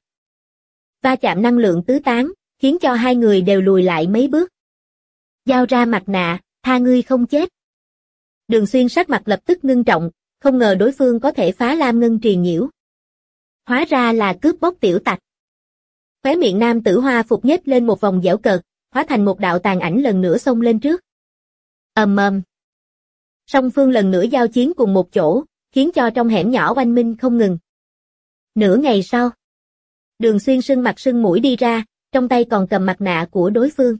Speaker 2: Va chạm năng lượng tứ tán, khiến cho hai người đều lùi lại mấy bước. Giao ra mặt nạ, tha ngươi không chết. Đường Xuyên sắc mặt lập tức ngưng trọng, không ngờ đối phương có thể phá Lam Ngân Trì nhiễu. Hóa ra là cướp bóc tiểu tặc. Khóe miệng nam tử hoa phục nhếch lên một vòng giễu cợt, hóa thành một đạo tàn ảnh lần nữa xông lên trước. Ầm ầm. Song phương lần nữa giao chiến cùng một chỗ, khiến cho trong hẻm nhỏ oanh minh không ngừng. Nửa ngày sau, Đường Xuyên sưng mặt sưng mũi đi ra, trong tay còn cầm mặt nạ của đối phương.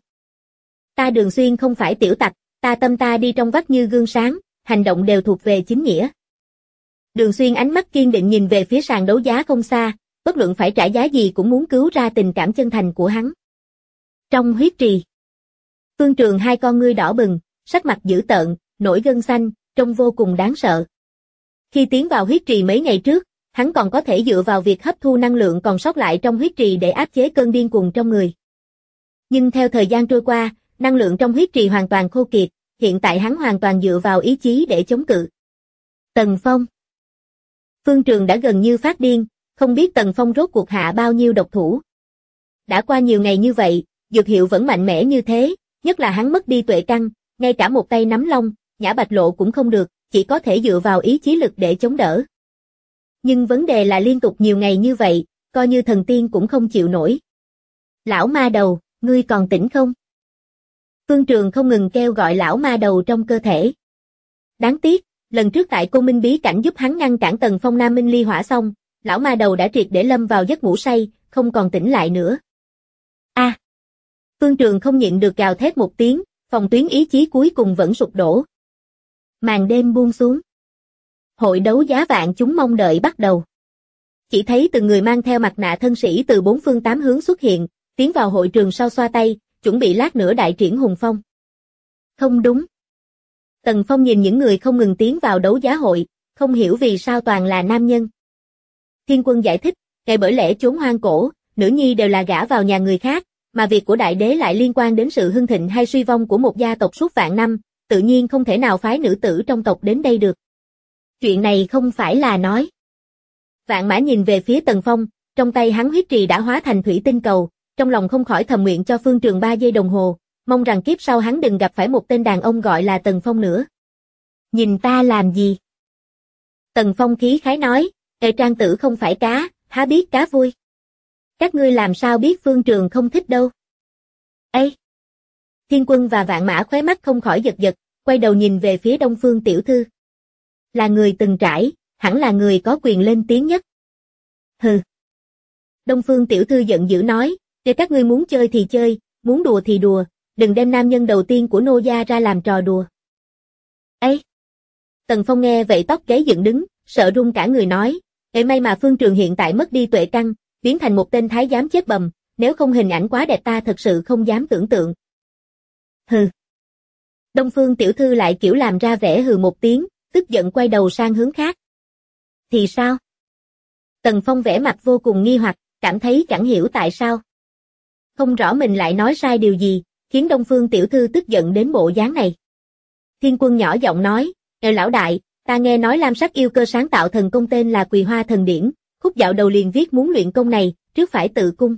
Speaker 2: Ta Đường Xuyên không phải tiểu tặc, ta tâm ta đi trong vắt như gương sáng, hành động đều thuộc về chính nghĩa. Đường Xuyên ánh mắt kiên định nhìn về phía sàn đấu giá không xa, bất luận phải trả giá gì cũng muốn cứu ra tình cảm chân thành của hắn. Trong huyết trì, Phương Trường hai con ngươi đỏ bừng, sắc mặt dữ tợn, nổi gân xanh, trông vô cùng đáng sợ. Khi tiến vào huyết trì mấy ngày trước, hắn còn có thể dựa vào việc hấp thu năng lượng còn sót lại trong huyết trì để áp chế cơn điên cuồng trong người. Nhưng theo thời gian trôi qua, năng lượng trong huyết trì hoàn toàn khô kiệt, hiện tại hắn hoàn toàn dựa vào ý chí để chống cự. Tần Phong. Phương Trường đã gần như phát điên, không biết Tần Phong rốt cuộc hạ bao nhiêu độc thủ. Đã qua nhiều ngày như vậy, dược hiệu vẫn mạnh mẽ như thế, nhất là hắn mất đi tuệ căn, ngay cả một tay nắm long, nhã bạch lộ cũng không được, chỉ có thể dựa vào ý chí lực để chống đỡ. Nhưng vấn đề là liên tục nhiều ngày như vậy, coi như thần tiên cũng không chịu nổi. Lão ma đầu, ngươi còn tỉnh không? Phương Trường không ngừng kêu gọi lão ma đầu trong cơ thể. Đáng tiếc, lần trước tại Côn Minh bí cảnh giúp hắn ngăn cản Tần Phong Nam Minh ly hỏa xong, lão ma đầu đã triệt để lâm vào giấc ngủ say, không còn tỉnh lại nữa. A! Phương Trường không nhịn được gào thét một tiếng, phòng tuyến ý chí cuối cùng vẫn sụp đổ. Màn đêm buông xuống. Hội đấu giá vạn chúng mong đợi bắt đầu. Chỉ thấy từng người mang theo mặt nạ thân sĩ từ bốn phương tám hướng xuất hiện, tiến vào hội trường sau xoa tay, chuẩn bị lát nữa đại triển hùng phong. Không đúng. Tần Phong nhìn những người không ngừng tiến vào đấu giá hội, không hiểu vì sao toàn là nam nhân. Thiên Quân giải thích, ngày bởi lẽ chốn hoang cổ, nữ nhi đều là gả vào nhà người khác, mà việc của đại đế lại liên quan đến sự hưng thịnh hay suy vong của một gia tộc suốt vạn năm, tự nhiên không thể nào phái nữ tử trong tộc đến đây được. Chuyện này không phải là nói. Vạn Mã nhìn về phía Tần Phong, trong tay hắn huyết trì đã hóa thành thủy tinh cầu, trong lòng không khỏi thầm nguyện cho Phương Trường 3 giây đồng hồ, mong rằng kiếp sau hắn đừng gặp phải một tên đàn ông gọi là Tần Phong nữa. Nhìn ta làm gì? Tần Phong khí khái nói, Trang tử không phải cá, há biết cá vui. Các ngươi làm sao biết Phương Trường không thích đâu. Ê! Thiên Quân và Vạn Mã khóe mắt không khỏi giật giật, quay đầu nhìn về phía Đông Phương tiểu thư. Là người từng trải, hẳn là người có quyền lên tiếng nhất. Hừ. Đông Phương tiểu thư giận dữ nói, để các ngươi muốn chơi thì chơi, muốn đùa thì đùa, đừng đem nam nhân đầu tiên của nô gia ra làm trò đùa. Ê! Tần Phong nghe vậy tóc gáy dựng đứng, sợ run cả người nói, may mà Phương Trường hiện tại mất đi tuệ căn, biến thành một tên thái giám chết bầm, nếu không hình ảnh quá đẹp ta thật sự không dám tưởng tượng. Hừ. Đông Phương tiểu thư lại kiểu làm ra vẻ hừ một tiếng, tức giận quay đầu sang hướng khác. Thì sao? Tần Phong vẻ mặt vô cùng nghi hoặc, cảm thấy chẳng hiểu tại sao. Không rõ mình lại nói sai điều gì, khiến Đông Phương tiểu thư tức giận đến bộ dáng này. Thiên Quân nhỏ giọng nói, lão đại, ta nghe nói Lam Sắc yêu cơ sáng tạo thần công tên là Quỳ Hoa Thần Điển, khúc dạo đầu liền viết muốn luyện công này, trước phải tự cung.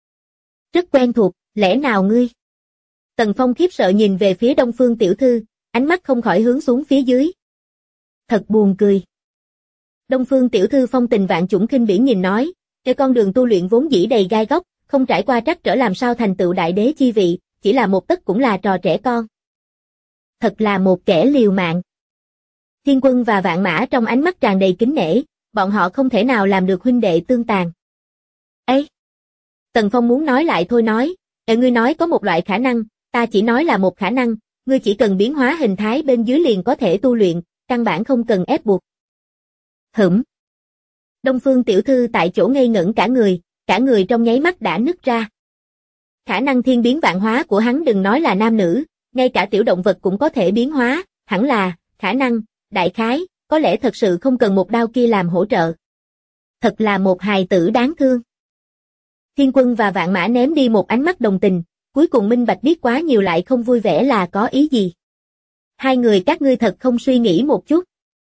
Speaker 2: Rất quen thuộc, lẽ nào ngươi? Tần Phong khiếp sợ nhìn về phía Đông Phương tiểu thư, ánh mắt không khỏi hướng xuống phía dưới. Thật buồn cười. Đông Phương tiểu thư phong tình vạn chủng khinh bỉ nhìn nói, con đường tu luyện vốn dĩ đầy gai góc, không trải qua trắc trở làm sao thành tựu đại đế chi vị, chỉ là một tấc cũng là trò trẻ con. Thật là một kẻ liều mạng. Thiên Quân và Vạn Mã trong ánh mắt tràn đầy kính nể, bọn họ không thể nào làm được huynh đệ tương tàn. Ê! Tần Phong muốn nói lại thôi nói, ngươi nói có một loại khả năng, ta chỉ nói là một khả năng, ngươi chỉ cần biến hóa hình thái bên dưới liền có thể tu luyện, căn bản không cần ép buộc. Hửm! Đông Phương tiểu thư tại chỗ ngây ngẩn cả người trong nháy mắt đã nứt ra. Khả năng thiên biến vạn hóa của hắn đừng nói là nam nữ, ngay cả tiểu động vật cũng có thể biến hóa, hẳn là, khả năng, đại khái, có lẽ thật sự không cần một đao kia làm hỗ trợ. Thật là một hài tử đáng thương. Thiên Quân và Vạn Mã ném đi một ánh mắt đồng tình, cuối cùng minh bạch biết quá nhiều lại không vui vẻ là có ý gì. Hai người các ngươi thật không suy nghĩ một chút.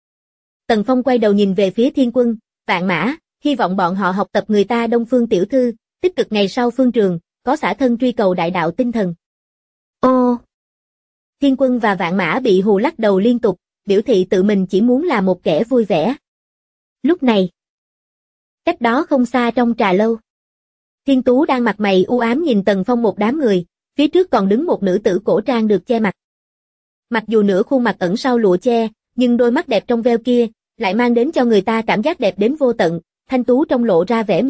Speaker 2: Tần Phong quay đầu nhìn về phía Thiên Quân, Vạn Mã, hy vọng bọn họ học tập người ta Đông Phương tiểu thư, tích cực ngày sau phương trường, có xả thân truy cầu đại đạo tinh thần. Ô! Thiên Quân và Vạn Mã bị hù lắc đầu liên tục, biểu thị tự mình chỉ muốn là một kẻ vui vẻ. Lúc này, cách đó không xa trong trà lâu, Thiên Tú đang mặt mày u ám nhìn Tần Phong một đám người, phía trước còn đứng một nữ tử cổ trang được che mặt. Mặc dù nửa khuôn mặt ẩn sau lụa che, nhưng đôi mắt đẹp trong veo kia, lại mang đến cho người ta cảm giác đẹp đến vô tận, thanh tú trong lộ ra vẻ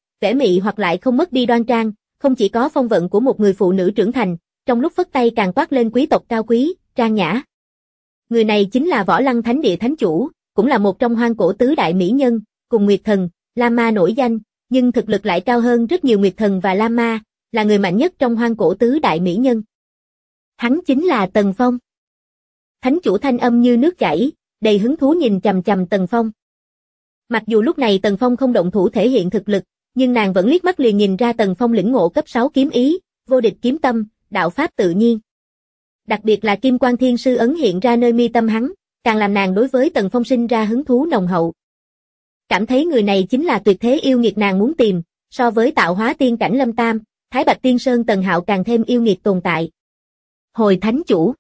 Speaker 2: mị hoặc lại không mất đi đoan trang, không chỉ có phong vận của một người phụ nữ trưởng thành, trong lúc phất tay càng toát lên quý tộc cao quý, trang nhã. Người này chính là Võ Lăng Thánh Địa Thánh Chủ, cũng là một trong hoang cổ tứ đại mỹ nhân, cùng Nguyệt Thần, Lam Ma nổi danh, nhưng thực lực lại cao hơn rất nhiều. Nguyệt Thần và Lam Ma, là người mạnh nhất trong hoang cổ tứ đại mỹ nhân. Hắn chính là Tần Phong. Thánh Chủ thanh âm như nước chảy, đầy hứng thú nhìn chằm chằm Tần Phong. Mặc dù lúc này Tần Phong không động thủ thể hiện thực lực, nhưng nàng vẫn liếc mắt liền nhìn ra Tần Phong lĩnh ngộ cấp 6 kiếm ý, vô địch kiếm tâm, đạo pháp tự nhiên. Đặc biệt là Kim Quan Thiên Sư ấn hiện ra nơi mi tâm hắn, càng làm nàng đối với Tần Phong sinh ra hứng thú nồng hậu. Cảm thấy người này chính là tuyệt thế yêu nghiệt nàng muốn tìm, so với Tạo Hóa Tiên Cảnh Lâm Tam, Thái Bạch Tiên Sơn Tần Hạo càng thêm yêu nghiệt tồn tại. Hồi Thánh Chủ.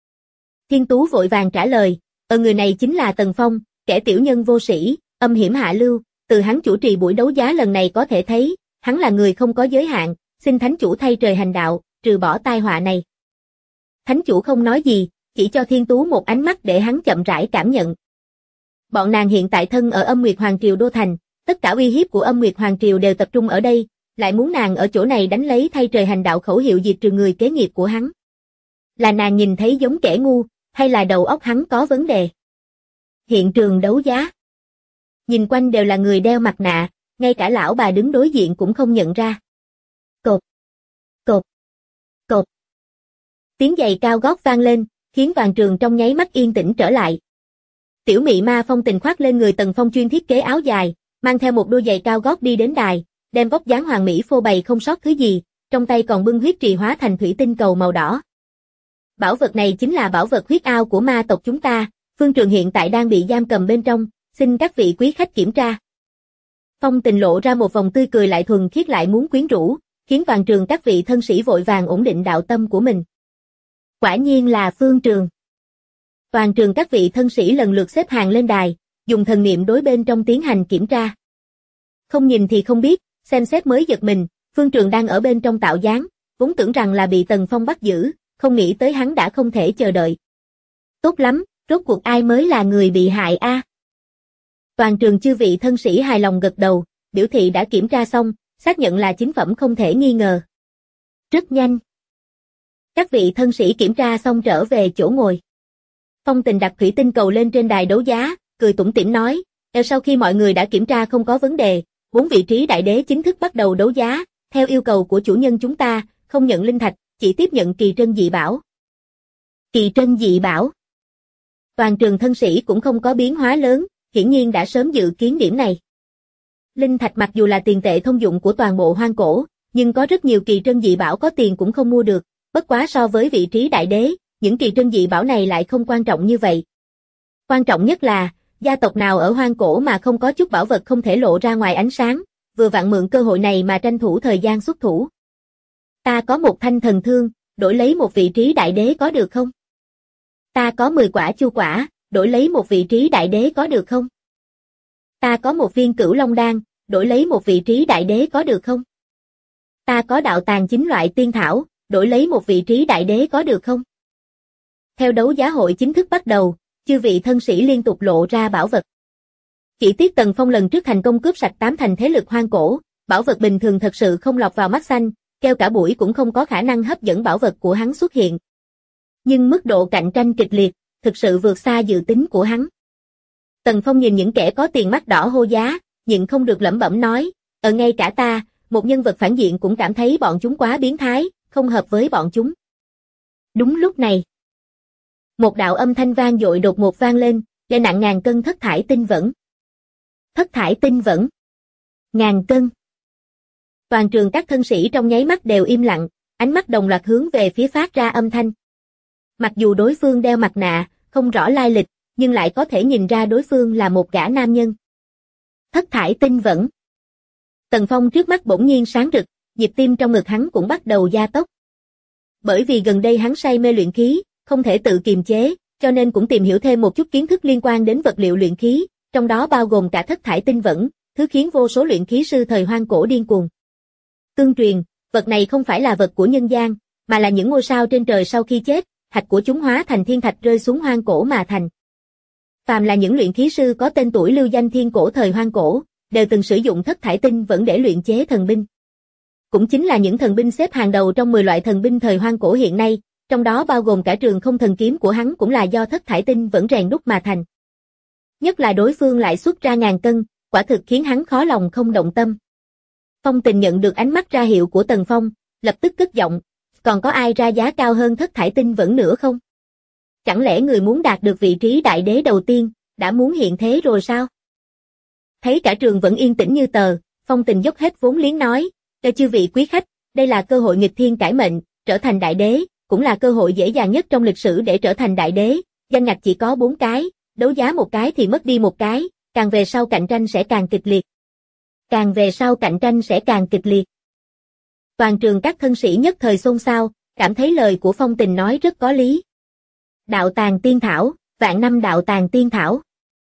Speaker 2: Thiên Tú vội vàng trả lời, người này chính là Tần Phong, kẻ tiểu nhân vô sĩ, âm hiểm hạ lưu, từ hắn chủ trì buổi đấu giá lần này có thể thấy, hắn là người không có giới hạn, xin Thánh Chủ thay trời hành đạo, trừ bỏ tai họa này. Thánh Chủ không nói gì, chỉ cho Thiên Tú một ánh mắt để hắn chậm rãi cảm nhận. Bọn nàng hiện tại thân ở Âm Nguyệt Hoàng Triều Đô Thành, tất cả uy hiếp của Âm Nguyệt Hoàng Triều đều tập trung ở đây, lại muốn nàng ở chỗ này đánh lấy thay trời hành đạo khẩu hiệu diệt trừ người kế nghiệp của hắn. Là nàng nhìn thấy giống kẻ ngu, hay là đầu óc hắn có vấn đề? Hiện trường đấu giá. Nhìn quanh đều là người đeo mặt nạ, ngay cả lão bà đứng đối diện cũng không nhận ra. Cộp, cộp, cộp. Tiếng giày cao gót vang lên, khiến toàn trường trong nháy mắt yên tĩnh trở lại. Tiểu mị ma phong tình khoác lên người Tần Phong chuyên thiết kế áo dài, mang theo một đôi giày cao gót đi đến đài, đem vóc dáng hoàng mỹ phô bày không sót thứ gì, trong tay còn bưng huyết trì hóa thành thủy tinh cầu màu đỏ. Bảo vật này chính là bảo vật huyết ao của ma tộc chúng ta, phương trường hiện tại đang bị giam cầm bên trong, xin các vị quý khách kiểm tra. Phong Tình lộ ra một vòng tươi cười lại thuần khiết lại muốn quyến rũ, khiến toàn trường các vị thân sĩ vội vàng ổn định đạo tâm của mình. Quả nhiên là phương trường. Toàn trường các vị thân sĩ lần lượt xếp hàng lên đài, dùng thần niệm đối bên trong tiến hành kiểm tra. Không nhìn thì không biết, xem xét mới giật mình, phương trường đang ở bên trong tạo dáng, vốn tưởng rằng là bị Tần Phong bắt giữ, không nghĩ tới hắn đã không thể chờ đợi. Tốt lắm, rốt cuộc ai mới là người bị hại a? Toàn trường chư vị thân sĩ hài lòng gật đầu, biểu thị đã kiểm tra xong, xác nhận là chính phẩm không thể nghi ngờ. Rất nhanh. Các vị thân sĩ kiểm tra xong trở về chỗ ngồi. Phong Tình đặt thủy tinh cầu lên trên đài đấu giá, cười tủm tỉm nói, sau khi mọi người đã kiểm tra không có vấn đề, 4 vị trí đại đế chính thức bắt đầu đấu giá, theo yêu cầu của chủ nhân chúng ta, không nhận linh thạch, chỉ tiếp nhận kỳ trân dị bảo. Kỳ trân dị bảo. Toàn trường thân sĩ cũng không có biến hóa lớn, hiển nhiên đã sớm dự kiến điểm này. Linh thạch mặc dù là tiền tệ thông dụng của toàn bộ hoang cổ, nhưng có rất nhiều kỳ trân dị bảo có tiền cũng không mua được, bất quá so với vị trí đại đế, những kỳ trân dị bảo này lại không quan trọng như vậy. Quan trọng nhất là, gia tộc nào ở hoang cổ mà không có chút bảo vật không thể lộ ra ngoài ánh sáng, vừa vặn mượn cơ hội này mà tranh thủ thời gian xuất thủ. Ta có một thanh thần thương, đổi lấy một vị trí đại đế có được không? Ta có 10 quả chu quả, đổi lấy một vị trí đại đế có được không? Ta có một viên cửu long đan, đổi lấy một vị trí đại đế có được không? Ta có đạo tàng 9 loại tiên thảo, đổi lấy một vị trí đại đế có được không? Theo đấu giá hội chính thức bắt đầu, chư vị thân sĩ liên tục lộ ra bảo vật. Chỉ tiếc Tần Phong lần trước thành công cướp sạch 8 thành thế lực hoang cổ, bảo vật bình thường thật sự không lọt vào mắt xanh, kêu cả buổi cũng không có khả năng hấp dẫn bảo vật của hắn xuất hiện. Nhưng mức độ cạnh tranh kịch liệt, thực sự vượt xa dự tính của hắn. Tần Phong nhìn những kẻ có tiền mắt đỏ hô giá, nhịn không được lẩm bẩm nói, ngay cả ta, một nhân vật phản diện cũng cảm thấy bọn chúng quá biến thái, không hợp với bọn chúng. Đúng lúc này, một đạo âm thanh vang dội đột ngột vang lên, đè nặng ngàn cân thất thải tinh vẫn. Thất thải tinh vẫn. Ngàn cân. Toàn trường các thân sĩ trong nháy mắt đều im lặng, ánh mắt đồng loạt hướng về phía phát ra âm thanh. Mặc dù đối phương đeo mặt nạ, không rõ lai lịch, nhưng lại có thể nhìn ra đối phương là một gã nam nhân. Thất thải tinh vẫn. Tần Phong trước mắt bỗng nhiên sáng rực, nhịp tim trong ngực hắn cũng bắt đầu gia tốc. Bởi vì gần đây hắn say mê luyện khí, không thể tự kiềm chế, cho nên cũng tìm hiểu thêm một chút kiến thức liên quan đến vật liệu luyện khí, trong đó bao gồm cả thất thải tinh vẫn, thứ khiến vô số luyện khí sư thời hoang cổ điên cuồng. Tương truyền, vật này không phải là vật của nhân gian, mà là những ngôi sao trên trời sau khi chết, thạch của chúng hóa thành thiên thạch rơi xuống hoang cổ mà thành. Phàm là những luyện khí sư có tên tuổi lưu danh thiên cổ thời hoang cổ, đều từng sử dụng thất thải tinh vẫn để luyện chế thần binh. Cũng chính là những thần binh xếp hàng đầu trong 10 loại thần binh thời hoang cổ hiện nay, trong đó bao gồm cả trường không thần kiếm của hắn cũng là do thất thải tinh vẫn rèn đúc mà thành. Nhất là đối phương lại xuất ra ngàn cân, quả thực khiến hắn khó lòng không động tâm. Phong Tình nhận được ánh mắt ra hiệu của Tần Phong, lập tức cất giọng, còn có ai ra giá cao hơn thất thải tinh vẫn nữa không? Chẳng lẽ người muốn đạt được vị trí đại đế đầu tiên, đã muốn hiện thế rồi sao? Thấy cả trường vẫn yên tĩnh như tờ, Phong Tình dốc hết vốn liếng nói, chư vị quý khách, đây là cơ hội nghịch thiên cải mệnh, trở thành đại đế, cũng là cơ hội dễ dàng nhất trong lịch sử để trở thành đại đế, danh ngạch chỉ có 4 cái, đấu giá một cái thì mất đi một cái, càng về sau cạnh tranh sẽ càng kịch liệt. Càng về sau cạnh tranh sẽ càng kịch liệt. Toàn trường các thân sĩ nhất thời xôn xao, cảm thấy lời của Phong Tình nói rất có lý. Đạo tàng tiên thảo, vạn năm đạo tàng tiên thảo.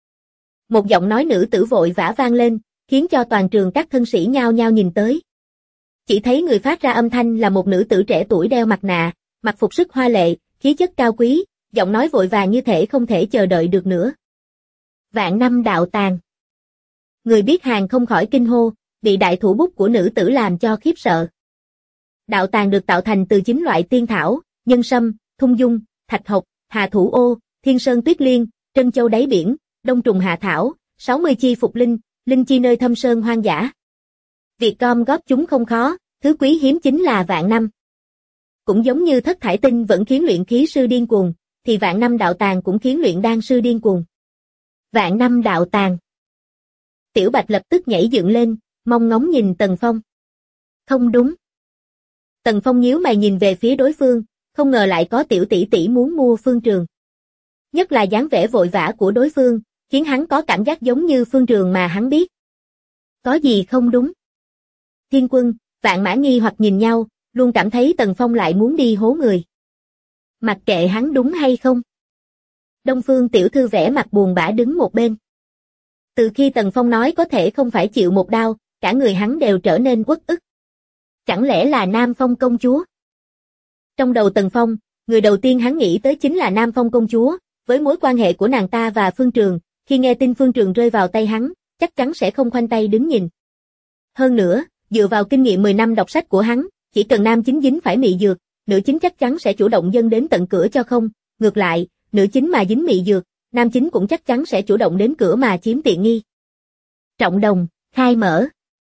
Speaker 2: Một giọng nói nữ tử vội vã vang lên, khiến cho toàn trường các thân sĩ nhao nhao nhìn tới. Chỉ thấy người phát ra âm thanh là một nữ tử trẻ tuổi đeo mặt nạ, mặc phục sức hoa lệ, khí chất cao quý, giọng nói vội vàng như thể không thể chờ đợi được nữa. Vạn năm đạo tàng. Người biết hàng không khỏi kinh hô, bị đại thủ bút của nữ tử làm cho khiếp sợ. Đạo tàng được tạo thành từ 9 loại tiên thảo, nhân sâm, thung dung, thạch hộc, hà thủ ô, thiên sơn tuyết liên, trân châu đáy biển, đông trùng hạ thảo, 60 chi phục linh, linh chi nơi thâm sơn hoang dã. Việc gom góp chúng không khó, thứ quý hiếm chính là vạn năm. Cũng giống như thất thải tinh vẫn khiến luyện khí sư điên cuồng, thì vạn năm đạo tàng cũng khiến luyện đan sư điên cuồng. Vạn năm đạo tàng. Tiểu Bạch lập tức nhảy dựng lên, mong ngóng nhìn Tần Phong. Không đúng. Tần Phong nhíu mày nhìn về phía đối phương, không ngờ lại có tiểu tỷ tỷ muốn mua Phương Trường. Nhất là dáng vẻ vội vã của đối phương, khiến hắn có cảm giác giống như Phương Trường mà hắn biết. Có gì không đúng? Thiên Quân, Vạn Mã nghi hoặc nhìn nhau, luôn cảm thấy Tần Phong lại muốn đi hố người. Mặc kệ hắn đúng hay không. Đông Phương tiểu thư vẻ mặt buồn bã đứng một bên. Từ khi Tần Phong nói có thể không phải chịu một đao, cả người hắn đều trở nên uất ức. Chẳng lẽ là Nam Phong công chúa? Trong đầu Tần Phong, người đầu tiên hắn nghĩ tới chính là Nam Phong công chúa, với mối quan hệ của nàng ta và Phương Trường, khi nghe tin Phương Trường rơi vào tay hắn, chắc chắn sẽ không khoanh tay đứng nhìn. Hơn nữa, dựa vào kinh nghiệm 10 năm đọc sách của hắn, chỉ cần nam chính dính phải mị dược, nữ chính chắc chắn sẽ chủ động dâng đến tận cửa cho không, ngược lại, nữ chính mà dính mị dược, nam chính cũng chắc chắn sẽ chủ động đến cửa mà chiếm tiện nghi. Trọng đồng, khai mở.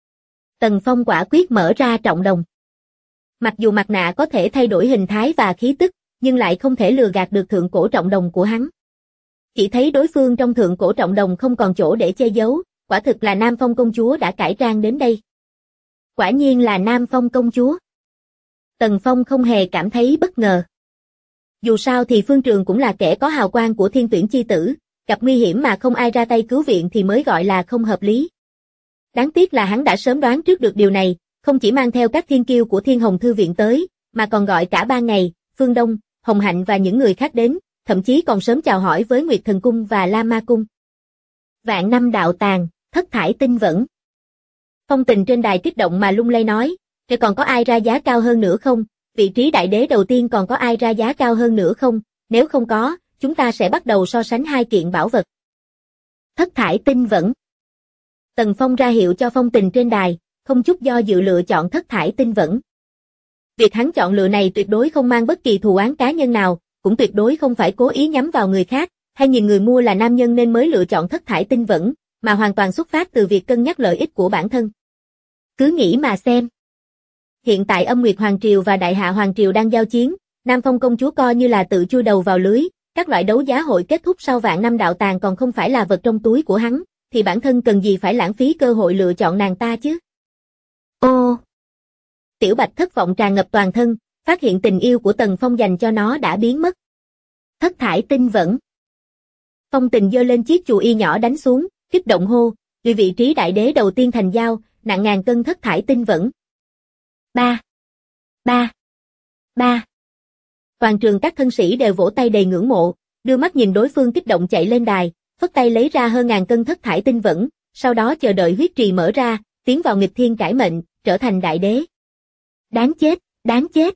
Speaker 2: Tần Phong quả quyết mở ra trọng đồng. Mặc dù mặt nạ có thể thay đổi hình thái và khí tức, nhưng lại không thể lừa gạt được thượng cổ trọng đồng của hắn. Chỉ thấy đối phương trong thượng cổ trọng đồng không còn chỗ để che giấu, quả thực là Nam Phong công chúa đã cải trang đến đây. Quả nhiên là Nam Phong công chúa. Tần Phong không hề cảm thấy bất ngờ. Dù sao thì Phương Trường cũng là kẻ có hào quang của thiên tuyển chi tử, gặp nguy hiểm mà không ai ra tay cứu viện thì mới gọi là không hợp lý. Đáng tiếc là hắn đã sớm đoán trước được điều này, không chỉ mang theo các thiên kiêu của Thiên Hồng Thư viện tới, mà còn gọi cả Ban Ngày, Phương Đông, Hồng Hạnh và những người khác đến, thậm chí còn sớm chào hỏi với Nguyệt Thần Cung và La Ma Cung. Vạn năm đạo tàng, thất thải tinh vẫn. Phong Tình trên đài kích động mà lung lay nói, còn có ai ra giá cao hơn nữa không? Vị trí đại đế đầu tiên còn có ai ra giá cao hơn nữa không? Nếu không có, chúng ta sẽ bắt đầu so sánh hai kiện bảo vật. Thất thải tinh vẫn. Tần Phong ra hiệu cho Phong Tình trên đài, không chút do dự lựa chọn thất thải tinh vẫn. Việc hắn chọn lựa này tuyệt đối không mang bất kỳ thù oán cá nhân nào, cũng tuyệt đối không phải cố ý nhắm vào người khác, hay nhìn người mua là nam nhân nên mới lựa chọn thất thải tinh vẫn, mà hoàn toàn xuất phát từ việc cân nhắc lợi ích của bản thân. Cứ nghĩ mà xem. Hiện tại Âm Nguyệt Hoàng Triều và Đại Hạ Hoàng Triều đang giao chiến, Nam Phong công chúa coi như là tự chui đầu vào lưới, các loại đấu giá hội kết thúc sau vạn năm đạo tàng còn không phải là vật trong túi của hắn, thì bản thân cần gì phải lãng phí cơ hội lựa chọn nàng ta chứ. Ô! Tiểu Bạch thất vọng tràn ngập toàn thân, phát hiện tình yêu của Tần Phong dành cho nó đã biến mất. Thất thải tinh vẫn. Phong Tình giơ lên chiếc chù y nhỏ đánh xuống, kích động hô, vì vị trí đại đế đầu tiên thành giao, nặng ngàn cân thất thải tinh vẫn. Ba. Toàn trường các thân sĩ đều vỗ tay đầy ngưỡng mộ, đưa mắt nhìn đối phương kích động chạy lên đài, phất tay lấy ra hơn ngàn cân thất thải tinh vẫn, sau đó chờ đợi huyết trì mở ra, tiến vào nghịch thiên cải mệnh, trở thành đại đế. Đáng chết, đáng chết.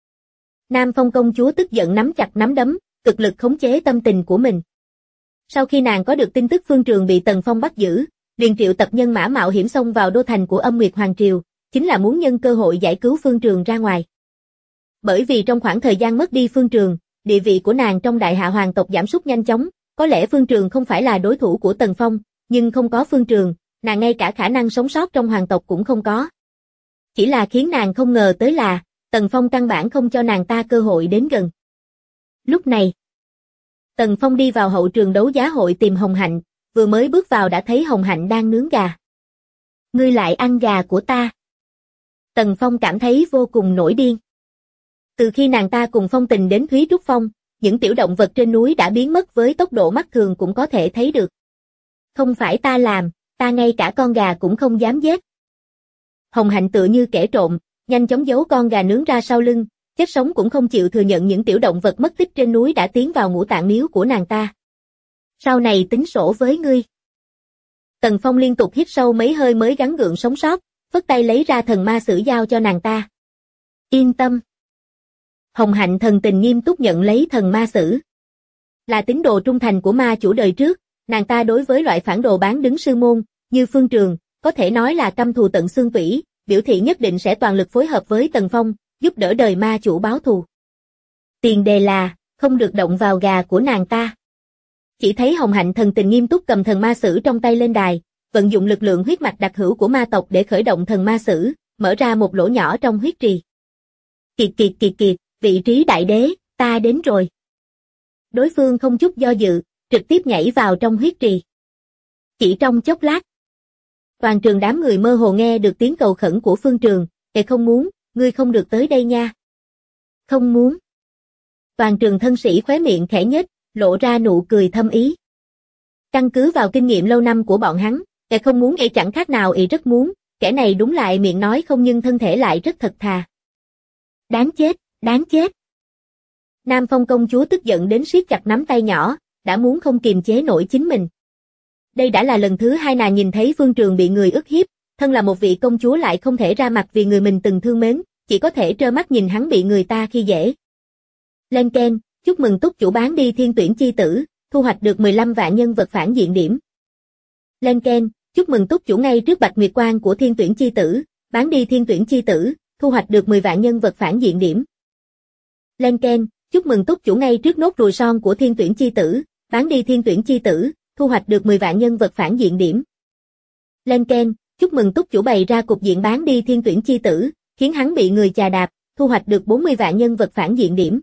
Speaker 2: Nam Phong công chúa tức giận nắm chặt nắm đấm, cực lực khống chế tâm tình của mình. Sau khi nàng có được tin tức Phương Trường bị Tần Phong bắt giữ, liền triệu tập nhân mã mạo hiểm xông vào đô thành của Âm Nguyệt Hoàng Triều, chính là muốn nhân cơ hội giải cứu Phương Trường ra ngoài. Bởi vì trong khoảng thời gian mất đi Phương Trường, địa vị của nàng trong Đại Hạ hoàng tộc giảm sút nhanh chóng, có lẽ Phương Trường không phải là đối thủ của Tần Phong, nhưng không có Phương Trường, nàng ngay cả khả năng sống sót trong hoàng tộc cũng không có. Chỉ là khiến nàng không ngờ tới là, Tần Phong căn bản không cho nàng ta cơ hội đến gần. Lúc này, Tần Phong đi vào hậu trường đấu giá hội tìm Hồng Hạnh, vừa mới bước vào đã thấy Hồng Hạnh đang nướng gà. Ngươi lại ăn gà của ta. Tần Phong cảm thấy vô cùng nổi điên. Từ khi nàng ta cùng Phong Tình đến Thúy Trúc Phong, những tiểu động vật trên núi đã biến mất với tốc độ mắt thường cũng có thể thấy được. Không phải ta làm, ta ngay cả con gà cũng không dám giết. Hồng Hạnh tựa như kẻ trộm, nhanh chóng giấu con gà nướng ra sau lưng, chết sống cũng không chịu thừa nhận những tiểu động vật mất tích trên núi đã tiến vào ngũ tạng miếu của nàng ta. Sau này tính sổ với ngươi. Tần Phong liên tục hít sâu mấy hơi mới gắng gượng sống sót, phất tay lấy ra thần ma sử giao cho nàng ta. Yên tâm. Hồng Hạnh thần tình nghiêm túc nhận lấy thần ma sử. Là tín đồ trung thành của ma chủ đời trước, nàng ta đối với loại phản đồ bán đứng sư môn, như Phương Trường, có thể nói là căm thù tận xương tủy, biểu thị nhất định sẽ toàn lực phối hợp với Tần Phong, giúp đỡ đời ma chủ báo thù. Tiền đề là, không được động vào gà của nàng ta. Chỉ thấy Hồng Hạnh thần tình nghiêm túc cầm thần ma sử trong tay lên đài, vận dụng lực lượng huyết mạch đặc hữu của ma tộc để khởi động thần ma sử, mở ra một lỗ nhỏ trong huyết trì. Kiệt, vị trí đại đế, ta đến rồi. Đối phương không chút do dự, trực tiếp nhảy vào trong huyết trì. Chỉ trong chốc lát, toàn trường đám người mơ hồ nghe được tiếng cầu khẩn của Phương Trường, không muốn, ngươi không được tới đây nha. Không muốn. Toàn trường thân sĩ khóe miệng khẽ nhếch, lộ ra nụ cười thâm ý. Căn cứ vào kinh nghiệm lâu năm của bọn hắn, không muốn chẳng khác nào rất muốn, kẻ này đúng lại miệng nói không nhưng thân thể lại rất thật thà. Đáng chết, đáng chết. Nam Phong công chúa tức giận đến siết chặt nắm tay nhỏ, đã muốn không kiềm chế nổi chính mình. Đây đã là lần thứ hai nàng nhìn thấy Phương Trường bị người ức hiếp, thân là một vị công chúa lại không thể ra mặt vì người mình từng thương mến, chỉ có thể trơ mắt nhìn hắn bị người ta khi dễ. Lên keng, chúc mừng túc chủ bán đi thiên tuyển chi tử, thu hoạch được 15 vạn nhân vật phản diện điểm. Lên keng, chúc mừng túc chủ ngay trước Bạch Nguyệt Quang của thiên tuyển chi tử, bán đi thiên tuyển chi tử, thu hoạch được 10 vạn nhân vật phản diện điểm. Lên keng, chúc mừng túc chủ ngay trước nốt ruồi son của thiên tuyển chi tử, bán đi thiên tuyển chi tử, thu hoạch được 10 vạn nhân vật phản diện điểm. Lên keng, chúc mừng túc chủ bày ra cục diện bán đi thiên tuyển chi tử, khiến hắn bị người chà đạp, thu hoạch được 40 vạn nhân vật phản diện điểm.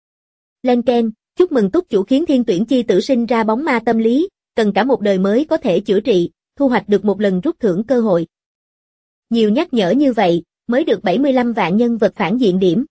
Speaker 2: Lên keng, chúc mừng túc chủ khiến thiên tuyển chi tử sinh ra bóng ma tâm lý, cần cả một đời mới có thể chữa trị, thu hoạch được một lần rút thưởng cơ hội. Nhiều nhắc nhở như vậy, mới được 75 vạn nhân vật phản diện điểm.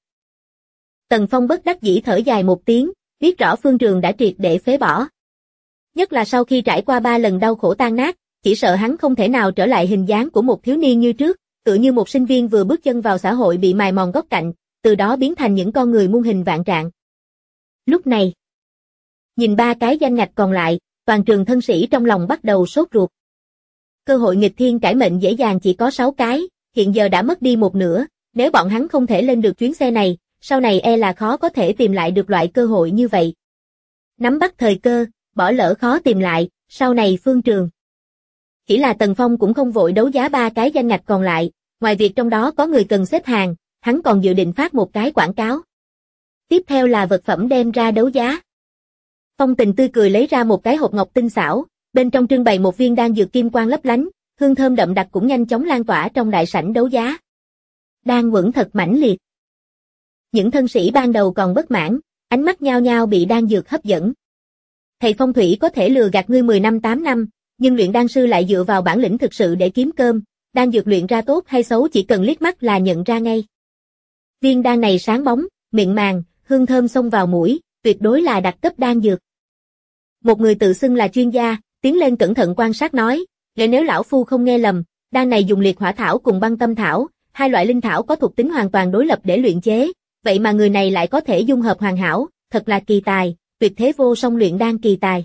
Speaker 2: Tần Phong bất đắc dĩ thở dài một tiếng, biết rõ Phương Trường đã triệt để phế bỏ. Nhất là sau khi trải qua 3 lần đau khổ tan nát, chỉ sợ hắn không thể nào trở lại hình dáng của một thiếu niên như trước, tựa như một sinh viên vừa bước chân vào xã hội bị mài mòn góc cạnh, từ đó biến thành những con người muôn hình vạn trạng. Lúc này, nhìn 3 cái danh ngạch còn lại, toàn trường thân sĩ trong lòng bắt đầu sốt ruột. Cơ hội nghịch thiên cải mệnh dễ dàng chỉ có 6 cái, hiện giờ đã mất đi một nửa, nếu bọn hắn không thể lên được chuyến xe này, sau này là khó có thể tìm lại được loại cơ hội như vậy. Nắm bắt thời cơ, bỏ lỡ khó tìm lại, sau này Phương Trường. Chỉ là Tần Phong cũng không vội đấu giá 3 cái danh ngạch còn lại, ngoài việc trong đó có người cần xếp hàng, hắn còn dự định phát một cái quảng cáo. Tiếp theo là vật phẩm đem ra đấu giá. Phong Tình tươi cười lấy ra một cái hộp ngọc tinh xảo, Bên trong trưng bày một viên đan dược kim quang lấp lánh, hương thơm đậm đặc cũng nhanh chóng lan tỏa trong đại sảnh đấu giá. Đan quẩn thật mãnh liệt. Những thân sĩ ban đầu còn bất mãn, ánh mắt nhao nhao bị đan dược hấp dẫn. Thầy phong thủy có thể lừa gạt ngươi 10 năm 8 năm, nhưng luyện đan sư lại dựa vào bản lĩnh thực sự để kiếm cơm, đan dược luyện ra tốt hay xấu chỉ cần liếc mắt là nhận ra ngay. Viên đan này sáng bóng, mịn màng, hương thơm xông vào mũi, tuyệt đối là đặc cấp đan dược. Một người tự xưng là chuyên gia, tiến lên cẩn thận quan sát nói, nếu lão phu không nghe lầm, đan này dùng liệt hỏa thảo cùng băng tâm thảo, hai loại linh thảo có thuộc tính hoàn toàn đối lập để luyện chế, vậy mà người này lại có thể dung hợp hoàn hảo, thật là kỳ tài, tuyệt thế vô song luyện đan kỳ tài.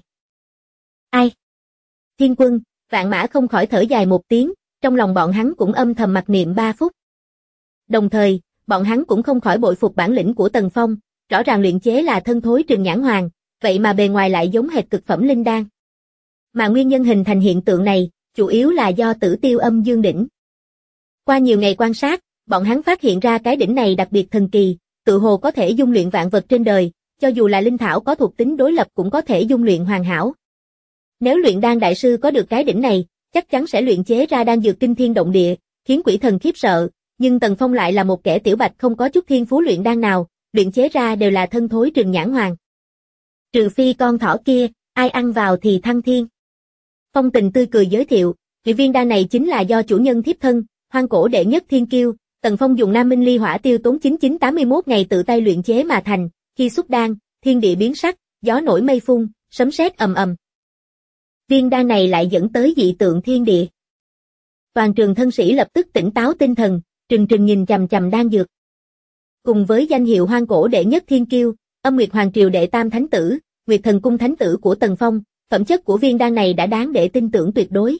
Speaker 2: Ai? Thiên Quân, Vạn Mã không khỏi thở dài một tiếng, trong lòng bọn hắn cũng âm thầm mặc niệm 3 phút. Đồng thời, bọn hắn cũng không khỏi bội phục bản lĩnh của Tần Phong, rõ ràng luyện chế là thân thối Trừng Nhãn Hoàng, vậy mà bề ngoài lại giống hệt cực phẩm linh đan. Mà nguyên nhân hình thành hiện tượng này, chủ yếu là do Tử Tiêu Âm Dương đỉnh. Qua nhiều ngày quan sát, bọn hắn phát hiện ra cái đỉnh này đặc biệt thần kỳ, tự hồ có thể dung luyện vạn vật trên đời, cho dù là linh thảo có thuộc tính đối lập cũng có thể dung luyện hoàn hảo. Nếu luyện đan đại sư có được cái đỉnh này, chắc chắn sẽ luyện chế ra đan dược kinh thiên động địa, khiến quỷ thần khiếp sợ, nhưng Tần Phong lại là một kẻ tiểu bạch không có chút thiên phú luyện đan nào, luyện chế ra đều là thân thối Trừng Nhãn Hoàng. Trừ phi con thỏ kia, ai ăn vào thì thăng thiên. Phong Tình tươi cười giới thiệu, viên đan này chính là do chủ nhân thiếp thân, hoang cổ đệ nhất thiên kiêu, Tần Phong dùng Nam Minh Ly Hỏa tiêu tốn 9981 ngày tự tay luyện chế mà thành, khi xuất đan, thiên địa biến sắc, gió nổi mây phun, sấm sét ầm ầm. Viên đan này lại dẫn tới dị tượng thiên địa. Toàn trường thân sĩ lập tức tỉnh táo tinh thần, trừng trừng nhìn chằm chằm đan dược. Cùng với danh hiệu hoang cổ đệ nhất thiên kiêu, Âm Nguyệt Hoàng triều đệ tam thánh tử, Nguyệt Thần cung thánh tử của Tần Phong, phẩm chất của viên đan này đã đáng để tin tưởng tuyệt đối.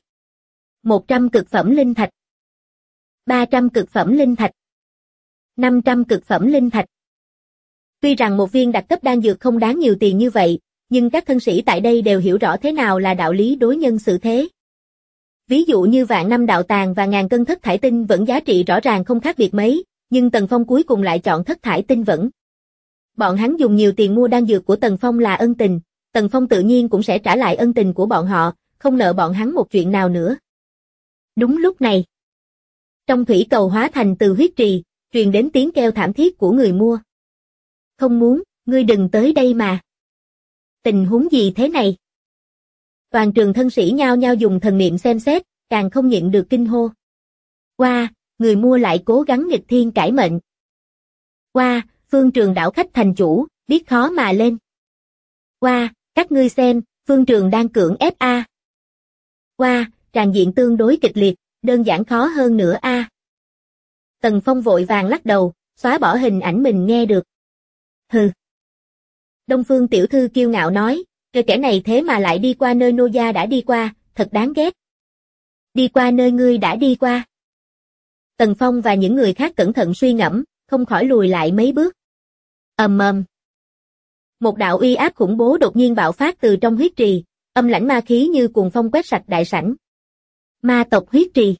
Speaker 2: 100 cực phẩm linh thạch, 300 cực phẩm linh thạch, 500 cực phẩm linh thạch. Tuy rằng một viên đặc cấp đan dược không đáng nhiều tiền như vậy, nhưng các thân sĩ tại đây đều hiểu rõ thế nào là đạo lý đối nhân xử thế. Ví dụ như vạn năm đạo tàng và ngàn cân thất thải tinh vẫn giá trị rõ ràng không khác biệt mấy, nhưng Tần Phong cuối cùng lại chọn thất thải tinh vẫn. Bọn hắn dùng nhiều tiền mua đan dược của Tần Phong là ân tình, Tần Phong tự nhiên cũng sẽ trả lại ân tình của bọn họ, không nợ bọn hắn một chuyện nào nữa. Đúng lúc này, trong thủy cầu hóa thành từ huyết trì, truyền đến tiếng kêu thảm thiết của người mua. Không muốn, ngươi đừng tới đây mà. Tình huống gì thế này? Toàn trường thân sĩ nhao nhao dùng thần niệm xem xét, càng không nhịn được kinh hô. Người mua lại cố gắng nghịch thiên cải mệnh. Phương Trường đảo khách thành chủ, biết khó mà lên. Các ngươi xem, Phương Trường đang cưỡng ép a. Tràn diện tương đối kịch liệt, đơn giản khó hơn nữa a. Tần Phong vội vàng lắc đầu, xóa bỏ hình ảnh mình nghe được. Hừ. Đông Phương tiểu thư kiêu ngạo nói, kẻ này thế mà lại đi qua nơi nô gia đã đi qua, thật đáng ghét. Đi qua nơi ngươi đã đi qua. Tần Phong và những người khác cẩn thận suy ngẫm, không khỏi lùi lại mấy bước. Ầm ầm. Một đạo uy áp khủng bố đột nhiên bạo phát từ trong huyết trì, âm lãnh ma khí như cuồng phong quét sạch đại sảnh. Ma tộc huyết trì.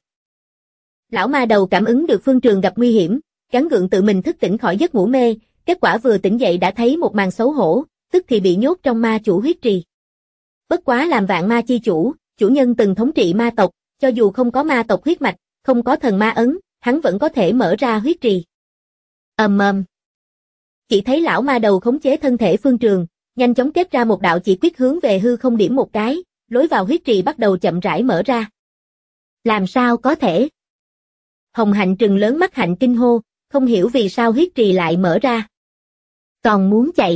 Speaker 2: Lão ma đầu cảm ứng được Phương Trường gặp nguy hiểm, gắng gượng tự mình thức tỉnh khỏi giấc ngủ mê, kết quả vừa tỉnh dậy đã thấy một màn xấu hổ, tức thì bị nhốt trong ma chủ huyết trì. Bất quá làm vạn ma chi chủ, chủ nhân từng thống trị ma tộc, cho dù không có ma tộc huyết mạch, không có thần ma ấn, hắn vẫn có thể mở ra huyết trì. Ầm ầm. Chỉ thấy lão ma đầu khống chế thân thể Phương Trường, nhanh chóng kết ra một đạo chỉ quyết hướng về hư không điểm một cái, lối vào huyết trì bắt đầu chậm rãi mở ra. Làm sao có thể? Hồng Hạnh trừng lớn mắt hạnh kinh hô, không hiểu vì sao huyết trì lại mở ra. Còn muốn chạy.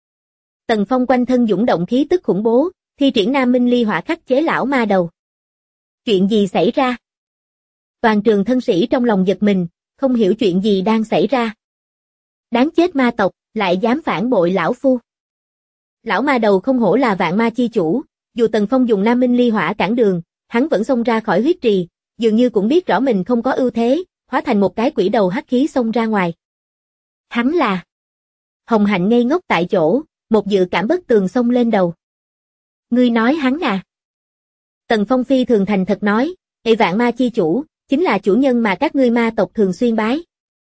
Speaker 2: Tần Phong quanh thân dũng động khí tức khủng bố, thi triển Nam Minh Ly Hỏa khắc chế lão ma đầu. Chuyện gì xảy ra? Toàn trường thân sĩ trong lòng giật mình, không hiểu chuyện gì đang xảy ra. Đáng chết ma tộc, lại dám phản bội lão phu. Lão ma đầu không hổ là vạn ma chi chủ, dù Tần Phong dùng Nam Minh Ly Hỏa cản đường, hắn vẫn xông ra khỏi huyết trì, dường như cũng biết rõ mình không có ưu thế, hóa thành một cái quỷ đầu hắc khí xông ra ngoài. Hắn là... Hồng Hạnh ngây ngốc tại chỗ, một dự cảm bất tường xông lên đầu. Ngươi nói hắn à? Tần Phong phi thường thành thật nói, vạn ma chi chủ, chính là chủ nhân mà các ngươi ma tộc thường xuyên bái.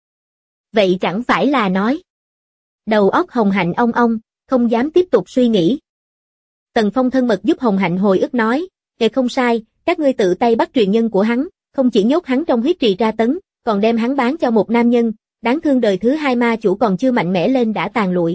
Speaker 2: Vậy chẳng phải là nói. Đầu óc Hồng Hạnh ong ong, không dám tiếp tục suy nghĩ. Tần Phong thân mật giúp Hồng Hạnh hồi ức nói, Không sai, các ngươi tự tay bắt truyền nhân của hắn, không chỉ nhốt hắn trong huyết trì tra tấn, còn đem hắn bán cho một nam nhân, đáng thương đời thứ hai ma chủ còn chưa mạnh mẽ lên đã tàn lụi.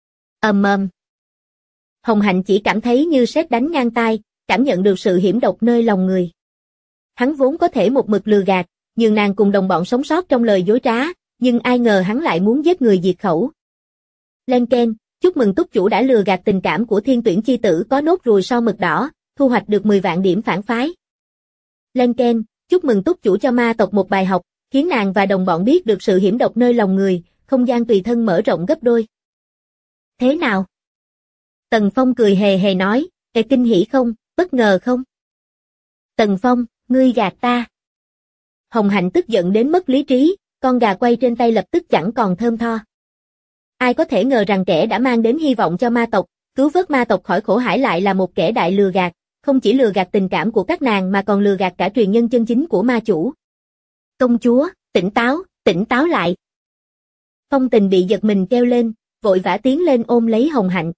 Speaker 2: Hồng Hạnh chỉ cảm thấy như sét đánh ngang tai, cảm nhận được sự hiểm độc nơi lòng người. Hắn vốn có thể một mực lừa gạt, nhường nàng cùng đồng bọn sống sót trong lời dối trá, nhưng ai ngờ hắn lại muốn giết người diệt khẩu. Lên keng, chúc mừng túc chủ đã lừa gạt tình cảm của thiên tuyển chi tử có nốt ruồi sau mực đỏ, thu hoạch được 10 vạn điểm phản phái. Lên keng, chúc mừng túc chủ cho ma tộc một bài học, khiến nàng và đồng bọn biết được sự hiểm độc nơi lòng người, không gian tùy thân mở rộng gấp đôi. Thế nào? Tần Phong cười hề hề nói, kinh hỉ không, bất ngờ không? Tần Phong, ngươi gạt ta. Hồng Hạnh tức giận đến mất lý trí, con gà quay trên tay lập tức chẳng còn thơm tho. Ai có thể ngờ rằng kẻ đã mang đến hy vọng cho ma tộc, cứu vớt ma tộc khỏi khổ hải lại là một kẻ đại lừa gạt, không chỉ lừa gạt tình cảm của các nàng mà còn lừa gạt cả truyền nhân chân chính của ma chủ. Công chúa, tỉnh táo lại. Phong Tình bị giật mình kêu lên, vội vã tiến lên ôm lấy Hồng Hạnh.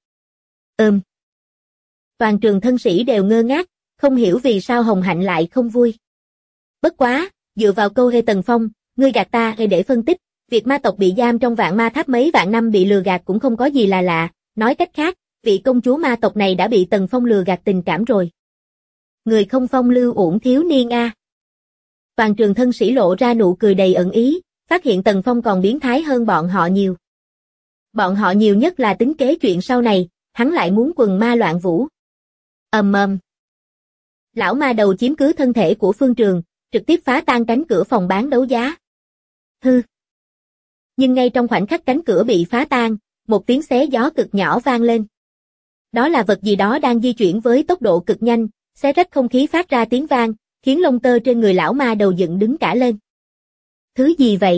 Speaker 2: Toàn trường thân sĩ đều ngơ ngác, không hiểu vì sao Hồng Hạnh lại không vui. Bất quá, dựa vào câu Tần Phong, ngươi gạt ta để phân tích, việc ma tộc bị giam trong vạn ma tháp mấy vạn năm bị lừa gạt cũng không có gì là lạ, nói cách khác, vị công chúa ma tộc này đã bị Tần Phong lừa gạt tình cảm rồi. Người không phong lưu uổng thiếu niên a. Toàn trường thân sĩ lộ ra nụ cười đầy ẩn ý, phát hiện Tần Phong còn biến thái hơn bọn họ nhiều. Bọn họ nhiều nhất là tính kế chuyện sau này, hắn lại muốn quần ma loạn vũ. Lão ma đầu chiếm cứ thân thể của Phương Trường, trực tiếp phá tan cánh cửa phòng bán đấu giá. Hư. Nhưng ngay trong khoảnh khắc cánh cửa bị phá tan, một tiếng xé gió cực nhỏ vang lên. Đó là vật gì đó đang di chuyển với tốc độ cực nhanh, xé rách không khí phát ra tiếng vang, khiến lông tơ trên người lão ma đầu dựng đứng cả lên. Thứ gì vậy?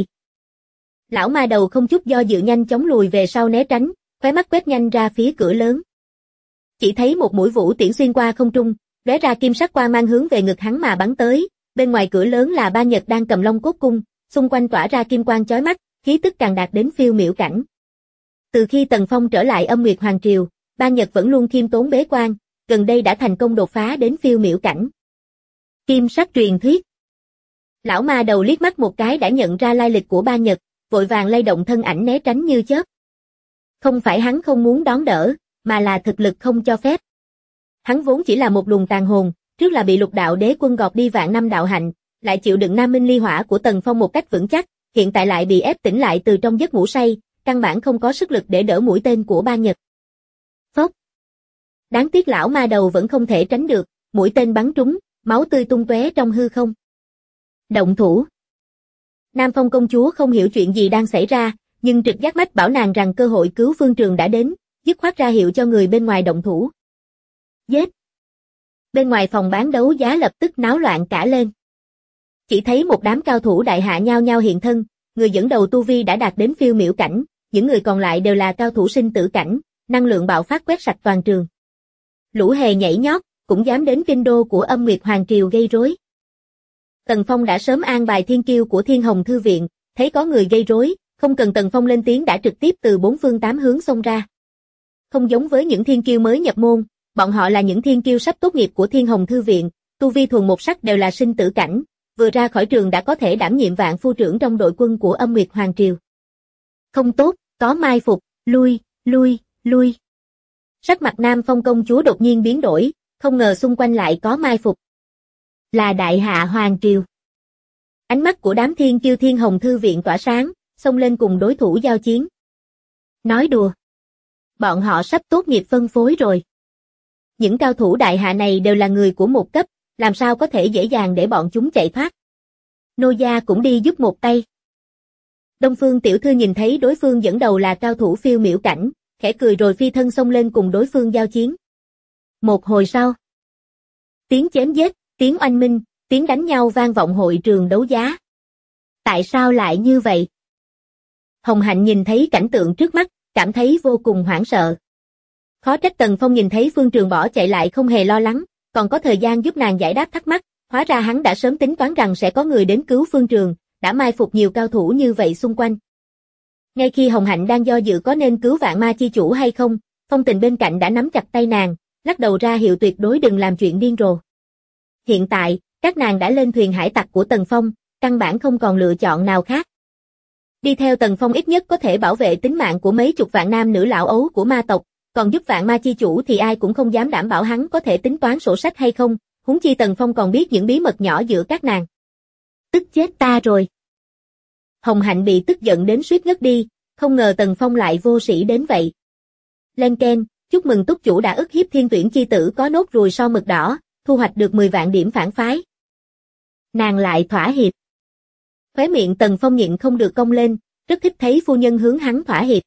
Speaker 2: Lão ma đầu không chút do dự nhanh chóng lùi về sau né tránh, khóe mắt quét nhanh ra phía cửa lớn. Chỉ thấy một mũi vũ tiễn xuyên qua không trung, lóe ra kim sắc quang mang hướng về ngực hắn mà bắn tới, bên ngoài cửa lớn là Ba Nhật đang cầm Long Cốt Cung, xung quanh tỏa ra kim quang chói mắt, khí tức càng đạt đến phiêu miểu cảnh. Từ khi Tần Phong trở lại Âm Nguyệt Hoàng Triều, Ba Nhật vẫn luôn khiêm tốn bế quan, gần đây đã thành công đột phá đến phiêu miểu cảnh. Kim sắc truyền thuyết. Lão ma đầu liếc mắt một cái đã nhận ra lai lịch của Ba Nhật, vội vàng lay động thân ảnh né tránh như chớp. Không phải hắn không muốn đón đỡ, mà là thực lực không cho phép. Hắn vốn chỉ là một luồng tàn hồn, trước là bị Lục Đạo Đế Quân gọt đi vạn năm đạo hạnh, lại chịu đựng Nam Minh Ly Hỏa của Tần Phong một cách vững chắc, hiện tại lại bị ép tỉnh lại từ trong giấc ngủ say, căn bản không có sức lực để đỡ mũi tên của Ba Nhật. Phốc. Đáng tiếc lão ma đầu vẫn không thể tránh được, mũi tên bắn trúng, máu tươi tung tóe trong hư không. Động thủ. Nam Phong công chúa không hiểu chuyện gì đang xảy ra, nhưng trực giác mách bảo nàng rằng cơ hội cứu Phương Trường đã đến, dứt khoát ra hiệu cho người bên ngoài động thủ. Giết. Bên ngoài phòng bán đấu giá lập tức náo loạn cả lên. Chỉ thấy một đám cao thủ đại hạ nhao nhao hiện thân, người dẫn đầu tu vi đã đạt đến phiêu miểu cảnh, những người còn lại đều là cao thủ sinh tử cảnh, năng lượng bạo phát quét sạch toàn trường. Lũ hề nhảy nhót, cũng dám đến kinh đô của Âm Nguyệt Hoàng Triều gây rối. Tần Phong đã sớm an bài thiên kiêu của Thiên Hồng Thư Viện, thấy có người gây rối, không cần Tần Phong lên tiếng đã trực tiếp từ bốn phương tám hướng xông ra. Không giống với những thiên kiêu mới nhập môn, bọn họ là những thiên kiêu sắp tốt nghiệp của Thiên Hồng Thư Viện, tu vi thuần một sắc đều là sinh tử cảnh, vừa ra khỏi trường đã có thể đảm nhiệm vạn phu trưởng trong đội quân của Âm Nguyệt Hoàng Triều. Không tốt, có mai phục, lui. Sắc mặt Nam Phong công chúa đột nhiên biến đổi, không ngờ xung quanh lại có mai phục. Là Đại Hạ Hoàng Triều. Ánh mắt của đám thiên kiêu Thiên Hồng Thư Viện tỏa sáng, xông lên cùng đối thủ giao chiến. Nói đùa. Bọn họ sắp tốt nghiệp phân phối rồi. Những cao thủ Đại Hạ này đều là người của một cấp, làm sao có thể dễ dàng để bọn chúng chạy thoát. Nô gia cũng đi giúp một tay. Đông Phương tiểu thư nhìn thấy đối phương dẫn đầu là cao thủ phiêu miểu cảnh, khẽ cười rồi phi thân xông lên cùng đối phương giao chiến. Một hồi sau, tiếng chém giết, tiếng oanh minh, tiếng đánh nhau vang vọng hội trường đấu giá. Tại sao lại như vậy? Hồng Hạnh nhìn thấy cảnh tượng trước mắt, cảm thấy vô cùng hoảng sợ. Khó trách Tần Phong nhìn thấy Phương Trường bỏ chạy lại không hề lo lắng, còn có thời gian giúp nàng giải đáp thắc mắc, hóa ra hắn đã sớm tính toán rằng sẽ có người đến cứu Phương Trường, đã mai phục nhiều cao thủ như vậy xung quanh. Ngay khi Hồng Hạnh đang do dự có nên cứu Vạn Ma chi chủ hay không, Phong Tình bên cạnh đã nắm chặt tay nàng, lắc đầu ra hiệu tuyệt đối đừng làm chuyện điên rồ. Hiện tại, các nàng đã lên thuyền hải tặc của Tần Phong, căn bản không còn lựa chọn nào khác. Đi theo Tần Phong ít nhất có thể bảo vệ tính mạng của mấy chục vạn nam nữ lão ấu của ma tộc, còn giúp vạn ma chi chủ thì ai cũng không dám đảm bảo hắn có thể tính toán sổ sách hay không, huống chi Tần Phong còn biết những bí mật nhỏ giữa các nàng. Tức chết ta rồi. Hồng Hạnh bị tức giận đến suýt ngất đi, không ngờ Tần Phong lại vô sĩ đến vậy. Len keng, chúc mừng túc chủ đã ức hiếp thiên tuyển chi tử có nốt ruồi so mực đỏ, thu hoạch được 10 vạn điểm phản phái. Nàng lại thỏa hiệp. Khóe miệng Tần Phong nhịn không được cong lên, rất thích thấy phu nhân hướng hắn thỏa hiệp.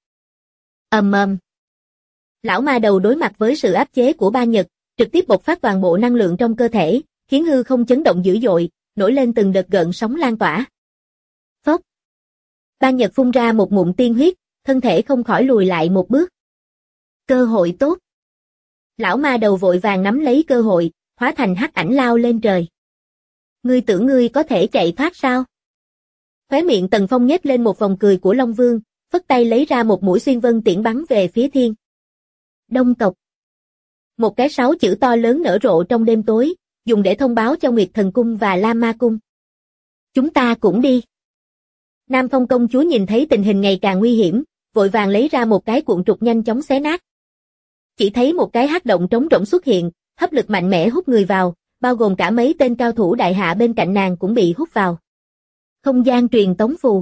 Speaker 2: Lão ma đầu đối mặt với sự áp chế của Ba Nhật, trực tiếp bộc phát toàn bộ năng lượng trong cơ thể, khiến hư không chấn động dữ dội, nổi lên từng đợt gợn sóng lan tỏa. Phốc. Ba Nhật phun ra một ngụm tiên huyết, thân thể không khỏi lùi lại một bước. Cơ hội tốt. Lão ma đầu vội vàng nắm lấy cơ hội, hóa thành hắc ảnh lao lên trời. Ngươi tưởng ngươi có thể chạy thoát sao? Khóe miệng Tần Phong nhếch lên một vòng cười của Long Vương, phất tay lấy ra một mũi xuyên vân tiễn bắn về phía thiên. Đông tộc. Một cái 6 chữ to lớn nở rộ trong đêm tối, dùng để thông báo cho Nguyệt Thần Cung và Lam Ma Cung. Chúng ta cũng đi. Nam Phong công chúa nhìn thấy tình hình ngày càng nguy hiểm, vội vàng lấy ra một cái cuộn trục nhanh chóng xé nát. Chỉ thấy một cái hắc động trống rỗng xuất hiện, hấp lực mạnh mẽ hút người vào, bao gồm cả mấy tên cao thủ đại hạ bên cạnh nàng cũng bị hút vào. Không gian truyền tống phù.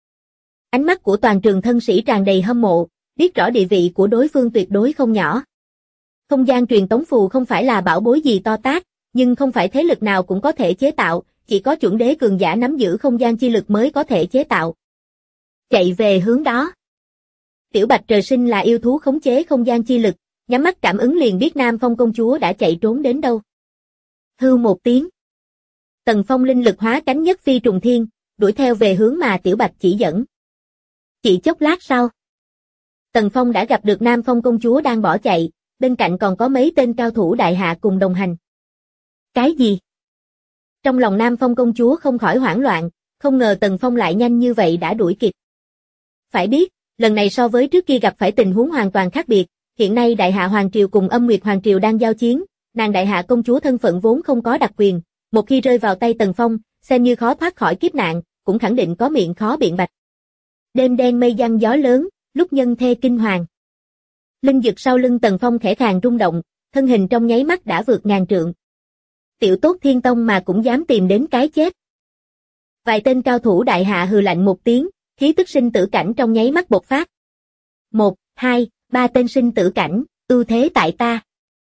Speaker 2: Ánh mắt của toàn trường thân sĩ tràn đầy hâm mộ, biết rõ địa vị của đối phương tuyệt đối không nhỏ. Không gian truyền tống phù không phải là bảo bối gì to tát, nhưng không phải thế lực nào cũng có thể chế tạo, chỉ có chuẩn đế cường giả nắm giữ không gian chi lực mới có thể chế tạo. Chạy về hướng đó. Tiểu Bạch trời sinh là yêu thú khống chế không gian chi lực, nhắm mắt cảm ứng liền biết Nam Phong công chúa đã chạy trốn đến đâu. Hưu một tiếng. Tần Phong linh lực hóa cánh nhất phi trùng thiên, đuổi theo về hướng mà Tiểu Bạch chỉ dẫn. Chỉ chốc lát sau, Tần Phong đã gặp được Nam Phong công chúa đang bỏ chạy, bên cạnh còn có mấy tên cao thủ đại hạ cùng đồng hành. Cái gì? Trong lòng Nam Phong công chúa không khỏi hoảng loạn, không ngờ Tần Phong lại nhanh như vậy đã đuổi kịp. Phải biết, lần này so với trước kia gặp phải tình huống hoàn toàn khác biệt, hiện nay Đại Hạ Hoàng Triều cùng Âm Nguyệt Hoàng Triều đang giao chiến, nàng Đại Hạ công chúa thân phận vốn không có đặc quyền, một khi rơi vào tay Tần Phong, xem như khó thoát khỏi kiếp nạn, cũng khẳng định có miệng khó biện bạch. Đêm đen mây giăng gió lớn, lúc nhân thê kinh hoàng. Linh dực sau lưng Tần Phong khẽ khàng rung động, thân hình trong nháy mắt đã vượt ngàn trượng. Tiểu tốt thiên tông mà cũng dám tìm đến cái chết. Vài tên cao thủ đại hạ hừ lạnh một tiếng, khí tức sinh tử cảnh trong nháy mắt bộc phát. 1, 2, 3 tên sinh tử cảnh, ưu thế tại ta.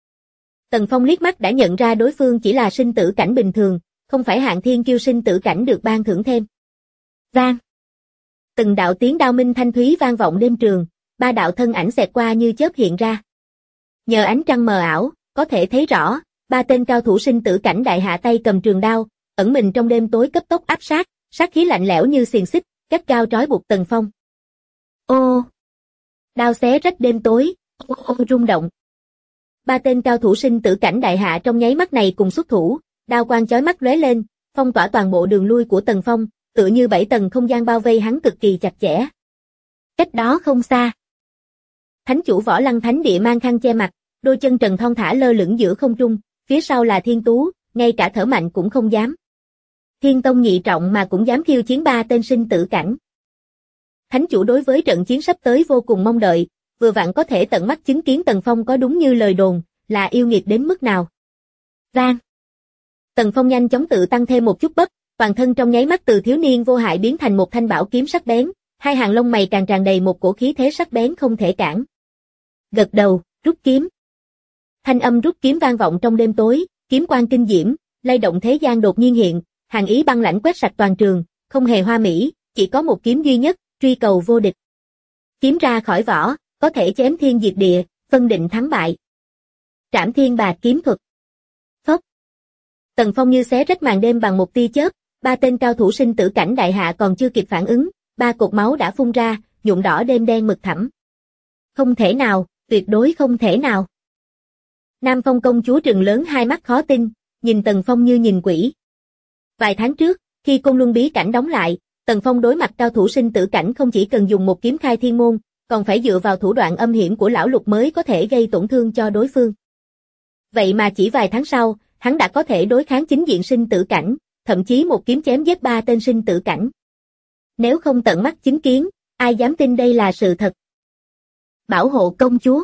Speaker 2: Tần Phong liếc mắt đã nhận ra đối phương chỉ là sinh tử cảnh bình thường, không phải hạng thiên kiêu sinh tử cảnh được ban thưởng thêm. Vang. Từng đạo tiếng đao minh thanh thúy vang vọng đêm trường, 3 đạo thân ảnh xẹt qua như chớp hiện ra. Nhờ ánh trăng mờ ảo, có thể thấy rõ, 3 tên cao thủ sinh tử cảnh đại hạ tay cầm trường đao, ẩn mình trong đêm tối cấp tốc áp sát, sát khí lạnh lẽo như xiềng xích, gắt gao trói buộc Tần Phong. Ô! Đao xé rách đêm tối, ô rung động. 3 tên cao thủ sinh tử cảnh đại hạ trong nháy mắt này cùng xuất thủ, đao quang chói mắt lóe lên, phong tỏa toàn bộ đường lui của Tần Phong, tựa như 7 tầng không gian bao vây hắn cực kỳ chặt chẽ. Cách đó không xa. Thánh chủ Võ Lăng Thánh Địa mang khăn che mặt, đôi chân trần thon thả lơ lửng giữa không trung, phía sau là Thiên Tú, ngay cả thở mạnh cũng không dám. Thiên Tông nhị trọng mà cũng dám khiêu chiến 3 tên sinh tử cảnh. Thánh chủ đối với trận chiến sắp tới vô cùng mong đợi, vừa vặn có thể tận mắt chứng kiến Tần Phong có đúng như lời đồn, là yêu nghiệt đến mức nào. Vang. Tần Phong nhanh chóng tự tăng thêm một chút bắp, toàn thân trong nháy mắt từ thiếu niên vô hại biến thành một thanh bảo kiếm sắc bén, hai hàng lông mày càng tràn đầy một cổ khí thế sắc bén không thể cản. Gật đầu, rút kiếm. Thanh âm rút kiếm vang vọng trong đêm tối, kiếm quang kinh diễm, lay động thế gian đột nhiên hiện, hàn ý băng lãnh quét sạch toàn trường, không hề hoa mỹ, chỉ có một kiếm duy nhất, truy cầu vô địch. Kiếm ra khỏi vỏ, có thể chém thiên diệt địa, phân định thắng bại. Trảm thiên bạt kiếm thuật. Phốc. Tần Phong như xé rách màn đêm bằng một tia chớp, 3 tên cao thủ sinh tử cảnh đại hạ còn chưa kịp phản ứng, 3 cột máu đã phun ra, nhuộm đỏ đêm đen mực thẳm. Không thể nào, tuyệt đối không thể nào. Nam Phong công chúa trừng lớn hai mắt khó tin, nhìn Tần Phong như nhìn quỷ. Vài tháng trước, khi Côn Luân bí cảnh đóng lại, Tần Phong đối mặt cao thủ sinh tử cảnh không chỉ cần dùng một kiếm khai thiên môn, còn phải dựa vào thủ đoạn âm hiểm của lão lục mới có thể gây tổn thương cho đối phương. Vậy mà chỉ vài tháng sau, hắn đã có thể đối kháng chính diện sinh tử cảnh, thậm chí một kiếm chém giết 3 tên sinh tử cảnh. Nếu không tận mắt chứng kiến, ai dám tin đây là sự thật. Bảo hộ công chúa.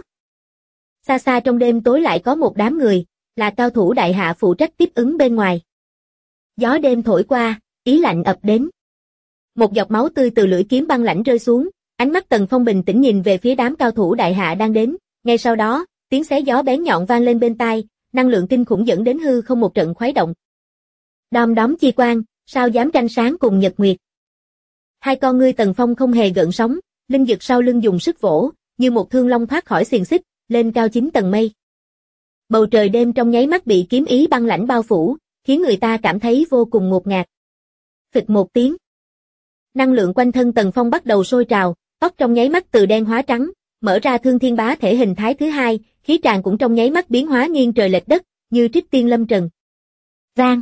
Speaker 2: Xa xa trong đêm tối lại có một đám người, là cao thủ đại hạ phụ trách tiếp ứng bên ngoài. Gió đêm thổi qua, ý lạnh ập đến. Một giọt máu tươi từ lưỡi kiếm băng lãnh rơi xuống, ánh mắt Tần Phong bình tĩnh nhìn về phía đám cao thủ đại hạ đang đến, ngay sau đó, tiếng xé gió bén nhọn vang lên bên tai, năng lượng kinh khủng dẫn đến hư không một trận khuấy động. Đom đóm chi quang, sao dám tranh sáng cùng nhật nguyệt. Hai con ngươi Tần Phong không hề gợn sóng, linh dực sau lưng dùng sức vỗ, như một thương long thoát khỏi xiềng xích, lên cao 9 tầng mây. Bầu trời đêm trong nháy mắt bị kiếm ý băng lãnh bao phủ, khiến người ta cảm thấy vô cùng ngột ngạt. Phịch một tiếng. Năng lượng quanh thân Tần Phong bắt đầu sôi trào, tóc trong nháy mắt từ đen hóa trắng, mở ra thương thiên bá thể hình thái thứ hai, khí tràng cũng trong nháy mắt biến hóa nghiêng trời lệch đất, như trích tiên lâm trần. Vang.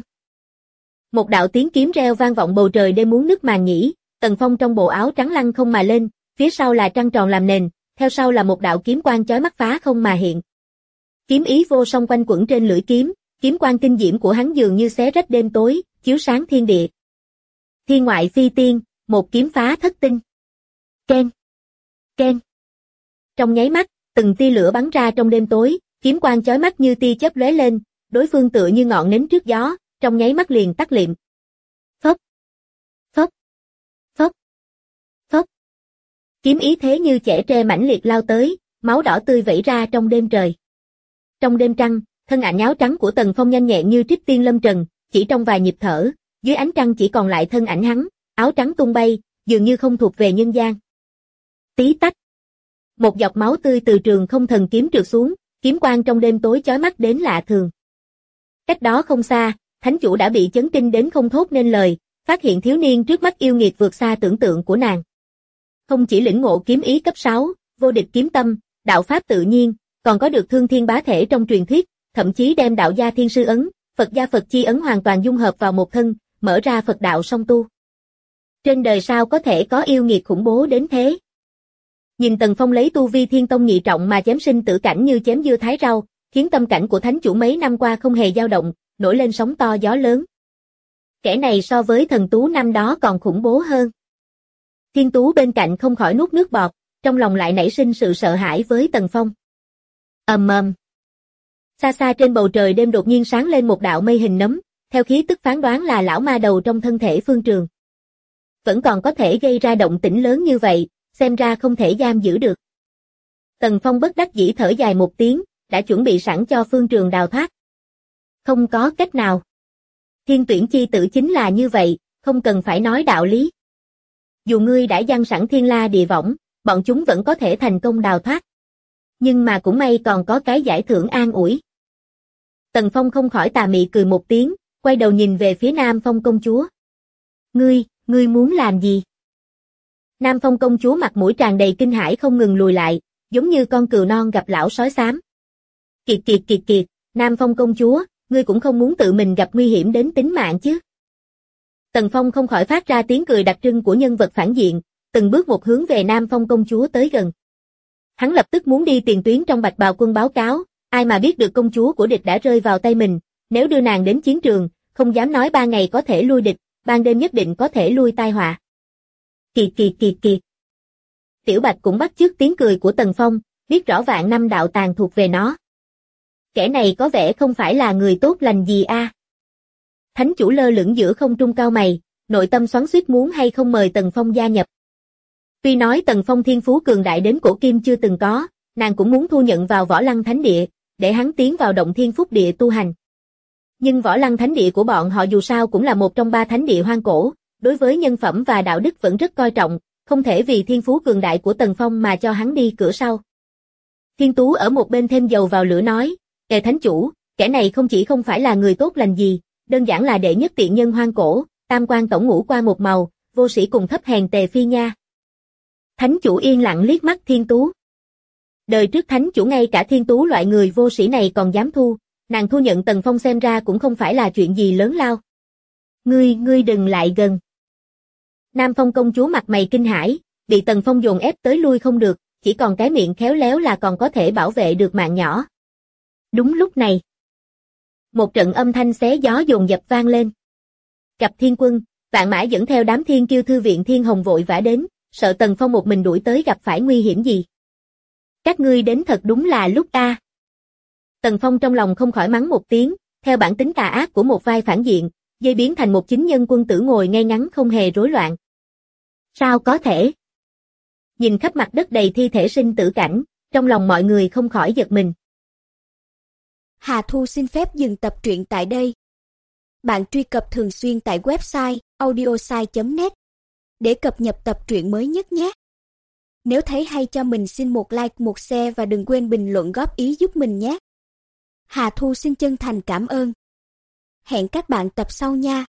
Speaker 2: Một đạo tiếng kiếm reo vang vọng bầu trời đêm muốn nứt màn nhĩ, Tần Phong trong bộ áo trắng lăng không mà lên, phía sau là trăng tròn làm nền, theo sau là một đạo kiếm quang chói mắt phá không mà hiện. Kiếm ý vô song quanh quẩn trên lưỡi kiếm, kiếm quang kinh diễm của hắn dường như xé rách đêm tối, chiếu sáng thiên địa. Thiên ngoại phi tiên, một kiếm phá thất tinh. Keng, keng. Trong nháy mắt, từng tia lửa bắn ra trong đêm tối, kiếm quang chói mắt như tia chớp lóe lên, đối phương tựa như ngọn nến trước gió, trong nháy mắt liền tắt liệm. Phốc, phốc, phốc, phốc. Kiếm ý thế như chẻ tre mãnh liệt lao tới, máu đỏ tươi vẩy ra trong đêm trời. Trong đêm trăng, thân ảnh áo trắng của Tần Phong nhanh nhẹn như trích tiên lâm trần, chỉ trong vài nhịp thở, dưới ánh trăng chỉ còn lại thân ảnh hắn, áo trắng tung bay, dường như không thuộc về nhân gian. Tí tách. Một giọt máu tươi từ trường không thần kiếm trượt xuống, kiếm quang trong đêm tối chói mắt đến lạ thường. Cách đó không xa, thánh chủ đã bị chấn kinh đến không thốt nên lời, phát hiện thiếu niên trước mắt yêu nghiệt vượt xa tưởng tượng của nàng. Không chỉ lĩnh ngộ kiếm ý cấp 6, vô địch kiếm tâm, đạo pháp tự nhiên, còn có được thương thiên bá thể trong truyền thuyết, thậm chí đem đạo gia thiên sư ấn, Phật gia Phật chi ấn hoàn toàn dung hợp vào một thân, mở ra Phật đạo song tu. Trên đời sao có thể có yêu nghiệt khủng bố đến thế? Nhìn Tần Phong lấy tu vi thiên tông nhị trọng mà chém sinh tử cảnh như chém dưa thái rau, khiến tâm cảnh của thánh chủ mấy năm qua không hề dao động, nổi lên sóng to gió lớn. Kẻ này so với thần tú năm đó còn khủng bố hơn. Thiên tú bên cạnh không khỏi nuốt nước bọt, trong lòng lại nảy sinh sự sợ hãi với Tần Phong. Ầm ầm. Xa xa trên bầu trời đêm đột nhiên sáng lên một đạo mây hình nấm, theo khí tức phán đoán là lão ma đầu trong thân thể Phương Trường. Vẫn còn có thể gây ra động tĩnh lớn như vậy, xem ra không thể giam giữ được. Tần Phong bất đắc dĩ thở dài một tiếng, đã chuẩn bị sẵn cho Phương Trường đào thoát. Không có cách nào. Thiên tuyển chi tử chính là như vậy, không cần phải nói đạo lý. Dù ngươi đã giăng sẵn thiên la địa võng, bọn chúng vẫn có thể thành công đào thoát. Nhưng mà cũng may còn có cái giải thưởng an ủi. Tần Phong không khỏi tà mị cười một tiếng, quay đầu nhìn về phía Nam Phong công chúa. Ngươi muốn làm gì? Nam Phong công chúa mặt mũi tràn đầy kinh hãi không ngừng lùi lại, giống như con cừu non gặp lão sói xám. Kiệt, Nam Phong công chúa, ngươi cũng không muốn tự mình gặp nguy hiểm đến tính mạng chứ? Tần Phong không khỏi phát ra tiếng cười đặc trưng của nhân vật phản diện, từng bước một hướng về Nam Phong công chúa tới gần. Hắn lập tức muốn đi tiền tuyến trong Bạch Bào quân báo cáo, ai mà biết được công chúa của địch đã rơi vào tay mình, nếu đưa nàng đến chiến trường, không dám nói 3 ngày có thể lui địch, ban đêm nhất định có thể lui tai họa. Kiệt. Tiểu Bạch cũng bắt chước tiếng cười của Tần Phong, biết rõ vạn năm đạo tàng thuộc về nó. Kẻ này có vẻ không phải là người tốt lành gì a. Thánh chủ lơ lửng giữa không trung cao mày, nội tâm xoắn xuýt muốn hay không mời Tần Phong gia nhập. Tuy nói Tần Phong thiên phú cường đại đến cổ kim chưa từng có, nàng cũng muốn thu nhận vào Võ Lăng Thánh Địa, để hắn tiến vào động thiên phúc địa tu hành. Nhưng Võ Lăng Thánh Địa của bọn họ dù sao cũng là một trong 3 thánh địa hoang cổ, đối với nhân phẩm và đạo đức vẫn rất coi trọng, không thể vì thiên phú cường đại của Tần Phong mà cho hắn đi cửa sau. Thiên Tú ở một bên thêm dầu vào lửa nói, thánh chủ, kẻ này không chỉ không phải là người tốt lành gì, đơn giản là đệ nhất tiện nhân hoang cổ, tam quan tổng ngũ qua một màu, vô sĩ cùng thấp hèn tề phi nha. Thánh chủ yên lặng liếc mắt Thiên Tú. Đời trước thánh chủ ngay cả Thiên Tú loại người vô sĩ này còn dám thu, nàng thu nhận Tần Phong xem ra cũng không phải là chuyện gì lớn lao. Ngươi đừng lại gần. Nam Phong công chúa mặt mày kinh hãi, bị Tần Phong dồn ép tới lui không được, chỉ còn cái miệng khéo léo là còn có thể bảo vệ được mạng nhỏ. Đúng lúc này, Một trận âm thanh xé gió dồn dập vang lên. Gặp thiên quân, Vạn Mã dẫn theo đám thiên kiêu thư viện Thiên Hồng vội vã đến, sợ Tần Phong một mình đuổi tới gặp phải nguy hiểm gì. Các ngươi đến thật đúng là lúc ta. Tần Phong trong lòng không khỏi mắng một tiếng, theo bản tính tà ác của một vai phản diện, dây biến thành một chính nhân quân tử ngồi ngay ngắn không hề rối loạn. Sao có thể? Nhìn khắp mặt đất đầy thi thể sinh tử cảnh, trong lòng mọi người không khỏi giật mình.
Speaker 3: Hà Thu xin phép dừng tập truyện tại đây. Bạn truy cập thường xuyên tại website audiosai.net để cập nhật tập truyện mới nhất nhé. Nếu thấy hay cho mình xin một like, một share và đừng quên bình luận góp ý giúp mình nhé. Hà Thu xin chân thành cảm ơn. Hẹn các bạn tập sau nha.